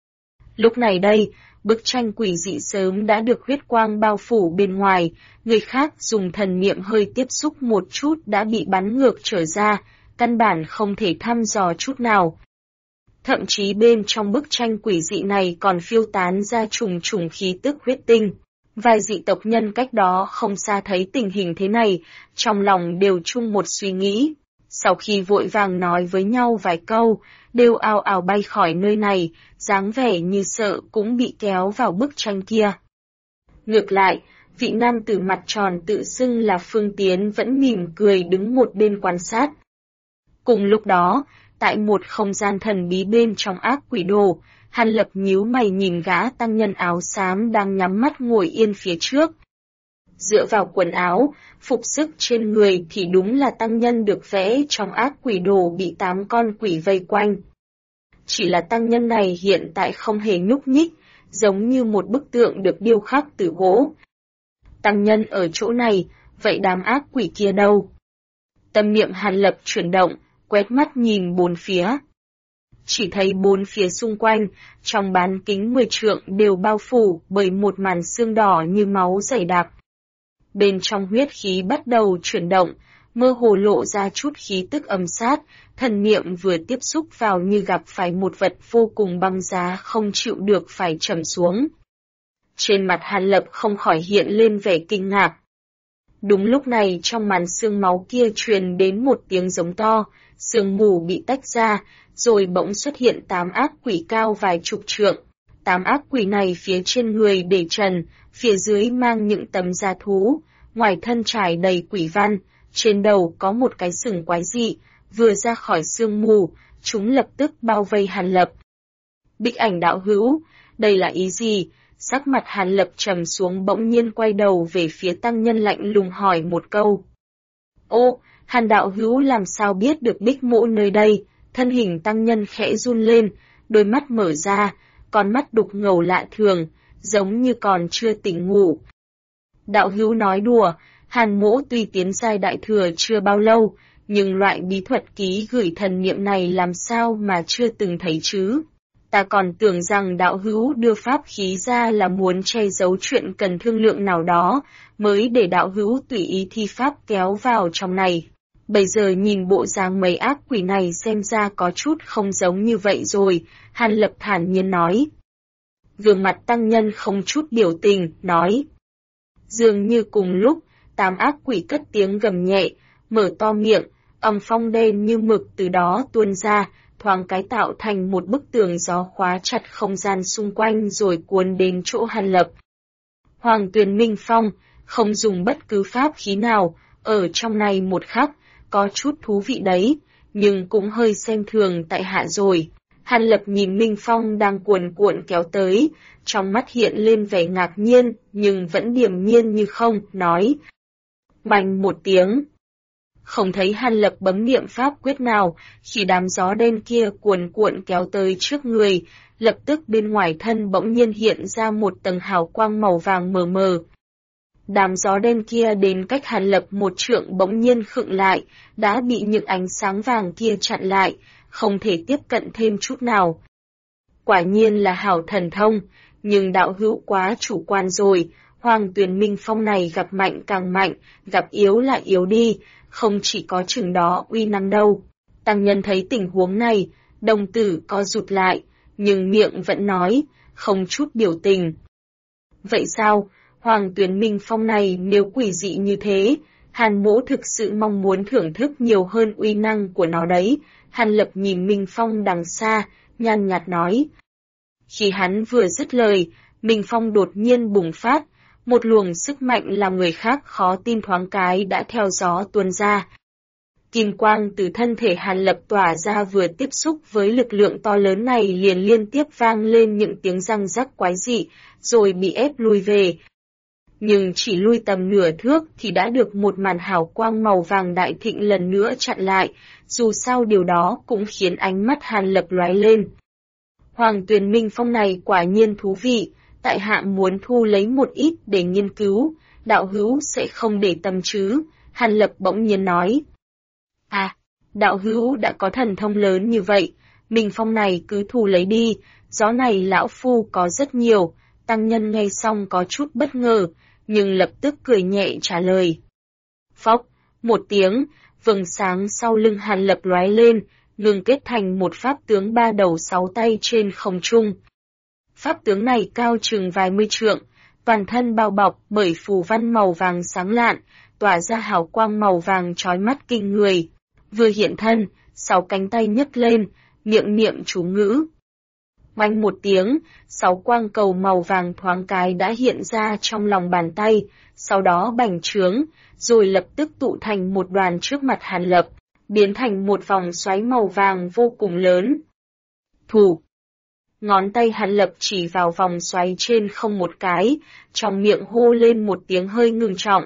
Lúc này đây, bức tranh quỷ dị sớm đã được huyết quang bao phủ bên ngoài, người khác dùng thần niệm hơi tiếp xúc một chút đã bị bắn ngược trở ra, căn bản không thể thăm dò chút nào. Thậm chí bên trong bức tranh quỷ dị này còn phiêu tán ra trùng trùng khí tức huyết tinh. Vài dị tộc nhân cách đó không xa thấy tình hình thế này, trong lòng đều chung một suy nghĩ. Sau khi vội vàng nói với nhau vài câu, đều ào ào bay khỏi nơi này, dáng vẻ như sợ cũng bị kéo vào bức tranh kia. Ngược lại, vị nam tử mặt tròn tự xưng là Phương Tiến vẫn mỉm cười đứng một bên quan sát. Cùng lúc đó, tại một không gian thần bí bên trong ác quỷ đồ, Hàn Lập nhíu mày nhìn gã tăng nhân áo xám đang nhắm mắt ngồi yên phía trước. Dựa vào quần áo, phục sức trên người thì đúng là tăng nhân được vẽ trong ác quỷ đồ bị 8 con quỷ vây quanh. Chỉ là tăng nhân này hiện tại không hề nhúc nhích, giống như một bức tượng được điêu khắc từ gỗ. Tăng nhân ở chỗ này, vậy đám ác quỷ kia đâu? Tâm niệm Hàn Lập chuyển động, quét mắt nhìn bốn phía. Chỉ thấy bốn phía xung quanh, trong bán kính 10 trượng đều bao phủ bởi một màn xương đỏ như máu dày đặc. Bên trong huyết khí bắt đầu chuyển động, mơ hồ lộ ra chút khí tức âm sát, thần niệm vừa tiếp xúc vào như gặp phải một vật vô cùng băng giá không chịu được phải trầm xuống. Trên mặt Hàn Lập không khỏi hiện lên vẻ kinh ngạc. Đúng lúc này trong màn xương máu kia truyền đến một tiếng giống to, sương mù bị tách ra, rồi bỗng xuất hiện 8 ác quỷ cao vài chục trượng. 8 ác quỷ này phía trên người để trần, phía dưới mang những tấm da thú, ngoài thân trải đầy quỷ văn, trên đầu có một cái sừng quái dị, vừa ra khỏi sương mù, chúng lập tức bao vây Hàn Lập. Bích Ảnh đạo hữu, đây là ý gì? Sắc mặt Hàn Lập trầm xuống bỗng nhiên quay đầu về phía tăng nhân lạnh lùng hỏi một câu. Ô, Hàn đạo hữu làm sao biết được Bích Mộ nơi đây? Thân hình tăng nhân khẽ run lên, đôi mắt mở ra, con mắt đục ngầu lạ thường, giống như còn chưa tỉnh ngủ. Đạo hữu nói đùa, Hàn Mỗ tuy tiến giai đại thừa chưa bao lâu, nhưng loại bí thuật ký gửi thần niệm này làm sao mà chưa từng thấy chứ? Ta còn tưởng rằng đạo hữu đưa pháp khí ra là muốn che giấu chuyện cần thương lượng nào đó, mới để đạo hữu tùy ý thi pháp kéo vào trong này. Bây giờ nhìn bộ dáng mấy ác quỷ này xem ra có chút không giống như vậy rồi, Hàn Lập thản nhiên nói. Gương mặt tăng nhân không chút biểu tình, nói. Dường như cùng lúc, 8 ác quỷ cất tiếng gầm nhẹ, mở to miệng, âm phong đen như mực từ đó tuôn ra, thoáng cái tạo thành một bức tường gió khóa chặt không gian xung quanh rồi cuốn đến chỗ Hàn Lập. Hoàng Tuyền Minh Phong, không dùng bất cứ pháp khí nào, ở trong này một khắc, có chút thú vị đấy, nhưng cũng hơi xem thường tại hạ rồi. Hàn Lập nhìn Minh Phong đang cuồn cuộn kéo tới, trong mắt hiện lên vẻ ngạc nhiên, nhưng vẫn điềm nhiên như không, nói. Bành một tiếng. Không thấy Hàn Lập bấm niệm pháp quyết nào, khi đám gió đen kia cuồn cuộn kéo tới trước người, lập tức bên ngoài thân bỗng nhiên hiện ra một tầng hào quang màu vàng mờ mờ. Đám gió đen kia đến cách Hàn Lập một trượng bỗng nhiên khựng lại, đã bị những ánh sáng vàng kia chặn lại, không thể tiếp cận thêm chút nào. Quả nhiên là hảo thần thông, nhưng đạo hữu quá chủ quan rồi, Hoàng Tuyền Minh Phong này gặp mạnh càng mạnh, gặp yếu lại yếu đi, không chỉ có chừng đó uy năng đâu. Tăng nhân thấy tình huống này, đồng tử co rụt lại, nhưng miệng vẫn nói, không chút biểu tình. Vậy sao, Hoàng Tuyền Minh Phong này nếu quỷ dị như thế, Hàn Mỗ thực sự mong muốn thưởng thức nhiều hơn uy năng của nó đấy. Hàn Lập nhìn Minh Phong đằng xa, nhàn nhạt nói. Khi hắn vừa dứt lời, Minh Phong đột nhiên bùng phát, một luồng sức mạnh làm người khác khó tin thoáng cái đã theo gió tuôn ra. Kim quang từ thân thể Hàn Lập tỏa ra vừa tiếp xúc với lực lượng to lớn này liền liên tiếp vang lên những tiếng răng rắc quái dị, rồi bị ép lui về. Nhưng chỉ lui tầm nửa thước thì đã được một màn hào quang màu vàng đại thịnh lần nữa chặn lại, dù sao điều đó cũng khiến ánh mắt Hàn Lập lóe lên. Hoàng Tuyền Minh Phong này quả nhiên thú vị, tại hạ muốn thu lấy một ít để nghiên cứu, đạo hữu sẽ không để tâm chứ, Hàn Lập bỗng nhiên nói. À, đạo hữu đã có thần thông lớn như vậy, Minh Phong này cứ thu lấy đi, gió này lão phu có rất nhiều, tăng nhân nghe xong có chút bất ngờ, nhưng lập tức cười nhẹ trả lời. Phốc, một tiếng, vầng sáng sau lưng Hàn Lập lóe lên, ngừng kết thành một pháp tướng 3 đầu 6 tay trên không trung. Pháp tướng này cao chừng vài mươi trượng, toàn thân bao bọc bởi phù văn màu vàng sáng lạn, tỏa ra hào quang màu vàng chói mắt kinh người. Vừa hiện thân, 6 cánh tay nhấc lên, miệng niệm chú ngữ. Oanh một tiếng, 6 quang cầu màu vàng thoáng cái đã hiện ra trong lòng bàn tay, sau đó bành trướng, rồi lập tức tụ thành một đoàn trước mặt Hàn Lập, biến thành một vòng xoáy màu vàng vô cùng lớn. Thủ! Ngón tay Hàn Lập chỉ vào vòng xoáy trên không một cái, trong miệng hô lên một tiếng hơi ngưng trọng.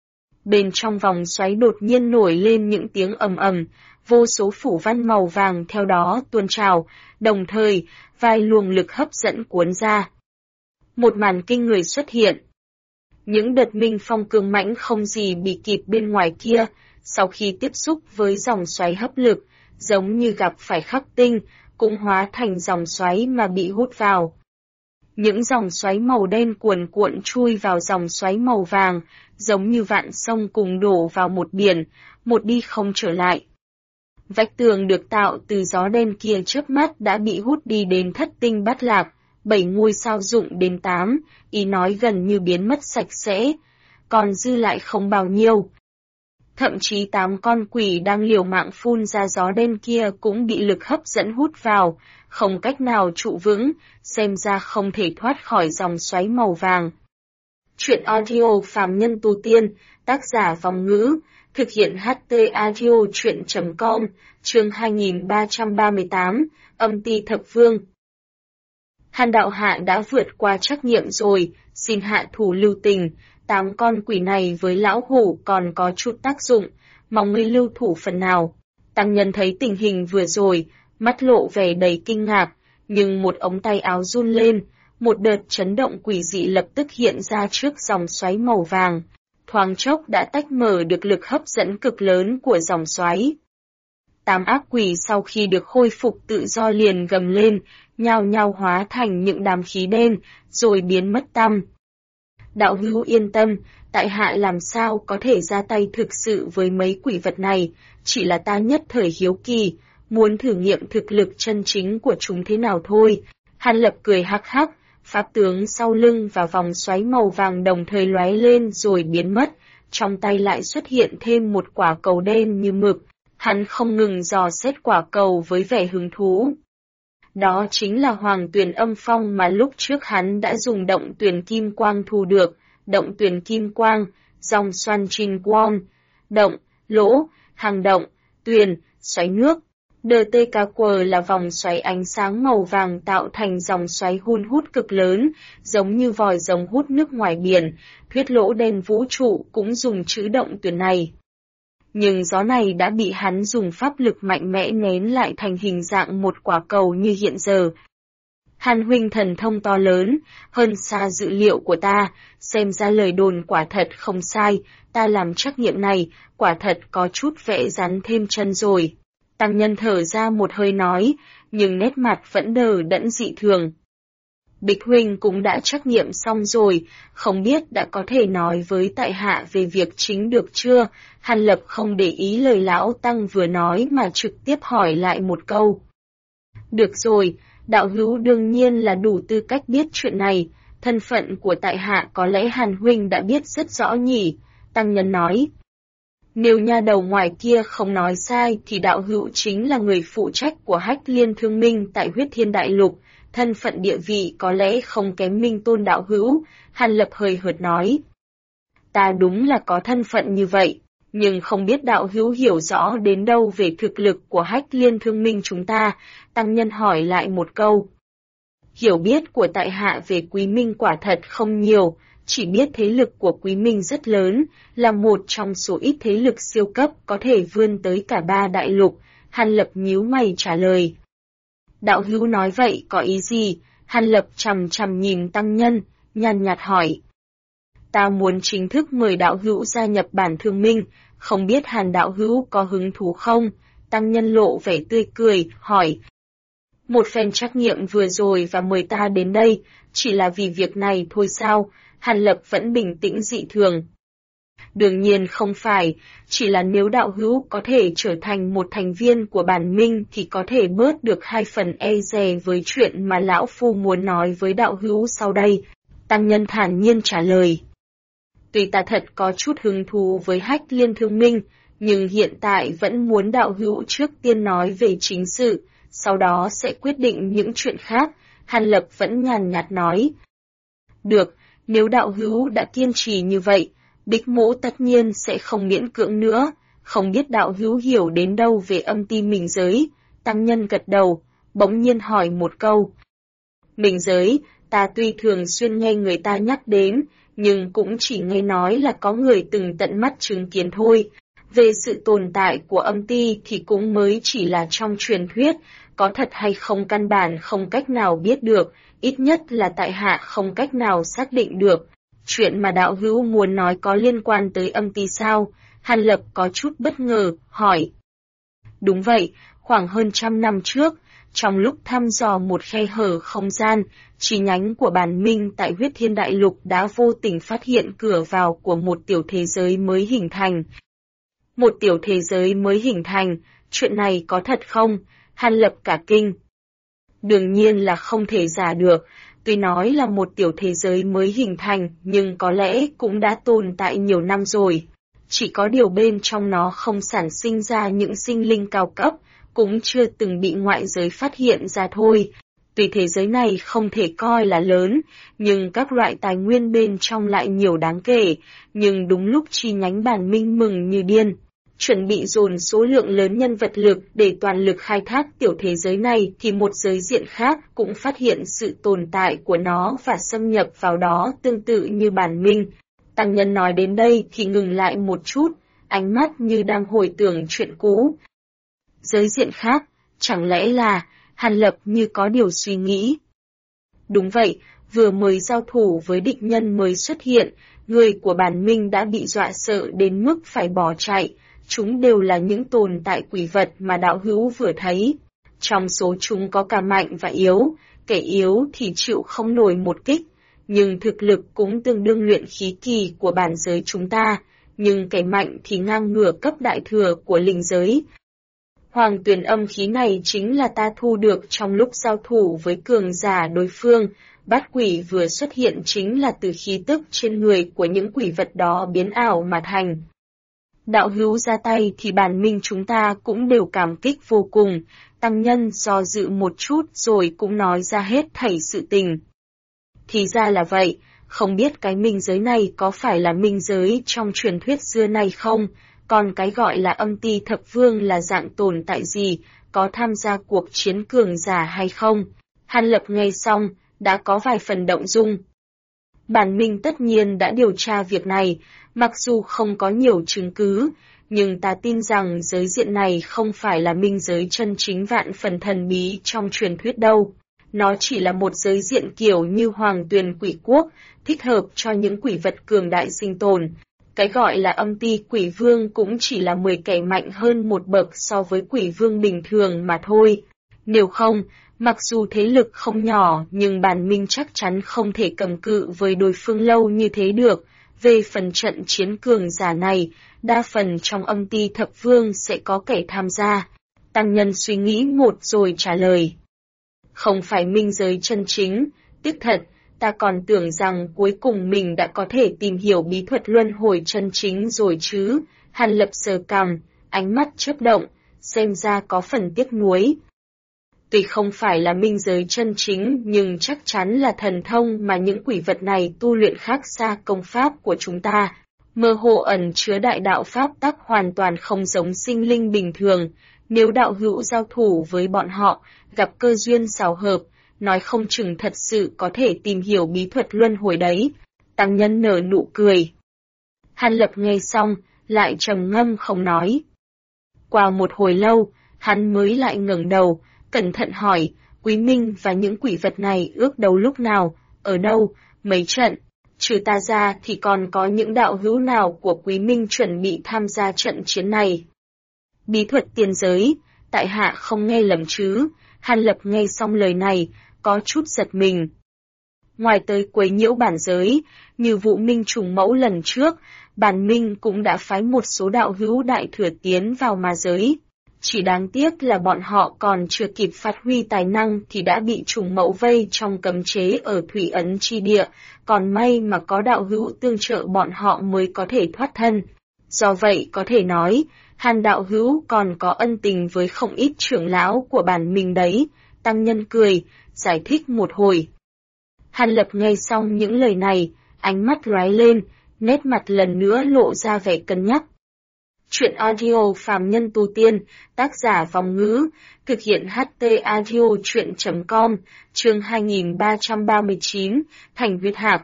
Bên trong vòng xoáy đột nhiên nổi lên những tiếng ầm ầm, vô số phủ văn màu vàng theo đó tuôn trào, đồng thời, vài luồng lực hấp dẫn cuốn ra. Một màn kinh người xuất hiện. Những đợt minh phong cường mãnh không gì bị kịp bên ngoài kia, sau khi tiếp xúc với dòng xoáy hấp lực, giống như gặp phải khắc tinh, cũng hóa thành dòng xoáy mà bị hút vào. Những dòng xoáy màu đen cuồn cuộn chui vào dòng xoáy màu vàng, giống như vạn sông cùng đổ vào một biển, một đi không trở lại. Vách tường được tạo từ gió đen kia chớp mắt đã bị hút đi đến thất tinh bát lạc, 7 ngôi sao dụng đến 8, ý nói gần như biến mất sạch sẽ, còn dư lại không bao nhiêu. Thậm chí 8 con quỷ đang liều mạng phun ra gió đen kia cũng bị lực hấp dẫn hút vào, không cách nào trụ vững, xem ra không thể thoát khỏi dòng xoáy màu vàng. Chuyện audio phàm nhân tu tiên, tác giả Vong Ngữ, thực hiện HT audio chuyện.com, chương 2338, âm ti thập vương. Hàn đạo hạ đã vượt qua trắc nghiệm rồi, xin hạ thủ lưu tình, 8 con quỷ này với lão hủ còn có chút tác dụng, mong ngươi lưu thủ phần nào. Tăng nhân thấy tình hình vừa rồi, mắt lộ vẻ đầy kinh ngạc, nhưng một ống tay áo run lên, một đợt chấn động quỷ dị lập tức hiện ra trước dòng xoáy màu vàng, thoáng chốc đã tách mở được lực hấp dẫn cực lớn của dòng xoáy. 8 ác quỷ sau khi được khôi phục tự do liền gầm lên, nhao nhao hóa thành những đám khí đen, rồi biến mất tăm. Đạo hữu yên tâm, tại hạ làm sao có thể ra tay thực sự với mấy quỷ vật này, chỉ là ta nhất thời hiếu kỳ, muốn thử nghiệm thực lực chân chính của chúng thế nào thôi. Hàn Lập cười hắc hắc, pháp tướng sau lưng và vòng xoáy màu vàng đồng thời lóe lên rồi biến mất, trong tay lại xuất hiện thêm một quả cầu đen như mực, hắn không ngừng dò xét quả cầu với vẻ hứng thú. Đó chính là Hoàng Tuyền Âm Phong mà lúc trước hắn đã dùng động tuyền kim quang thu được, động tuyền kim quang, dòng xoan trinh quang, động, lỗ, hang động, tuyền, xoáy nước. DTKQ là vòng xoáy ánh sáng màu vàng tạo thành dòng xoáy hun hút cực lớn, giống như vòi rồng hút nước ngoài biển. Thuyết lỗ đen vũ trụ cũng dùng chữ động từ này. Nhưng gió này đã bị hắn dùng pháp lực mạnh mẽ nén lại thành hình dạng một quả cầu như hiện giờ. Hàn huynh thần thông to lớn, hơn xa dự liệu của ta, xem ra lời đồn quả thật không sai, ta làm trắc nghiệm này, quả thật có chút vẽ rắn thêm chân rồi. Tăng nhân thở ra một hơi nói, nhưng nét mặt vẫn đờ đẫn dị thường. Bích huynh cũng đã trắc nghiệm xong rồi, không biết đã có thể nói với tại hạ về việc chính được chưa? Hàn Lập không để ý lời lão tăng vừa nói mà trực tiếp hỏi lại một câu. Được rồi, đạo hữu đương nhiên là đủ tư cách biết chuyện này, thân phận của tại hạ có lẽ Hàn huynh đã biết rất rõ nhỉ, tăng nhân nói. Nếu nha đầu ngoài kia không nói sai thì đạo hữu chính là người phụ trách của Hách Liên Thương Minh tại Huyết Thiên Đại Lục, thân phận địa vị có lẽ không kém Minh Tôn đạo hữu, Hàn Lập hơi hợt nói. Ta đúng là có thân phận như vậy, nhưng không biết đạo hữu hiểu rõ đến đâu về thực lực của Hách Liên Thương Minh chúng ta, tăng nhân hỏi lại một câu. Hiểu biết của tại hạ về Quý Minh quả thật không nhiều, chỉ biết thế lực của Quý Minh rất lớn, là một trong số ít thế lực siêu cấp có thể vươn tới cả 3 đại lục, Hàn Lập nhíu mày trả lời. Đạo hữu nói vậy có ý gì? Hàn Lập chằm chằm nhìn tăng nhân, nhàn nhạt hỏi. Ta muốn chính thức mời đạo hữu gia nhập bản Thương Minh, không biết Hàn đạo hữu có hứng thú không? Tăng nhân lộ vẻ tươi cười, hỏi. Một phen trắc nghiệm vừa rồi và mời ta đến đây, chỉ là vì việc này thôi sao? Hàn Lập vẫn bình tĩnh dị thường. Đương nhiên không phải, chỉ là nếu đạo hữu có thể trở thành một thành viên của bản minh thì có thể bớt được 2 phần e dè với chuyện mà lão phu muốn nói với đạo hữu sau đây. Tăng nhân thản nhiên trả lời. Tuy ta thật có chút hứng thú với Hách Liên Thương Minh, nhưng hiện tại vẫn muốn đạo hữu trước tiên nói về chính sự, sau đó sẽ quyết định những chuyện khác, Hàn Lập vẫn nhàn nhạt nói. Được, nếu đạo hữu đã kiên trì như vậy, Bích Mỗ tất nhiên sẽ không miễn cưỡng nữa, không biết đạo hữu hiểu đến đâu về âm ti minh giới, tăng nhân gật đầu, bỗng nhiên hỏi một câu. Minh giới, ta tuy thường xuyên nghe người ta nhắc đến, nhưng cũng chỉ nghe nói là có người từng tận mắt chứng kiến thôi. Về sự tồn tại của âm ti thì cũng mới chỉ là trong truyền thuyết, có thật hay không căn bản không cách nào biết được, ít nhất là tại hạ không cách nào xác định được. Chuyện mà đạo hữu muốn nói có liên quan tới âm ti sao? Hàn Lập có chút bất ngờ, hỏi. Đúng vậy, khoảng hơn 100 năm trước, trong lúc thăm dò một khe hở không gian, chi nhánh của bản minh tại Huyết Thiên Đại Lục đã vô tình phát hiện cửa vào của một tiểu thế giới mới hình thành. Một tiểu thế giới mới hình thành, chuyện này có thật không? Hàn Lập cả kinh. Đương nhiên là không thể giả được, tuy nói là một tiểu thế giới mới hình thành nhưng có lẽ cũng đã tồn tại nhiều năm rồi. Chỉ có điều bên trong nó không sản sinh ra những sinh linh cao cấp, cũng chưa từng bị ngoại giới phát hiện ra thôi. Tuy thế giới này không thể coi là lớn, nhưng các loại tài nguyên bên trong lại nhiều đáng kể, nhưng đúng lúc chi nhánh bản minh mừng như điên. Chuẩn bị dồn số lượng lớn nhân vật lực để toàn lực khai thác tiểu thế giới này thì một giới diện khác cũng phát hiện sự tồn tại của nó và xâm nhập vào đó tương tự như bản minh. Tăng nhân nói đến đây thì ngừng lại một chút, ánh mắt như đang hồi tưởng chuyện cũ. Giới diện khác, chẳng lẽ là, Hàn Lập như có điều suy nghĩ. Đúng vậy, vừa mới giao thủ với địch nhân mới xuất hiện, người của bản minh đã bị dọa sợ đến mức phải bỏ chạy. Chúng đều là những tồn tại quỷ vật mà đạo hữu vừa thấy. Trong số chúng có cả mạnh và yếu, kẻ yếu thì chịu không nổi một kích, nhưng thực lực cũng tương đương luyện khí kỳ của bản giới chúng ta, nhưng kẻ mạnh thì ngang ngửa cấp đại thừa của linh giới. Hoàng tuyển âm khí này chính là ta thu được trong lúc giao thủ với cường giả đối phương, bát quỷ vừa xuất hiện chính là từ khí tức trên người của những quỷ vật đó biến ảo mà thành. Đạo hữu ra tay thì bản minh chúng ta cũng đều cảm kích vô cùng, tăng nhân do dự một chút rồi cũng nói ra hết thảy sự tình. Thì ra là vậy, không biết cái minh giới này có phải là minh giới trong truyền thuyết xưa này không? Còn cái gọi là âm ti thập vương là dạng tồn tại gì, có tham gia cuộc chiến cường giả hay không? Hàn Lập nghe xong, đã có vài phần động dung. Bản Minh tất nhiên đã điều tra việc này, mặc dù không có nhiều chứng cứ, nhưng ta tin rằng giới diện này không phải là minh giới chân chính vạn phần thần bí trong truyền thuyết đâu. Nó chỉ là một giới diện kiểu như hoàng tuyền quỷ quốc, thích hợp cho những quỷ vật cường đại sinh tồn. Cái gọi là âm ti quỷ vương cũng chỉ là 10 kẻ mạnh hơn một bậc so với quỷ vương bình thường mà thôi. Nếu không, mặc dù thế lực không nhỏ nhưng bản Minh chắc chắn không thể cầm cự với đối phương lâu như thế được. Về phần trận chiến cường giả này, đa phần trong âm ti thập vương sẽ có kẻ tham gia. Tăng nhân suy nghĩ một rồi trả lời. Không phải minh giới chân chính, tiếc thật, ta còn tưởng rằng cuối cùng mình đã có thể tìm hiểu bí thuật luân hồi chân chính rồi chứ. Hàn Lập sờ cằm, ánh mắt chớp động, xem ra có phần tiếc nuối. Tuy không phải là minh giới chân chính nhưng chắc chắn là thần thông mà những quỷ vật này tu luyện khác xa công pháp của chúng ta. Mơ hồ ẩn chứa đại đạo pháp tắc hoàn toàn không giống sinh linh bình thường. Nếu đạo hữu giao thủ với bọn họ, gặp cơ duyên xảo hợp, nói không chừng thật sự có thể tìm hiểu bí thuật luân hồi đấy. Tăng nhân nở nụ cười. Hàn Lập nghe xong, lại trầm ngâm không nói. Qua một hồi lâu, hắn mới lại ngẩng đầu, cẩn thận hỏi, Quý Minh và những quỷ vật này ước đấu lúc nào, ở đâu, mấy trận? Trừ ta ra thì còn có những đạo hữu nào của Quý Minh chuẩn bị tham gia trận chiến này? Bí thuật tiên giới, tại hạ không nghe lầm chứ? Hàn Lập nghe xong lời này, có chút giật mình. Ngoài tới quấy nhiễu bản giới, như vụ Minh trùng mẫu lần trước, bản Minh cũng đã phái một số đạo hữu đại thừa tiến vào ma giới. Chỉ đáng tiếc là bọn họ còn chưa kịp phát huy tài năng thì đã bị trùng mẫu vây trong cấm chế ở Thủy Ấn chi địa, còn may mà có đạo hữu tương trợ bọn họ mới có thể thoát thân. Do vậy có thể nói, Hàn đạo hữu còn có ân tình với không ít trưởng lão của bản mình đấy. Tăng nhân cười, giải thích một hồi. Hàn Lập nghe xong những lời này, ánh mắt lóe lên, nét mặt lần nữa lộ ra vẻ cân nhắc. Chuyện audio phàm nhân tu tiên, tác giả Vòng Ngữ, thực hiện HT audio chuyện.com, chương 2339, Thành huyết hạc.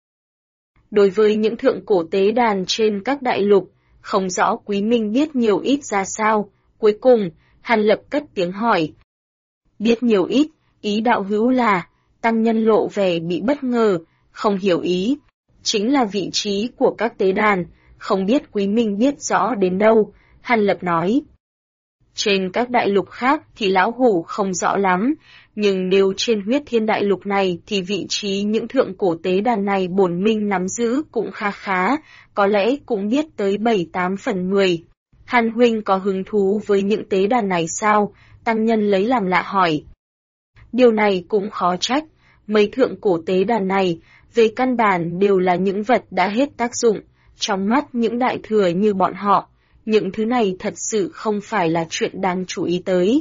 Đối với những thượng cổ tế đàn trên các đại lục, không rõ Quý Minh biết nhiều ít ra sao, cuối cùng, Hàn Lập cất tiếng hỏi. Biết nhiều ít, ý đạo hữu là, tăng nhân lộ vẻ bị bất ngờ, không hiểu ý, chính là vị trí của các tế đàn. Không biết Quý Minh biết rõ đến đâu, Hàn Lập nói. Trên các đại lục khác thì lão hủ không rõ lắm, nhưng nếu trên huyết thiên đại lục này thì vị trí những thượng cổ tế đàn này bổn Minh nắm giữ cũng khá khá, có lẽ cũng biết tới 7-8 phần 10. Hàn huynh có hứng thú với những tế đàn này sao? Tăng nhân lấy làm lạ hỏi. Điều này cũng khó trách, mấy thượng cổ tế đàn này, về căn bản đều là những vật đã hết tác dụng. Trong mắt những đại thừa như bọn họ, những thứ này thật sự không phải là chuyện đáng chú ý tới.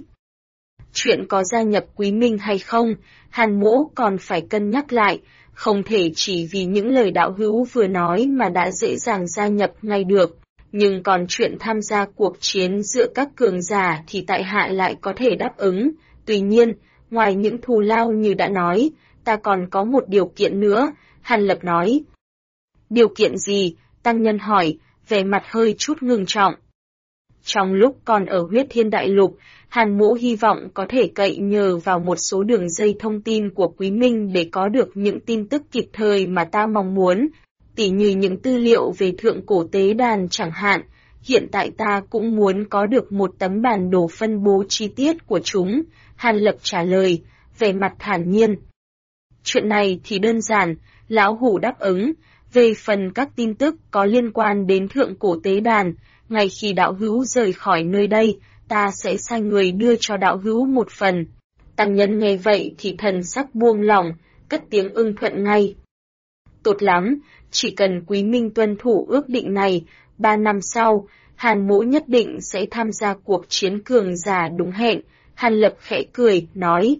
Chuyện có gia nhập Quý Minh hay không, Hàn Mỗ còn phải cân nhắc lại, không thể chỉ vì những lời đạo hữu vừa nói mà đã dễ dàng gia nhập ngay được. Nhưng còn chuyện tham gia cuộc chiến giữa các cường giả thì tại hạ lại có thể đáp ứng. Tuy nhiên, ngoài những thù lao như đã nói, ta còn có một điều kiện nữa, Hàn Lập nói. Điều kiện gì? Tăng nhân hỏi, vẻ mặt hơi chút ngưng trọng. Trong lúc còn ở huyết thiên đại lục, Hàn Mỗ hy vọng có thể cậy nhờ vào một số đường dây thông tin của Quý Minh để có được những tin tức kịp thời mà ta mong muốn, tỉ như những tư liệu về thượng cổ tế đàn chẳng hạn. Hiện tại ta cũng muốn có được một tấm bản đồ phân bố chi tiết của chúng, Hàn Lập trả lời, vẻ mặt thản nhiên. Chuyện này thì đơn giản, lão hủ đáp ứng. Về phần các tin tức có liên quan đến thượng cổ tế đàn, ngay khi đạo hữu rời khỏi nơi đây, ta sẽ sai người đưa cho đạo hữu một phần. Tăng nhân nghe vậy thì thần sắc buông lỏng, cất tiếng ưng thuận ngay. Tốt lắm, chỉ cần Quý Minh tuân thủ ước định này, 3 năm sau, Hàn Mỗ nhất định sẽ tham gia cuộc chiến cường giả đúng hẹn, Hàn Lập khẽ cười, nói.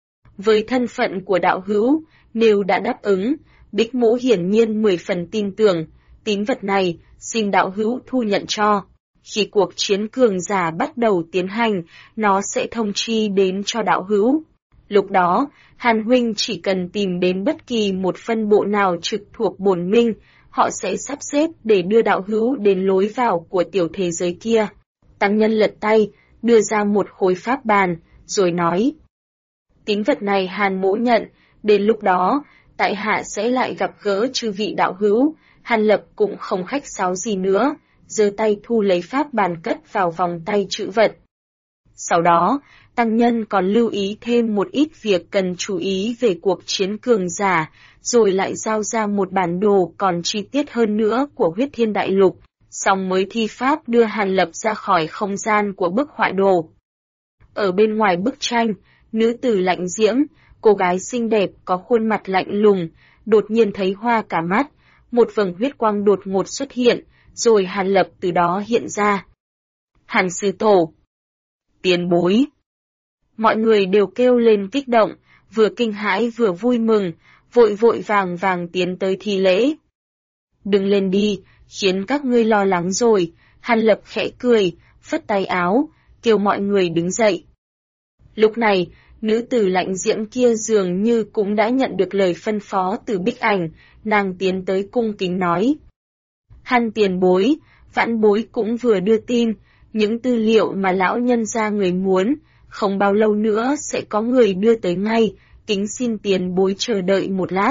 Với thân phận của đạo hữu, nếu đã đáp ứng, Bích Mỗ hiển nhiên 10 phần tin tưởng, tín vật này, xin đạo hữu thu nhận cho. Khi cuộc chiến cường giả bắt đầu tiến hành, nó sẽ thông chi đến cho đạo hữu. Lúc đó, Hàn huynh chỉ cần tìm đến bất kỳ một phân bộ nào trực thuộc bổn minh, họ sẽ sắp xếp để đưa đạo hữu đến lối vào của tiểu thế giới kia. Tăng nhân lật tay, đưa ra một khối pháp bàn, rồi nói. Tín vật này Hàn mỗ nhận, đến lúc đó, tại hạ sẽ lại gặp gỡ chư vị đạo hữu. Hàn Lập cũng không khách sáo gì nữa, giơ tay thu lấy pháp bàn cất vào vòng tay trữ vật. Sau đó, tăng nhân còn lưu ý thêm một ít việc cần chú ý về cuộc chiến cường giả, rồi lại giao ra một bản đồ còn chi tiết hơn nữa của Huyết Thiên Đại Lục, xong mới thi pháp đưa Hàn Lập ra khỏi không gian của bức họa đồ. Ở bên ngoài bức tranh, nữ tử lạnh diễm, cô gái xinh đẹp có khuôn mặt lạnh lùng, đột nhiên thấy hoa cả mắt, một vầng huyết quang đột ngột xuất hiện, rồi Hàn Lập từ đó hiện ra. Hàn sư tổ, tiền bối. Mọi người đều kêu lên kích động, vừa kinh hãi vừa vui mừng, vội vội vàng vàng tiến tới thi lễ. Đừng lên đi, khiến các ngươi lo lắng rồi. Hàn Lập khẽ cười, phất tay áo, kêu mọi người đứng dậy. Lúc này, nữ tử lạnh diễm kia dường như cũng đã nhận được lời phân phó từ Bích Ảnh, nàng tiến tới cung kính nói. Hàn tiền bối, vãn bối cũng vừa đưa tin, những tư liệu mà lão nhân gia người muốn, không bao lâu nữa sẽ có người đưa tới ngay, kính xin tiền bối chờ đợi một lát.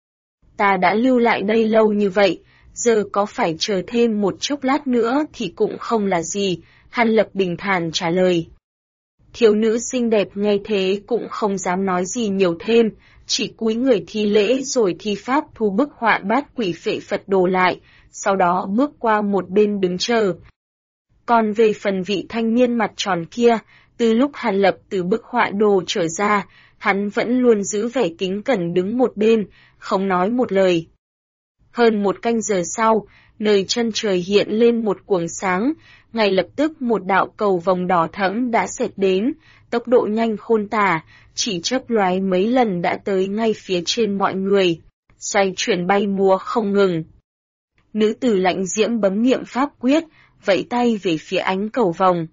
Ta đã lưu lại đây lâu như vậy, giờ có phải chờ thêm một chốc lát nữa thì cũng không là gì, Hàn Lập bình thản trả lời. Thiếu nữ xinh đẹp nghe thế cũng không dám nói gì nhiều thêm, chỉ cúi người thi lễ rồi thi pháp thu bức họa bát quỷ phệ Phật đồ lại, sau đó bước qua một bên đứng chờ. Còn về phần vị thanh niên mặt tròn kia, từ lúc Hàn Lập từ bức họa đồ trở ra, hắn vẫn luôn giữ vẻ kính cẩn đứng một bên, không nói một lời. Hơn một canh giờ sau, nơi chân trời hiện lên một cuồng sáng, ngay lập tức một đạo cầu vồng đỏ thẫm đã xẹt đến, tốc độ nhanh khôn tả, chỉ chớp lóe mấy lần đã tới ngay phía trên mọi người, xoay chuyển bay múa không ngừng. Nữ tử lạnh diễm bấm niệm pháp quyết, vẫy tay về phía ánh cầu vồng.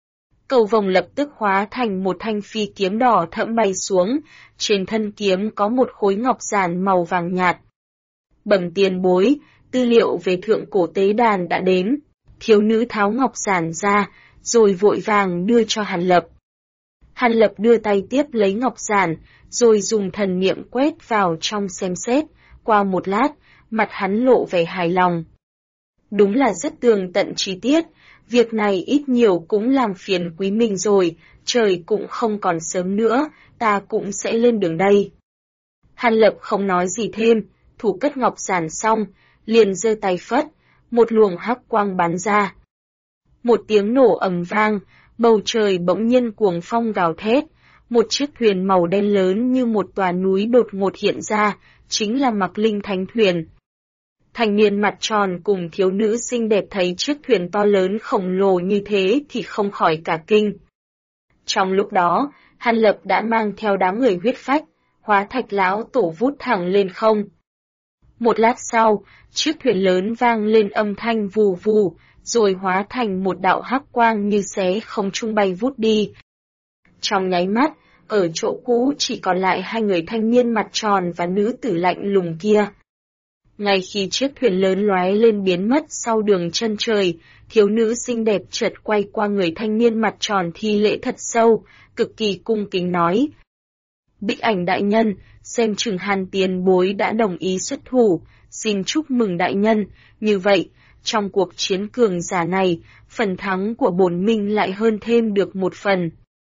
Cầu vồng lập tức hóa thành một thanh phi kiếm đỏ thẫm bay xuống, trên thân kiếm có một khối ngọc giản màu vàng nhạt. Bẩm tiền bối, tư liệu về thượng cổ tế đàn đã đến. Thiếu nữ tháo ngọc giản ra, rồi vội vàng đưa cho Hàn Lập. Hàn Lập đưa tay tiếp lấy ngọc giản, rồi dùng thần niệm quét vào trong xem xét, qua một lát, mặt hắn lộ vẻ hài lòng. Đúng là rất tường tận chi tiết, việc này ít nhiều cũng làm phiền quý mình rồi, trời cũng không còn sớm nữa, ta cũng sẽ lên đường đây. Hàn Lập không nói gì thêm, thủ cất ngọc giản xong, liền giơ tay phất, một luồng hắc quang bắn ra. Một tiếng nổ ầm vang, bầu trời bỗng nhiên cuồng phong gào thét, một chiếc thuyền màu đen lớn như một tòa núi đột ngột hiện ra, chính là Mặc Linh Thánh Thuyền. Thanh niên mặt tròn cùng thiếu nữ xinh đẹp thấy chiếc thuyền to lớn khổng lồ như thế thì không khỏi cả kinh. Trong lúc đó, Hàn Lập đã mang theo đám người huyết phách, hóa thạch lão tổ vút thẳng lên không. Một lát sau, chiếc thuyền lớn vang lên âm thanh vù vù, rồi hóa thành một đạo hắc quang như xé không trung bay vút đi. Trong nháy mắt, ở chỗ cũ chỉ còn lại hai người thanh niên mặt tròn và nữ tử lạnh lùng kia. Ngay khi chiếc thuyền lớn lóe lên biến mất sau đường chân trời, thiếu nữ xinh đẹp chợt quay qua người thanh niên mặt tròn thi lễ thật sâu, cực kỳ cung kính nói. Bích Ảnh đại nhân, xem chừng Hàn tiền bối đã đồng ý xuất thủ, xin chúc mừng đại nhân, như vậy, trong cuộc chiến cường giả này, phần thắng của bổn minh lại hơn thêm được một phần.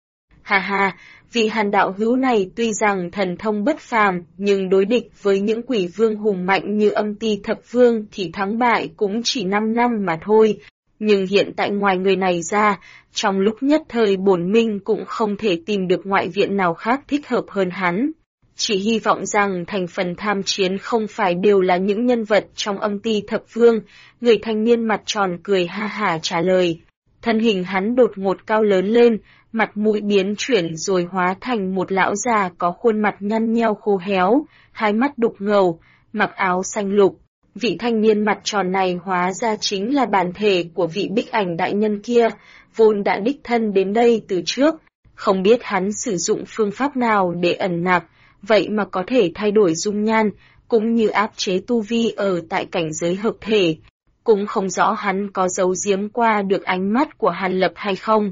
Ha ha, vị Hàn đạo hữu này tuy rằng thần thông bất phàm, nhưng đối địch với những quỷ vương hùng mạnh như Âm Ti Thập Vương thì thắng bại cũng chỉ 5 năm mà thôi. Nhưng hiện tại ngoài người này ra, trong lúc nhất thời bổn minh cũng không thể tìm được ngoại viện nào khác thích hợp hơn hắn. Chỉ hy vọng rằng thành phần tham chiến không phải đều là những nhân vật trong Âm Ti Thập Vương, người thanh niên mặt tròn cười ha hả trả lời. Thân hình hắn đột ngột cao lớn lên, mặt mũi biến chuyển rồi hóa thành một lão già có khuôn mặt nhăn nheo khô héo, hai mắt đục ngầu, mặc áo xanh lục, Vị thanh niên mặt tròn này hóa ra chính là bản thể của vị Bích Ảnh đại nhân kia, vốn đã đích thân đến đây từ trước, không biết hắn sử dụng phương pháp nào để ẩn nặc, vậy mà có thể thay đổi dung nhan, cũng như áp chế tu vi ở tại cảnh giới hợp thể. Cũng không rõ hắn có giấu giếm qua được ánh mắt của Hàn Lập hay không.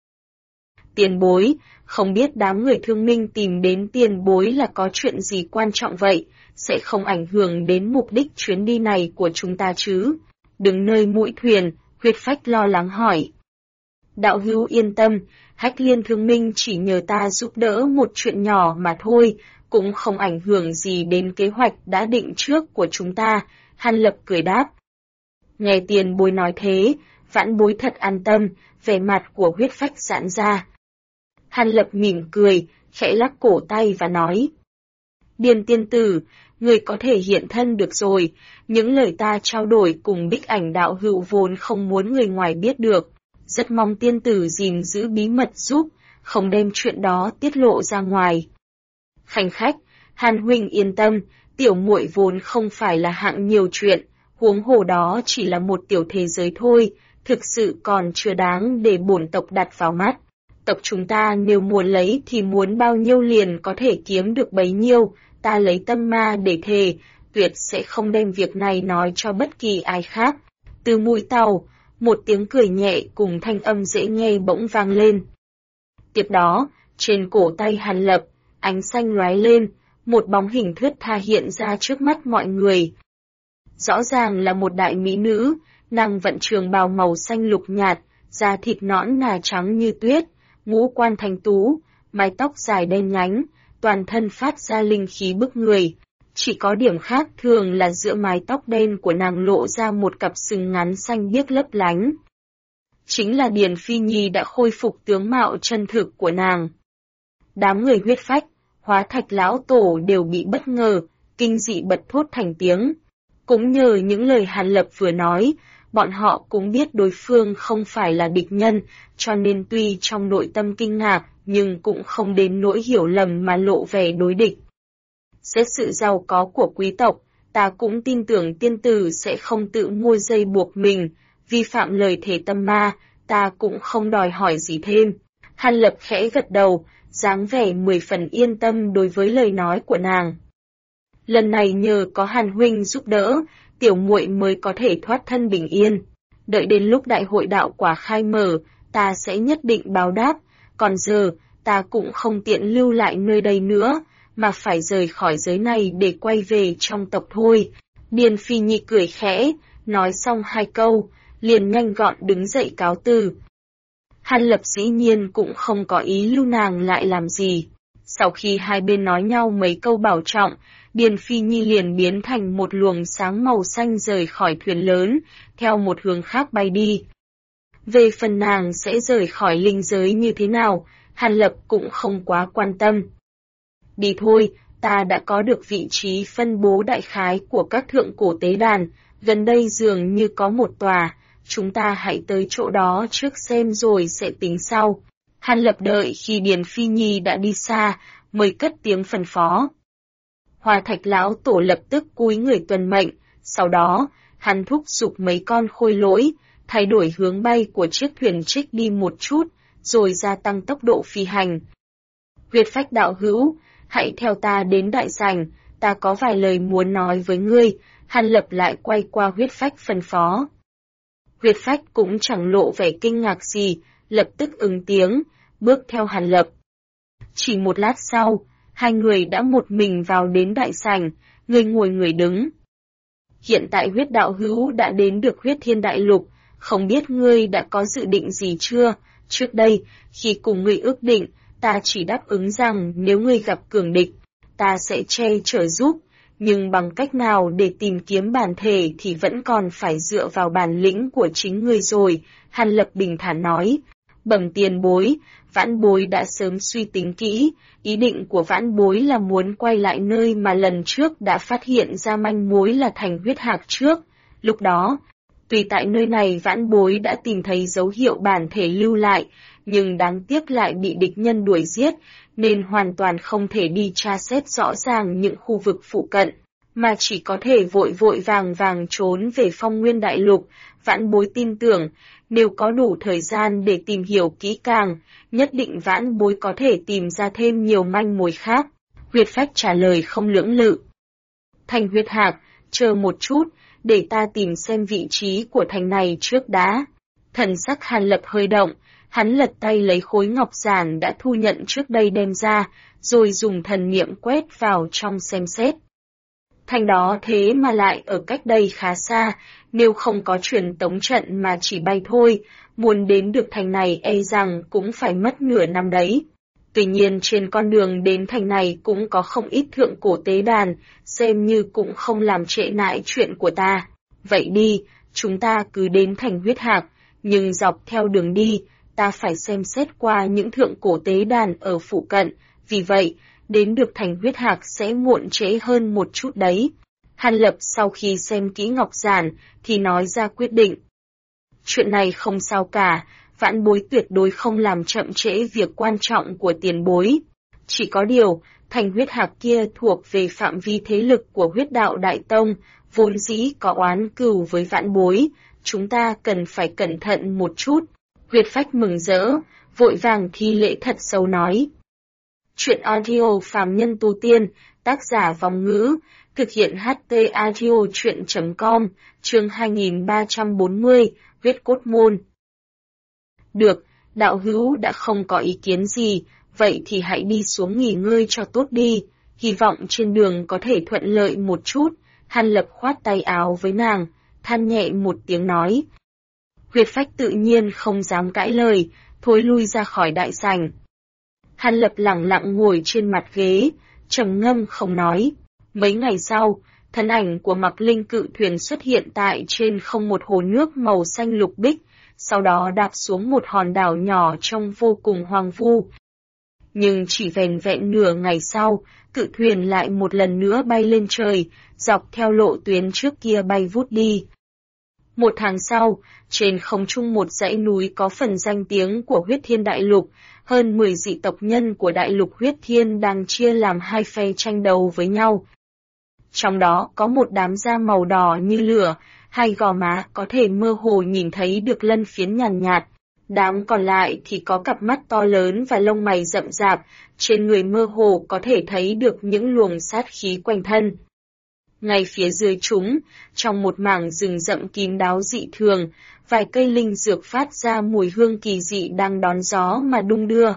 Tiền bối, không biết đám người Thương Minh tìm đến tiền bối là có chuyện gì quan trọng vậy, sẽ không ảnh hưởng đến mục đích chuyến đi này của chúng ta chứ? Đứng nơi mũi thuyền, Huyết Phách lo lắng hỏi. Đạo hữu yên tâm, Hách Liên Thương Minh chỉ nhờ ta giúp đỡ một chuyện nhỏ mà thôi, cũng không ảnh hưởng gì đến kế hoạch đã định trước của chúng ta, Hàn Lập cười đáp. Nghe tiền bối nói thế, vãn bối thật an tâm, vẻ mặt của Huyết Phách giãn ra. Hàn Lập mỉm cười, khẽ lắc cổ tay và nói. Điền tiên tử, người có thể hiện thân được rồi, những lời ta trao đổi cùng Bích Ảnh đạo hữu vốn không muốn người ngoài biết được, rất mong tiên tử gìn giữ bí mật giúp, không đem chuyện đó tiết lộ ra ngoài. Khanh khách, Hàn huynh yên tâm, tiểu muội vốn không phải là hạng nhiều chuyện, huống hồ đó chỉ là một tiểu thế giới thôi, thực sự còn chưa đáng để bổn tộc đặt vào mắt. Tộc chúng ta nếu muốn lấy thì muốn bao nhiêu liền có thể kiếm được bấy nhiêu, ta lấy tâm ma để thề, tuyệt sẽ không đem việc này nói cho bất kỳ ai khác. Từ mũi tàu, một tiếng cười nhẹ cùng thanh âm dễ nghe bỗng vang lên. Tiếp đó, trên cổ tay Hàn Lập, ánh xanh lóe lên, một bóng hình thướt tha hiện ra trước mắt mọi người. Rõ ràng là một đại mỹ nữ, nàng vận trường bào màu xanh lục nhạt, da thịt nõn nà trắng như tuyết, ngũ quan thanh tú, mái tóc dài đen nhánh, toàn thân phát ra linh khí bức người. Chỉ có điểm khác thường là giữa mái tóc đen của nàng lộ ra một cặp sừng ngắn xanh biếc lấp lánh. Chính là Điền Phi Nhi đã khôi phục tướng mạo chân thực của nàng. Đám người Huyết Phách, Hóa Thạch lão tổ đều bị bất ngờ, kinh dị bật thốt thành tiếng. Cũng nhờ những lời Hàn Lập vừa nói, bọn họ cũng biết đối phương không phải là địch nhân, cho nên tuy trong nội tâm kinh ngạc, nhưng cũng không đến nỗi hiểu lầm mà lộ vẻ đối địch. Xét sự giàu có của quý tộc, ta cũng tin tưởng tiên tử sẽ không tự mua dây buộc mình, vi phạm lời thề tâm ma, ta cũng không đòi hỏi gì thêm. Hàn Lập khẽ gật đầu, dáng vẻ 10 phần yên tâm đối với lời nói của nàng. Lần này nhờ có Hàn huynh giúp đỡ, tiểu muội mới có thể thoát thân bình yên. Đợi đến lúc đại hội đạo quả khai mở, ta sẽ nhất định báo đáp, còn giờ, ta cũng không tiện lưu lại nơi đây nữa, mà phải rời khỏi giới này để quay về trong tộc thôi. Điền Phi Nhi cười khẽ, nói xong 2 câu, liền nhanh gọn đứng dậy cáo từ. Hàn Lập dĩ nhiên cũng không có ý lưu nàng lại làm gì. Sau khi hai bên nói nhau mấy câu bảo trọng, Điền Phi Nhi liền biến thành một luồng sáng màu xanh rời khỏi thuyền lớn, theo một hướng khác bay đi. Về phần nàng sẽ rời khỏi linh giới như thế nào, Hàn Lập cũng không quá quan tâm. Đi thôi, ta đã có được vị trí phân bố đại khái của các thượng cổ tế đàn, gần đây dường như có một tòa, chúng ta hãy tới chỗ đó trước xem rồi sẽ tính sau. Hàn Lập đợi khi Điền Phi Nhi đã đi xa, mới cất tiếng phân phó. Hóa Thạch lão tổ lập tức cúi người tuân mệnh, sau đó, hắn thúc giục mấy con khôi lỗi, thay đổi hướng bay của chiếc thuyền trích đi một chút, rồi gia tăng tốc độ phi hành. Huyết Phách đạo hữu, hãy theo ta đến đại sảnh, ta có vài lời muốn nói với ngươi, Hàn Lập lại quay qua Huyết Phách phân phó. Huyết Phách cũng chẳng lộ vẻ kinh ngạc gì, lập tức ứng tiếng, bước theo Hàn Lập. Chỉ một lát sau, hai người đã một mình vào đến đại sảnh, người ngồi người đứng. Hiện tại Huyết đạo hữu đã đến được Huyết Thiên Đại Lục, không biết ngươi đã có dự định gì chưa? Trước đây, khi cùng ngươi ước định, ta chỉ đáp ứng rằng nếu ngươi gặp cường địch, ta sẽ che chở giúp, nhưng bằng cách nào để tìm kiếm bản thể thì vẫn còn phải dựa vào bản lĩnh của chính ngươi rồi, Hàn Lập bình thản nói. Bẩm tiền bối, vãn bối đã sớm suy tính kỹ, ý định của vãn bối là muốn quay lại nơi mà lần trước đã phát hiện ra manh mối là thành huyết hạc trước. Lúc đó, tuy tại nơi này vãn bối đã tìm thấy dấu hiệu bản thể lưu lại, nhưng đáng tiếc lại bị địch nhân đuổi giết, nên hoàn toàn không thể đi tra xét rõ ràng những khu vực phụ cận. mà chỉ có thể vội vội vàng vàng trốn về Phong Nguyên Đại Lục. Vãn Bối tin tưởng, nếu có đủ thời gian để tìm hiểu kỹ càng, nhất định Vãn Bối có thể tìm ra thêm nhiều manh mối khác. Huyết Phách trả lời không lưỡng lự. Thành Huyết Hạc, chờ một chút, để ta tìm xem vị trí của thành này trước đã. Thần sắc Hàn Lập hơi động, hắn lật tay lấy khối ngọc giản đã thu nhận trước đây đem ra, rồi dùng thần niệm quét vào trong xem xét. Thành đó thế mà lại ở cách đây khá xa, nếu không có truyền tống trận mà chỉ bay thôi, muốn đến được thành này e rằng cũng phải mất nửa năm đấy. Tuy nhiên trên con đường đến thành này cũng có không ít thượng cổ tế đàn, xem như cũng không làm trễ nải chuyện của ta. Vậy đi, chúng ta cứ đến thành Huyết Hạc, nhưng dọc theo đường đi, ta phải xem xét qua những thượng cổ tế đàn ở phụ cận, vì vậy, đến được thành Huyết Hạc sẽ muộn trễ hơn một chút đấy. Hàn Lập sau khi xem kỹ ngọc giản, thì nói ra quyết định. Chuyện này không sao cả, Vãn Bối tuyệt đối không làm chậm trễ việc quan trọng của tiền bối. Chỉ có điều, thành Huyết Hạc kia thuộc về phạm vi thế lực của Huyết Đạo Đại Tông, vốn dĩ có oán cừu với Vãn Bối, chúng ta cần phải cẩn thận một chút. Huyết Phách mừng rỡ, vội vàng thi lễ thật sâu nói. Chuyện audio phàm nhân tu tiên, tác giả Vong Ngữ, thực hiện HT audio chuyện.com, chương 2340, huyết cốt môn. Được, đạo hữu đã không có ý kiến gì, vậy thì hãy đi xuống nghỉ ngơi cho tốt đi, hy vọng trên đường có thể thuận lợi một chút. Hàn Lập khoát tay áo với nàng, than nhẹ một tiếng nói. Huyết Phách tự nhiên không dám cãi lời, thối lui ra khỏi đại sảnh. Hàn Lập lẳng lặng ngồi trên mặt ghế, trầm ngâm không nói. Mấy ngày sau, thân ảnh của Mặc Linh cự thuyền xuất hiện tại trên không một hồ nước màu xanh lục bích, sau đó đạp xuống một hòn đảo nhỏ trông vô cùng hoang vu. Nhưng chỉ vẻn vẹn nửa ngày sau, cự thuyền lại một lần nữa bay lên trời, dọc theo lộ tuyến trước kia bay vút đi. Một tháng sau, trên không trung một dãy núi có phần danh tiếng của Huyết Thiên Đại Lục, hơn 10 dị tộc nhân của Đại Lục Huyết Thiên đang chia làm hai phe tranh đấu với nhau. Trong đó có một đám da màu đỏ như lửa, hai gò má có thể mơ hồ nhìn thấy được lân phiến nhàn nhạt. Đám còn lại thì có cặp mắt to lớn và lông mày rậm rạp, trên người mơ hồ có thể thấy được những luồng sát khí quanh thân. Ngay phía dưới chúng, trong một mảng rừng rậm kín đáo dị thường, vài cây linh dược phát ra mùi hương kỳ dị đang đón gió mà đung đưa.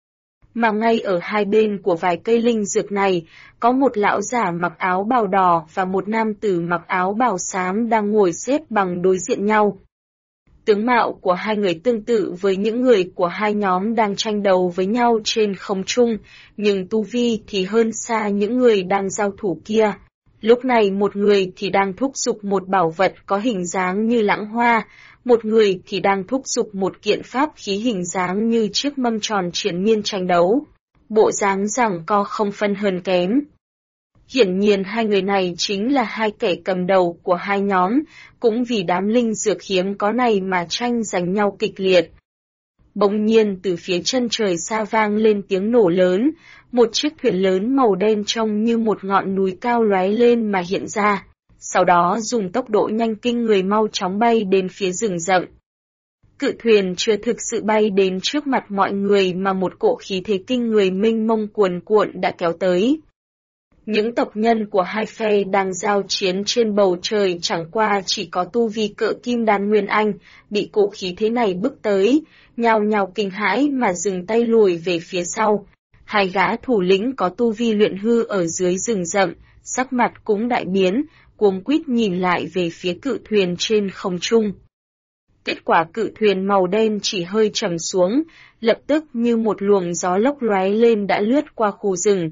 Mà ngay ở hai bên của vài cây linh dược này, có một lão giả mặc áo bào đỏ và một nam tử mặc áo bào xám đang ngồi xếp bằng đối diện nhau. Tướng mạo của hai người tương tự với những người của hai nhóm đang tranh đấu với nhau trên không trung, nhưng tu vi thì hơn xa những người đang giao thủ kia. Lúc này một người thì đang thúc giục một bảo vật có hình dáng như lãng hoa, một người thì đang thúc giục một kiện pháp khí hình dáng như chiếc mâm tròn triền miên tranh đấu. Bộ dáng giằng co không phân hơn kém. Hiển nhiên hai người này chính là hai kẻ cầm đầu của hai nhóm, cũng vì đám linh dược hiếm có này mà tranh giành nhau kịch liệt. Bỗng nhiên từ phía chân trời xa vang lên tiếng nổ lớn, một chiếc thuyền lớn màu đen trông như một ngọn núi cao lóe lên mà hiện ra, sau đó dùng tốc độ nhanh kinh người mau chóng bay đến phía rừng rậm. Cự thuyền chưa thực sự bay đến trước mặt mọi người mà một cỗ khí thế kinh người mênh mông cuồn cuộn đã kéo tới. Những tộc nhân của hai phe đang giao chiến trên bầu trời chẳng qua chỉ có tu vi cỡ kim đan nguyên anh, bị cỗ khí thế này bức tới, nhao nhao kinh hãi mà dừng tay lùi về phía sau. Hai gã thủ lĩnh có tu vi luyện hư ở dưới rừng rậm, sắc mặt cũng đại biến, cuống quýt nhìn lại về phía cự thuyền trên không trung. Kết quả cự thuyền màu đen chỉ hơi trầm xuống, lập tức như một luồng gió lốc lóe lên đã lướt qua khu rừng.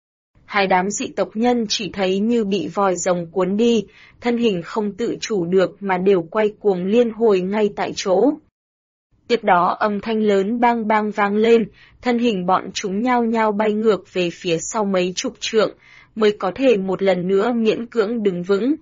Hai đám dị tộc nhân chỉ thấy như bị vòi rồng cuốn đi, thân hình không tự chủ được mà đều quay cuồng liên hồi ngay tại chỗ. Tiếp đó âm thanh lớn bang bang vang lên, thân hình bọn chúng nhao nhao bay ngược về phía sau mấy chục trượng, mới có thể một lần nữa miễn cưỡng đứng vững.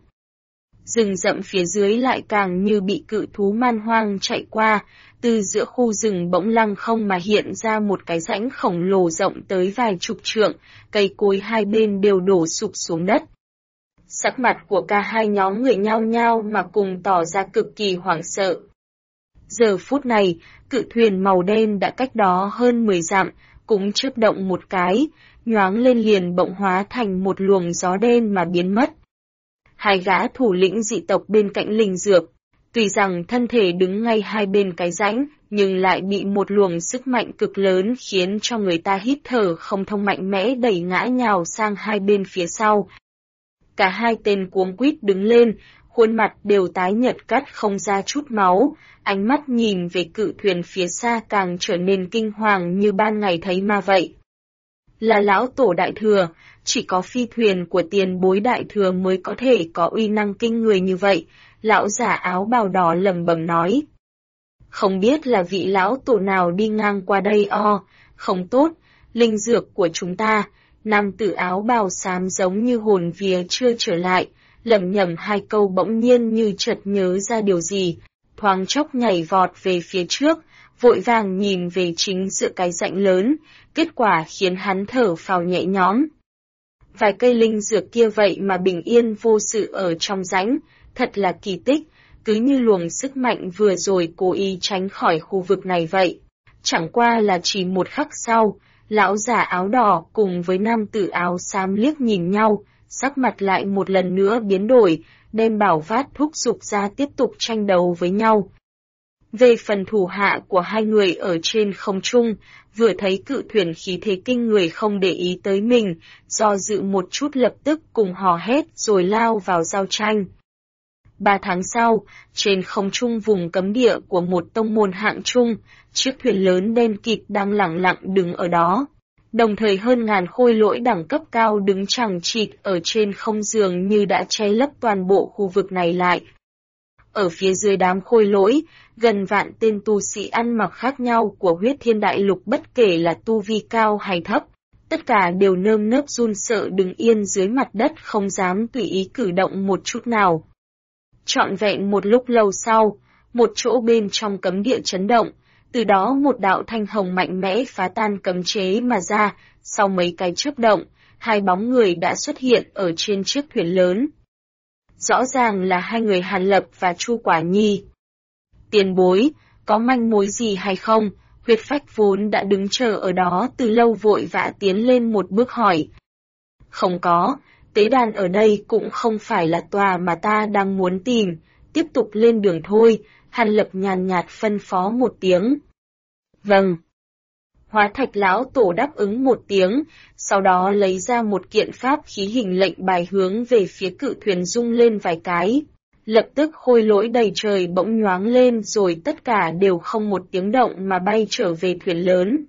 Rừng rậm phía dưới lại càng như bị cự thú man hoang chạy qua, từ giữa khu rừng bỗng lăng không mà hiện ra một cái rãnh khổng lồ rộng tới vài chục trượng, cây cối hai bên đều đổ sụp xuống đất. Sắc mặt của cả hai nhóm người nhao nhao mà cùng tỏ ra cực kỳ hoảng sợ. Giờ phút này, cự thuyền màu đen đã cách đó hơn 10 dặm, cũng chớp động một cái, nhoáng lên liền bỗng hóa thành một luồng gió đen mà biến mất. Hai gã thủ lĩnh dị tộc bên cạnh linh dược, tuy rằng thân thể đứng ngay hai bên cái rãnh, nhưng lại bị một luồng sức mạnh cực lớn khiến cho người ta hít thở không thông mạnh mẽ đẩy ngã nhào sang hai bên phía sau. Cả hai tên cuống quýt đứng lên, khuôn mặt đều tái nhợt cắt không ra chút máu, ánh mắt nhìn về cự thuyền phía xa càng trở nên kinh hoàng như ban ngày thấy ma vậy. Là lão tổ đại thừa, chỉ có phi thuyền của tiền bối đại thừa mới có thể có uy năng kinh người như vậy, lão giả áo bào đỏ lẩm bẩm nói. Không biết là vị lão tổ nào đi ngang qua đây không tốt, linh dược của chúng ta. Nam tử áo bào xám giống như hồn vía chưa trở lại, lẩm nhẩm hai câu bỗng nhiên như chợt nhớ ra điều gì, thoáng chốc nhảy vọt về phía trước, vội vàng nhìn về chính giữa cái rãnh lớn, kết quả khiến hắn thở phào nhẹ nhõm. Vài cây linh dược kia vậy mà bình yên vô sự ở trong rãnh, thật là kỳ tích, cứ như luồng sức mạnh vừa rồi cố ý tránh khỏi khu vực này vậy. Chẳng qua là chỉ một khắc sau, lão giả áo đỏ cùng với nam tử áo xám liếc nhìn nhau, sắc mặt lại một lần nữa biến đổi, đem bảo vát thúc giục ra tiếp tục tranh đấu với nhau. Về phần thủ hạ của hai người ở trên không trung, vừa thấy cự thuyền khí thế kinh người không để ý tới mình, do dự một chút lập tức cùng hò hét rồi lao vào giao tranh. 3 tháng sau, trên không trung vùng cấm địa của một tông môn hạng trung, chiếc thuyền lớn đen kịt đang lẳng lặng đứng ở đó. Đồng thời hơn ngàn khôi lỗi đẳng cấp cao đứng chằng chịt ở trên không dường như đã che lấp toàn bộ khu vực này lại. Ở phía dưới đám khôi lỗi, gần vạn tên tu sĩ ăn mặc khác nhau của huyết thiên đại lục bất kể là tu vi cao hay thấp. Tất cả đều nơm nớp run sợ đứng yên dưới mặt đất không dám tùy ý cử động một chút nào. Trọn vẹn một lúc lâu sau, một chỗ bên trong cấm địa chấn động, từ đó một đạo thanh hồng mạnh mẽ phá tan cấm chế mà ra, sau mấy cái chớp động, hai bóng người đã xuất hiện ở trên chiếc thuyền lớn. Rõ ràng là hai người Hàn Lập và Chu Quả Nhi. Tiền bối, có manh mối gì hay không? Huyết Phách vốn đã đứng chờ ở đó từ lâu vội vã tiến lên một bước hỏi. Không có, tế đàn ở đây cũng không phải là tòa mà ta đang muốn tìm, tiếp tục lên đường thôi, Hàn Lập nhàn nhạt phân phó một tiếng. Vâng. Hóa Thạch lão tổ đáp ứng một tiếng, sau đó lấy ra một kiện pháp khí hình lệnh bài hướng về phía cự thuyền rung lên vài cái. Lập tức khôi lỗi đầy trời bỗng nhoáng lên rồi tất cả đều không một tiếng động mà bay trở về thuyền lớn.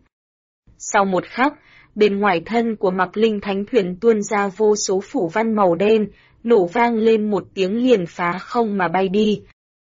Sau một khắc, bên ngoài thân của Mạc Linh Thánh thuyền tuôn ra vô số phủ văn màu đen, nổ vang lên một tiếng liền phá không mà bay đi.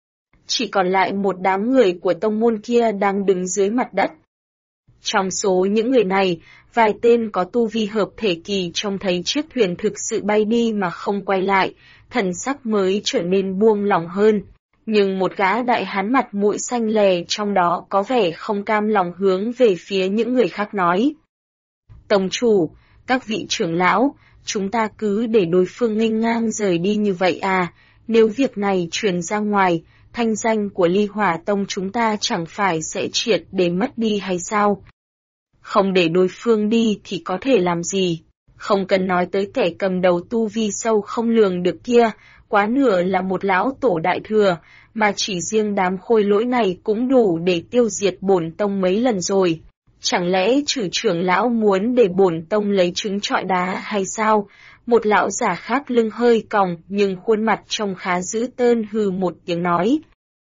Chỉ còn lại một đám người của tông môn kia đang đứng dưới mặt đất. Trong số những người này, vài tên có tu vi hợp thể kỳ trông thấy chiếc thuyền thực sự bay đi mà không quay lại, thần sắc mới trở nên buông lỏng hơn. Nhưng một gã đại hán mặt mũi xanh lè trong đó có vẻ không cam lòng hướng về phía những người khác nói. Tông chủ, các vị trưởng lão, chúng ta cứ để đối phương nghênh ngang rời đi như vậy à, nếu việc này truyền ra ngoài, thanh danh của Ly Hỏa Tông chúng ta chẳng phải sẽ triệt để mất đi hay sao? Không để đối phương đi thì có thể làm gì? Không cần nói tới kẻ cầm đầu tu vi sâu không lường được kia, quá nửa là một lão tổ đại thừa, mà chỉ riêng đám khôi lỗi này cũng đủ để tiêu diệt bổn tông mấy lần rồi. Chẳng lẽ trừ trưởng lão muốn để bổn tông lấy trứng trọi đá hay sao? Một lão giả khác lưng hơi còng nhưng khuôn mặt trông khá dữ tợn hừ một tiếng nói.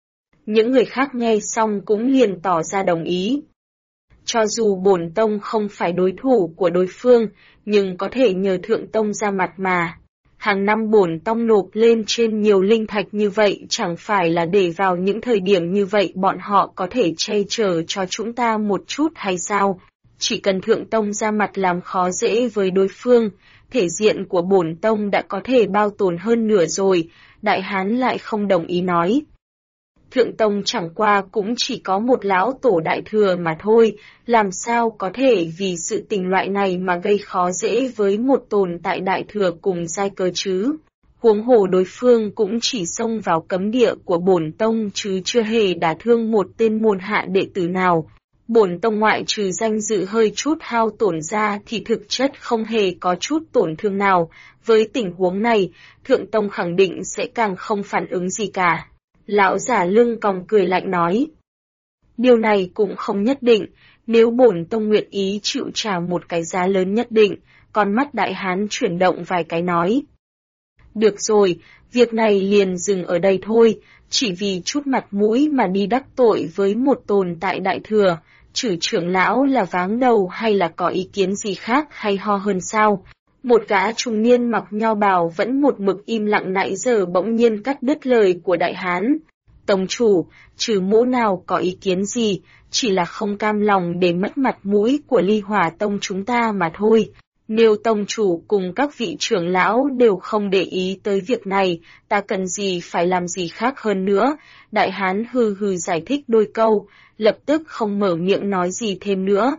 Những người khác nghe xong cũng liền tỏ ra đồng ý. Cho dù bổn tông không phải đối thủ của đối phương, nhưng có thể nhờ thượng tông ra mặt mà. Hàng năm bổn tông nộp lên trên nhiều linh thạch như vậy chẳng phải là để vào những thời điểm như vậy bọn họ có thể che chở cho chúng ta một chút hay sao? Chỉ cần thượng tông ra mặt làm khó dễ với đối phương, thể diện của bổn tông đã có thể bao tồn hơn nửa rồi, đại hán lại không đồng ý nói. Thượng tông chẳng qua cũng chỉ có một lão tổ đại thừa mà thôi, làm sao có thể vì sự tình loại này mà gây khó dễ với một tồn tại đại thừa cùng giai cơ chứ? Huống hồ đối phương cũng chỉ xông vào cấm địa của bổn tông chứ chưa hề đả thương một tên môn hạ đệ tử nào. Bổn tông ngoại trừ danh dự hơi chút hao tổn ra thì thực chất không hề có chút tổn thương nào. Với tình huống này, thượng tông khẳng định sẽ càng không phản ứng gì cả. Lão giả lưng còng cười lạnh nói. Điều này cũng không nhất định, nếu bổn tông nguyện ý chịu trả một cái giá lớn nhất định, con mắt đại hán chuyển động vài cái nói. Được rồi, việc này liền dừng ở đây thôi, chỉ vì chút mặt mũi mà đi đắc tội với một tồn tại đại thừa, chửi trưởng lão là váng đầu hay là có ý kiến gì khác hay ho hơn sao? Một gã trung niên mặc nho bào vẫn một mực im lặng nãy giờ bỗng nhiên cắt đứt lời của đại hán. Tông chủ, trừ mũ nào có ý kiến gì, chỉ là không cam lòng để mất mặt mũi của Ly Hỏa Tông chúng ta mà thôi. Nếu tông chủ cùng các vị trưởng lão đều không để ý tới việc này, ta cần gì phải làm gì khác hơn nữa. Đại hán hừ hừ giải thích đôi câu, lập tức không mở miệng nói gì thêm nữa.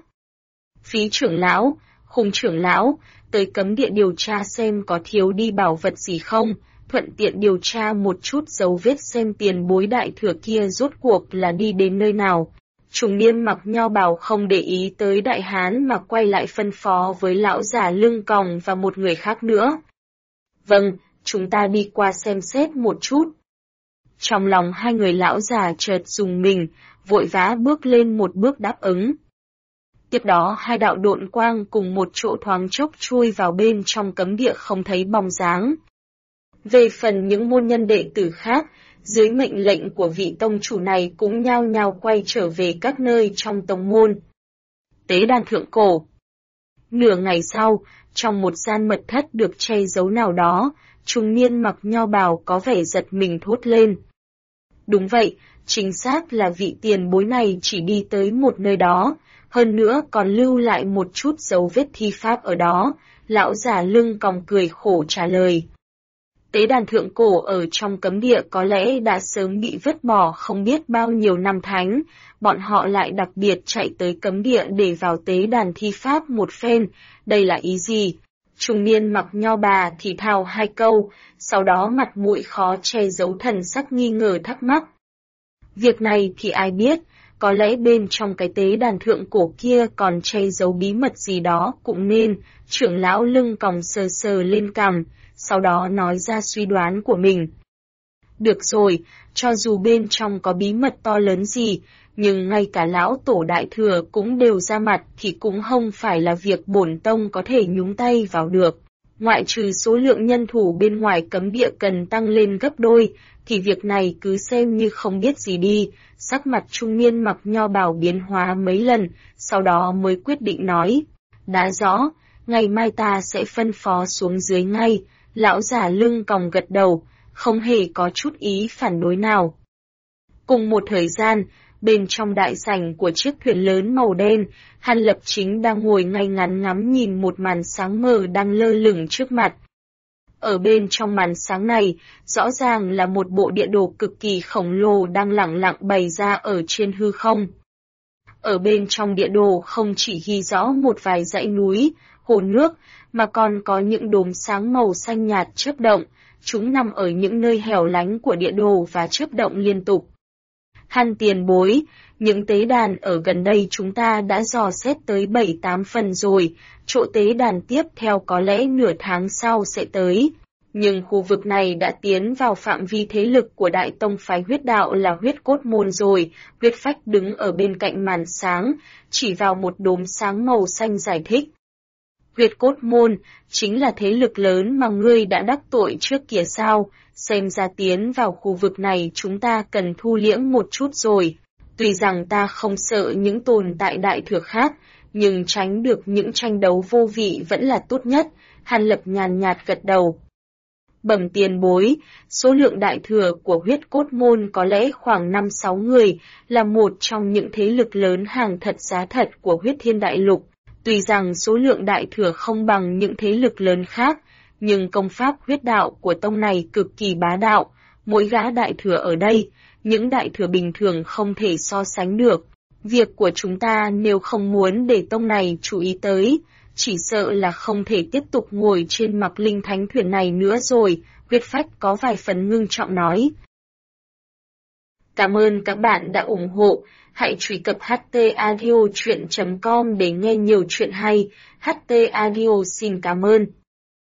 Phí trưởng lão, Khung trưởng lão, tới cấm địa điều tra xem có thiếu đi bảo vật gì không, thuận tiện điều tra một chút dấu vết xem tiền bối đại thừa kia rốt cuộc là đi đến nơi nào. Trung niên mặc nho bào không để ý tới đại hán mà quay lại phân phó với lão giả lưng còng và một người khác nữa. Vâng, chúng ta đi qua xem xét một chút. Trong lòng hai người lão già chợt rùng mình, vội vã bước lên một bước đáp ứng. Tiếp đó hai đạo độn quang cùng một chỗ thoáng chốc chui vào bên trong cấm địa không thấy bóng dáng. Về phần những môn nhân đệ tử khác, dưới mệnh lệnh của vị tông chủ này cũng nhao nhao quay trở về các nơi trong tông môn. Tế đàn thượng cổ. Nửa ngày sau, trong một gian mật thất được che giấu nào đó, trung niên mặc nho bào có vẻ giật mình thốt lên. Đúng vậy, chính xác là vị tiền bối này chỉ đi tới một nơi đó, hơn nữa còn lưu lại một chút dấu vết thi pháp ở đó, lão già lưng còng cười khổ trả lời. Tế đàn thượng cổ ở trong cấm địa có lẽ đã sớm bị vứt bỏ không biết bao nhiêu năm tháng, bọn họ lại đặc biệt chạy tới cấm địa để vào tế đàn thi pháp một phen, đây là ý gì? Trung niên mặc nho bà thì thào hai câu, sau đó mặt mũi khó che giấu thần sắc nghi ngờ thắc mắc. Việc này thì ai biết, có lẽ bên trong cái tế đàn thượng cổ kia còn che giấu bí mật gì đó cũng nên, trưởng lão lưng còng sờ sờ lên cằm, sau đó nói ra suy đoán của mình. Được rồi, cho dù bên trong có bí mật to lớn gì, nhưng ngay cả lão tổ đại thừa cũng đều ra mặt thì cũng không phải là việc bổn tông có thể nhúng tay vào được. Ngoại trừ số lượng nhân thủ bên ngoài cấm địa cần tăng lên gấp đôi, thì việc này cứ xem như không biết gì đi. Sắc mặt trung niên mặc nho bào biến hóa mấy lần, sau đó mới quyết định nói. Đã rõ, ngày mai ta sẽ phân phó xuống dưới ngay. Lão già lưng còng gật đầu, không hề có chút ý phản đối nào. Cùng một thời gian, bên trong đại sảnh của chiếc thuyền lớn màu đen, Hàn Lập Chính đang ngồi ngay ngắn ngắm nhìn một màn sáng mờ đang lơ lửng trước mặt. Ở bên trong màn sáng này, rõ ràng là một bộ địa đồ cực kỳ khổng lồ đang lẳng lặng bày ra ở trên hư không. Ở bên trong địa đồ không chỉ ghi rõ một vài dãy núi, hồ nước, mà còn có những đốm sáng màu xanh nhạt chớp động, chúng nằm ở những nơi hẻo lánh của địa đồ và chớp động liên tục. Hàn tiền bối, những tế đàn ở gần đây chúng ta đã dò xét tới 7-8 phần rồi, chỗ tế đàn tiếp theo có lẽ nửa tháng sau sẽ tới. Nhưng khu vực này đã tiến vào phạm vi thế lực của đại tông phái huyết đạo là huyết cốt môn rồi, huyết phách đứng ở bên cạnh màn sáng, chỉ vào một đốm sáng màu xanh giải thích. Huyết cốt môn, chính là thế lực lớn mà ngươi đã đắc tội trước kia sao, xem ra tiến vào khu vực này chúng ta cần thu liễm một chút rồi. Tuy rằng ta không sợ những tồn tại đại thừa khác, nhưng tránh được những tranh đấu vô vị vẫn là tốt nhất, Hàn Lập nhàn nhạt gật đầu. Bẩm tiền bối, số lượng đại thừa của huyết cốt môn có lẽ khoảng 5-6 người, là một trong những thế lực lớn hàng thật giá thật của huyết thiên đại lục. Tuy rằng số lượng đại thừa không bằng những thế lực lớn khác, nhưng công pháp huyết đạo của tông này cực kỳ bá đạo, mỗi gã đại thừa ở đây, những đại thừa bình thường không thể so sánh được. Việc của chúng ta nếu không muốn để tông này chú ý tới, chỉ sợ là không thể tiếp tục ngồi trên Mạc Linh Thánh thuyền này nữa rồi, Viết Phách có vài phần ngưng trọng nói. Cảm ơn các bạn đã ủng hộ, hãy truy cập htaudio.com để nghe nhiều chuyện hay, HT Audio xin cảm ơn.